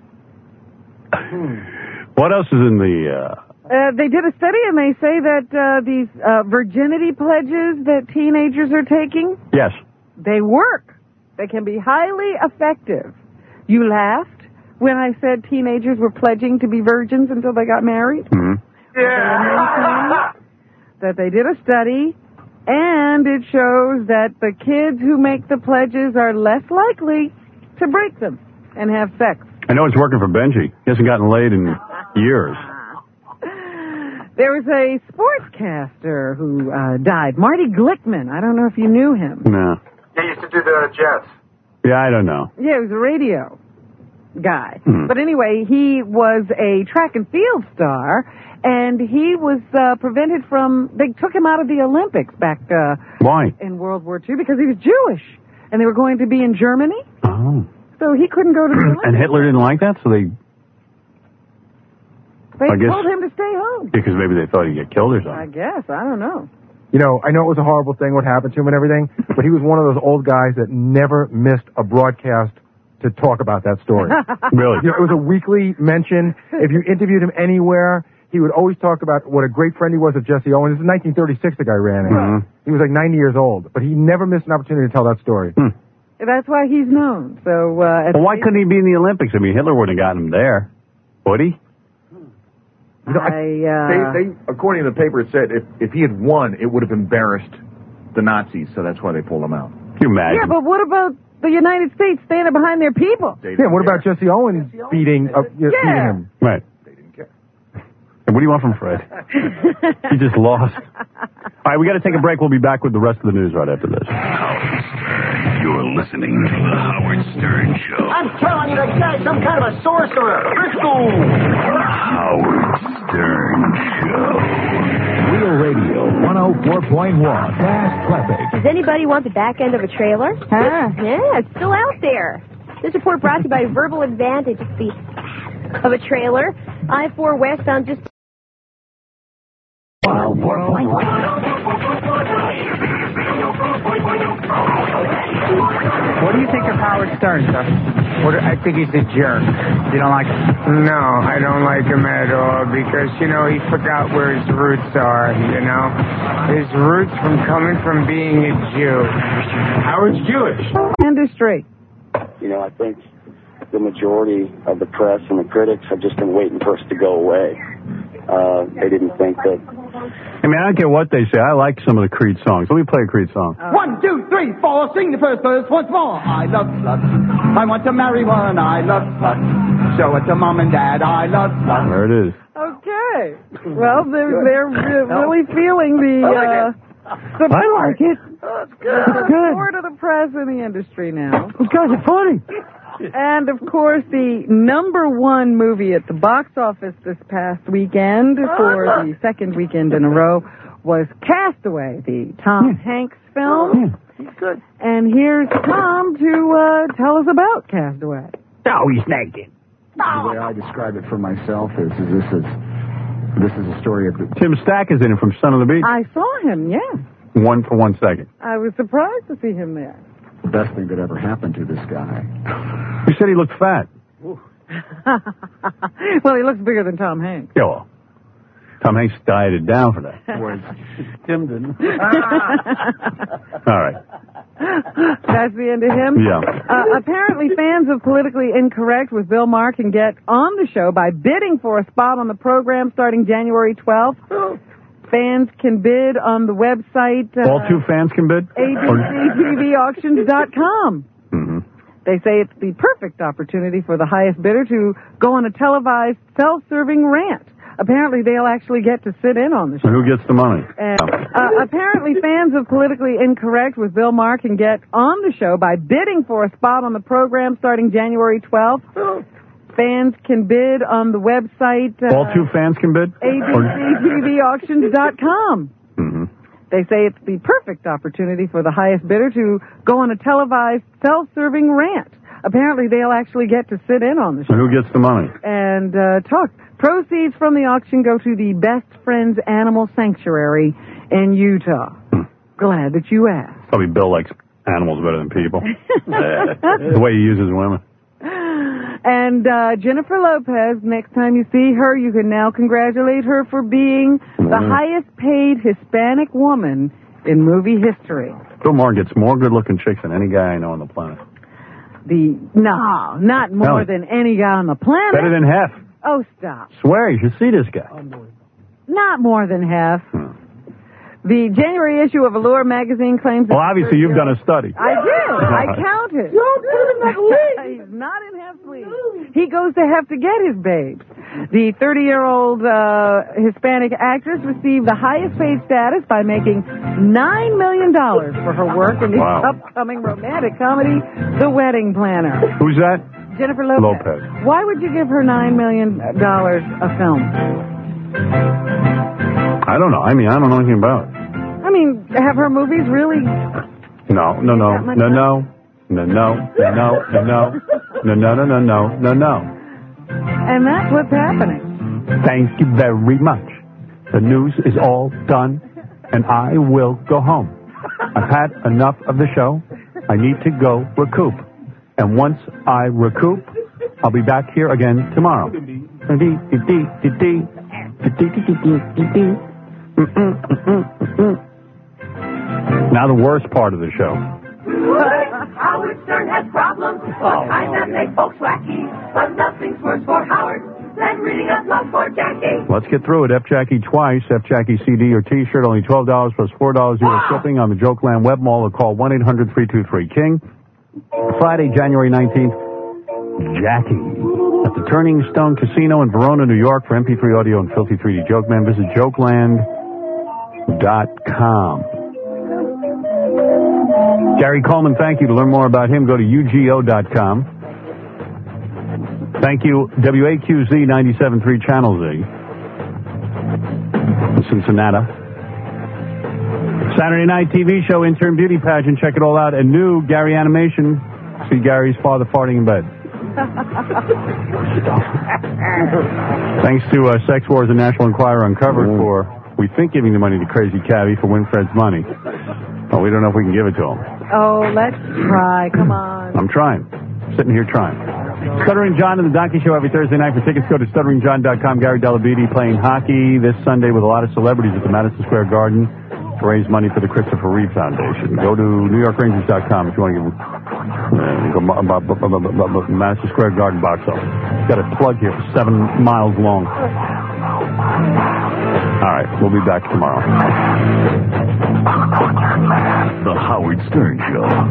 Speaker 2: What else is in the... Uh,
Speaker 13: Uh, they did a study and they say that uh, these uh, virginity pledges that teenagers are taking,
Speaker 2: yes.
Speaker 13: they work. They can be highly effective. You laughed when I said teenagers were pledging to be virgins until they got married?
Speaker 2: Mm-hmm.
Speaker 13: Yeah. That they did a study, and it shows that the kids who make the pledges are less likely to break them and have sex
Speaker 2: I know it's working for Benji. He hasn't gotten laid in years.
Speaker 13: There was a sportscaster who uh, died, Marty Glickman. I don't know if you knew him.
Speaker 2: No.
Speaker 14: Yeah, he used to do the Jets.
Speaker 2: Yeah, I don't know.
Speaker 13: Yeah, he was a radio guy.
Speaker 2: Hmm.
Speaker 13: But anyway, he was a track and field star, and he was uh, prevented from, they took him out of the Olympics back uh,
Speaker 2: Why?
Speaker 13: in World War Two because he was Jewish, and they were going to be in Germany,
Speaker 2: Oh.
Speaker 13: so he couldn't go to the Olympics.
Speaker 2: And Hitler didn't like that, so they...
Speaker 13: They
Speaker 2: I guess-
Speaker 13: told him to stay home.
Speaker 2: Because maybe they thought he'd get killed or something.
Speaker 13: I guess. I don't know.
Speaker 3: You know, I know it was a horrible thing what happened to him and everything, but he was one of those old guys that never missed a broadcast to talk about that story.
Speaker 2: Really?
Speaker 3: You know, it was a weekly mention. If you interviewed him anywhere, he would always talk about what a great friend he was of Jesse Owens. This is nineteen thirty-six the guy ran it.
Speaker 2: Mhm.
Speaker 3: He was like ninety years old, but he never missed an opportunity to tell that story.
Speaker 2: Hmm.
Speaker 13: That's why he's known. So, uh, at
Speaker 2: Well, why
Speaker 13: least-
Speaker 2: couldn't he be in the Olympics? I mean, Hitler wouldn't have gotten him there. Would he?
Speaker 8: You know, I,
Speaker 13: I, uh,
Speaker 8: they, they, according to the paper, it said if, if he had won, it would have embarrassed the Nazis, so that's why they pulled him out.
Speaker 2: Can you imagine?
Speaker 13: Yeah, but what about the United States standing behind their people?
Speaker 3: Yeah, what about Jesse Owens beating, uh, yeah. beating him?
Speaker 2: Right. They didn't care. What do you want from Fred? He just lost. All right, we got to take a break. We'll be back with the rest of the news right after this.
Speaker 7: You're listening to the Howard Stern Show.
Speaker 21: I'm telling you, that guy's some kind of a sorcerer. Crystal.
Speaker 7: Howard Stern Show.
Speaker 21: Real Radio one oh four point one. Fast Classic.
Speaker 10: Does anybody want the back end of a trailer? Huh? Yeah, it's still out there. This report brought to you by Verbal Advantage. It's the of a trailer. I four West on just...
Speaker 21: one oh four point one.
Speaker 18: What do you think of Howard Stern, sir? What, I think he's a jerk. You don't like him? No, I don't like him at all because, you know, he forgot where his roots are, you know? His roots from coming from being a Jew. Howard's Jewish.
Speaker 13: Industry.
Speaker 12: You know, I think the majority of the press and the critics have just been waiting for us to go away. Uh, they didn't think that...
Speaker 2: I mean, I don't care what they say. I like some of the Creed songs. Let me play a Creed song.
Speaker 21: One, two, three, four, sing the first verse once more. I love sluts. I want to marry one. I love sluts. Show it to mom and dad. I love sluts.
Speaker 2: There it is.
Speaker 13: Okay. Well, they're, they're re- really feeling the... Uh, support.
Speaker 2: I like it.
Speaker 13: Oh, it's good. The support of the press and the industry now.
Speaker 2: Those guys are funny.
Speaker 13: And, of course, the number one movie at the box office this past weekend for the second weekend in a row was Castaway, the Tom Hanks film.
Speaker 21: He's good.
Speaker 13: And here's Tom to uh, tell us about Castaway.
Speaker 2: Oh, he's naked.
Speaker 16: The way I describe it for myself is, is this is this is a story of the...
Speaker 2: Tim Stack is in it from Son of the Beach.
Speaker 13: I saw him, yeah.
Speaker 2: One for one second.
Speaker 13: I was surprised to see him there.
Speaker 16: the best thing that ever happened to this guy.
Speaker 2: You said he looked fat.
Speaker 13: Well, he looks bigger than Tom Hanks.
Speaker 2: Yeah, well, Tom Hanks dieted down for that.
Speaker 16: Tim didn't.
Speaker 2: All right.
Speaker 13: That's the end of him?
Speaker 2: Yeah.
Speaker 13: Uh, apparently, fans of Politically Incorrect with Bill Maher can get on the show by bidding for a spot on the program starting January twelfth. Fans can bid on the website. Uh,
Speaker 2: All two fans can bid?
Speaker 13: A B C T V auctions dot com.
Speaker 2: Mm-hmm.
Speaker 13: They say it's the perfect opportunity for the highest bidder to go on a televised self-serving rant. Apparently, they'll actually get to sit in on the show.
Speaker 2: So who gets the money?
Speaker 13: And, uh, apparently, fans of Politically Incorrect with Bill Maher can get on the show by bidding for a spot on the program starting January twelfth. Fans can bid on the website. Uh,
Speaker 2: All two fans can bid?
Speaker 13: A B C T V auctions dot com.
Speaker 2: Mm-hmm.
Speaker 13: They say it's the perfect opportunity for the highest bidder to go on a televised self-serving rant. Apparently, they'll actually get to sit in on the show.
Speaker 2: And who gets the money?
Speaker 13: And uh, talk. Proceeds from the auction go to the Best Friends Animal Sanctuary in Utah.
Speaker 2: Hmm.
Speaker 13: Glad that you asked.
Speaker 2: Probably Bill likes animals better than people. The way he uses women.
Speaker 13: And uh, Jennifer Lopez, next time you see her, you can now congratulate her for being the
Speaker 2: Mm.
Speaker 13: highest paid Hispanic woman in movie history.
Speaker 2: Bill Maher gets more good-looking chicks than any guy I know on the planet.
Speaker 13: The no, not more
Speaker 2: No.
Speaker 13: than any guy on the planet.
Speaker 2: Better than half.
Speaker 13: Oh, stop.
Speaker 2: Swear, you should see this guy.
Speaker 13: Not more than half.
Speaker 2: Hmm.
Speaker 13: The January issue of Allure magazine claims...
Speaker 2: Well, obviously, you've done a study.
Speaker 13: I did. I counted.
Speaker 20: Don't put him in that league.
Speaker 13: He's not in Hef's league. He goes to Hef to get his babes. The thirty-year-old uh, Hispanic actress received the highest paid status by making nine million dollars for her work in the
Speaker 2: Wow.
Speaker 13: upcoming romantic comedy, The Wedding Planner.
Speaker 2: Who's that?
Speaker 13: Jennifer Lopez.
Speaker 2: Lopez.
Speaker 13: Why would you give her nine million dollars a film?
Speaker 2: I don't know. I mean, I don't know anything about it.
Speaker 13: I mean, have her movies really...
Speaker 2: No, no, no, no, no, no, no, no, no, no, no, no, no, no, no, no, no.
Speaker 13: And that's what's happening.
Speaker 2: Thank you very much. The news is all done, and I will go home. I've had enough of the show. I need to go recoup. And once I recoup, I'll be back here again tomorrow. Now the worst part of the show.
Speaker 21: Howard Stern has problems, all kinds that make folks wacky, but nothing's worse for Howard than reading up love for Jackie.
Speaker 2: Let's get through it. F Jackie twice. F Jackie C D or T-shirt, only twelve dollars plus four dollars euro shipping on the Jokeland Web Mall, or call one eight hundred three two three King. Friday, January nineteenth, Jackie at the Turning Stone Casino in Verona, New York. For M P three audio and Filthy three D Jokeman, visit jokeland dot com. Gary Coleman, thank you. To learn more about him, go to U G O dot com. Thank you, W A Q Z ninety-seven point three Channel Z in Cincinnati. Saturday night T V show, Intern Beauty Pageant. Check it all out. And new Gary animation. See Gary's father farting in bed. Thanks to uh, Sex Wars and National Enquirer Uncovered for, we think, giving the money to Crazy Cabby for Winfred's money. But we don't know if we can give it to him.
Speaker 13: Oh, let's try. Come on.
Speaker 2: I'm trying. Sitting here trying. Stuttering John and the Donkey Show every Thursday night. For tickets, go to stuttering john dot com. Gary Delabede playing hockey this Sunday with a lot of celebrities at the Madison Square Garden to raise money for the Christopher Reeve Foundation. Go to new york rangers dot com if you want to give uh, go Madison Square Garden box office. Got a plug here, seven miles long. All right, we'll be back tomorrow.
Speaker 7: The Howard Stern Show.